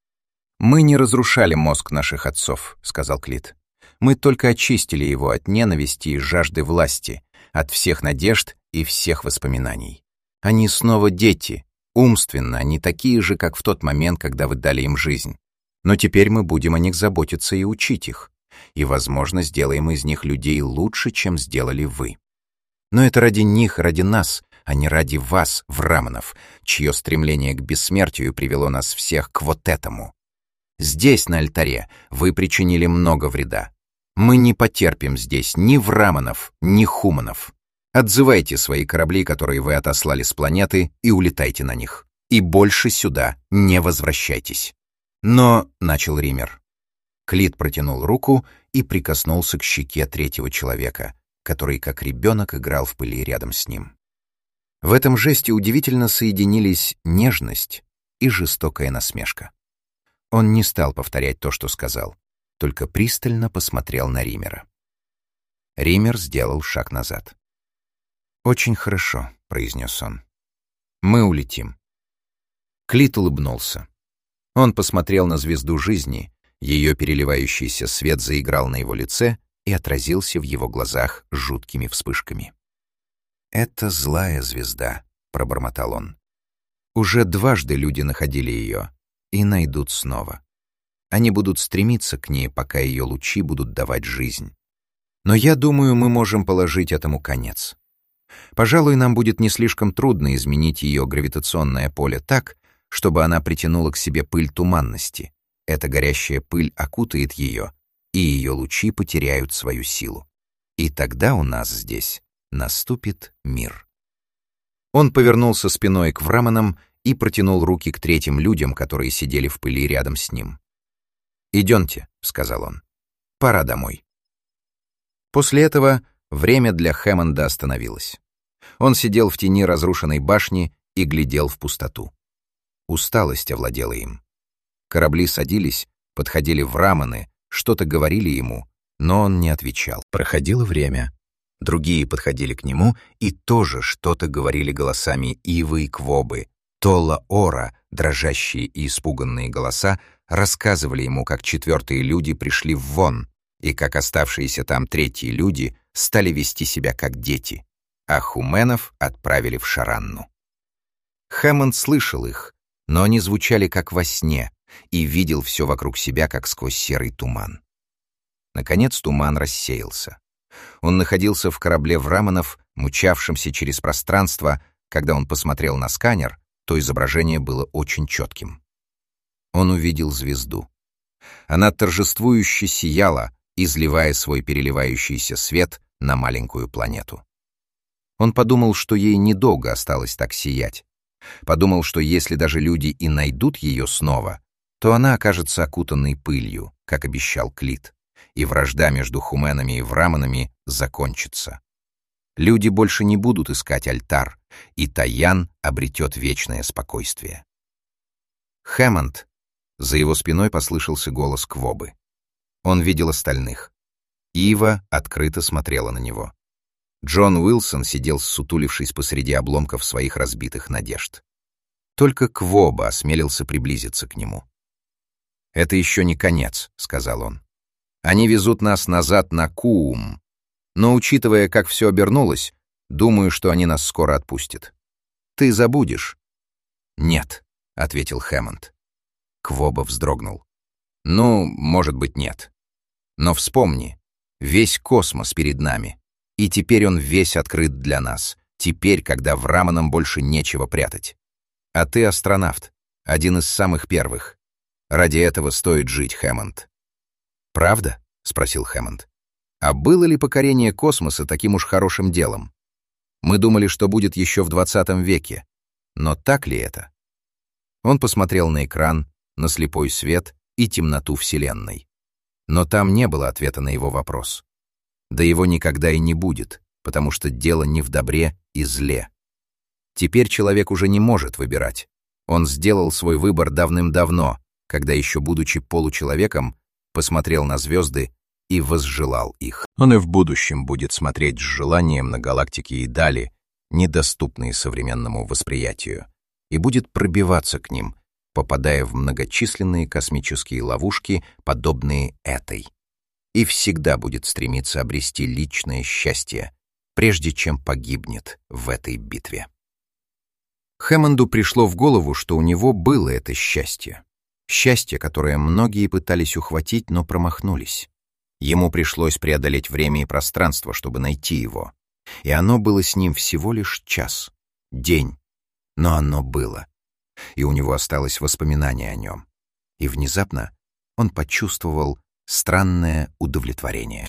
«Мы не разрушали мозг наших отцов», — сказал Клит. «Мы только очистили его от ненависти и жажды власти, от всех надежд и всех воспоминаний. Они снова дети, умственно, они такие же, как в тот момент, когда вы дали им жизнь. Но теперь мы будем о них заботиться и учить их, и, возможно, сделаем из них людей лучше, чем сделали вы. Но это ради них, ради нас, а не ради вас, враманов, чье стремление к бессмертию привело нас всех к вот этому. Здесь, на альтаре, вы причинили много вреда. Мы не потерпим здесь ни враманов, ни хуманов. Отзывайте свои корабли, которые вы отослали с планеты, и улетайте на них. И больше сюда не возвращайтесь». «Но...» — начал Риммер. Клит протянул руку и прикоснулся к щеке третьего человека, который, как ребенок, играл в пыли рядом с ним. В этом жесте удивительно соединились нежность и жестокая насмешка. Он не стал повторять то, что сказал. только пристально посмотрел на Риммера. Риммер сделал шаг назад. «Очень хорошо», — произнес он. «Мы улетим». Клит улыбнулся. Он посмотрел на звезду жизни, ее переливающийся свет заиграл на его лице и отразился в его глазах жуткими вспышками. «Это злая звезда», — пробормотал он. «Уже дважды люди находили ее и найдут снова. Они будут стремиться к ней, пока ее лучи будут давать жизнь. Но я думаю, мы можем положить этому конец. Пожалуй, нам будет не слишком трудно изменить ее гравитационное поле так, чтобы она притянула к себе пыль туманности. Эта горящая пыль окутает ее, и ее лучи потеряют свою силу. И тогда у нас здесь наступит мир». Он повернулся спиной к Враманам и протянул руки к третьим людям, которые сидели в пыли рядом с ним. «Идемте», — сказал он. «Пора домой». После этого время для Хэммонда остановилось. Он сидел в тени разрушенной башни и глядел в пустоту. Усталость овладела им. Корабли садились, подходили Враманы, что-то говорили ему, но он не отвечал. Проходило время. Другие подходили к нему и тоже что-то говорили голосами Ивы и Квобы. Толла-Ора, дрожащие и испуганные голоса, рассказывали ему, как четвертые люди пришли в Вон, и как оставшиеся там третьи люди стали вести себя как дети, а хуменов отправили в Шаранну. Хэммонд слышал их, но они звучали как во сне, и видел все вокруг себя, как сквозь серый туман. Наконец туман рассеялся. Он находился в корабле Враманов, мчавшемся через пространство. Когда он посмотрел на сканер, то изображение было очень четким. Он увидел звезду. Она торжествующе сияла, изливая свой переливающийся свет на маленькую планету. Он подумал, что ей недолго осталось так сиять. Подумал, что если даже люди и найдут ее снова, то она окажется окутанной пылью, как обещал Клит, и вражда между хуменами и враманами закончится. Люди больше не будут искать альтар, и Таян обретет вечное спокойствие. «Хэммонд!» За его спиной послышался голос Квобы. Он видел остальных. Ива открыто смотрела на него. Джон Уилсон сидел, ссутулившись посреди обломков своих разбитых надежд. Только Квоба осмелился приблизиться к нему. «Это еще не конец», — сказал он. «Они везут нас назад на Куум, но, учитывая, как все обернулось, думаю, что они нас скоро отпустят. Ты забудешь?» «Нет», — ответил Хэммонд. Квоба вздрогнул. «Ну, может быть, нет. Но вспомни, весь космос перед нами, и теперь он весь открыт для нас, теперь, когда Враманам больше нечего прятать. А ты астронавт, один из самых первых. Ради этого стоит жить, Хэммонд». «Правда?» — спросил Хэммонд. «А было ли покорение космоса таким уж хорошим делом? Мы думали, что будет еще в двадцатом веке. Но так ли это?» Он посмотрел на экран, на слепой свет и темноту Вселенной. Но там не было ответа на его вопрос. Да его никогда и не будет, потому что дело не в добре и зле. Теперь человек уже не может выбирать. Он сделал свой выбор давным-давно, когда еще будучи получеловеком, посмотрел на звезды и возжелал их. Он и в будущем будет смотреть с желанием на галактики и дали, недоступные современному восприятию, и будет пробиваться к ним, попадая в многочисленные космические ловушки, подобные этой, и всегда будет стремиться обрести личное счастье, прежде чем погибнет в этой битве. Хэммонду пришло в голову, что у него было это счастье. Счастье, которое многие пытались ухватить, но промахнулись. Ему пришлось преодолеть время и пространство, чтобы найти его. И оно было с ним всего лишь час, день. Но оно было. И у него осталось воспоминание о нем. И внезапно он почувствовал странное удовлетворение.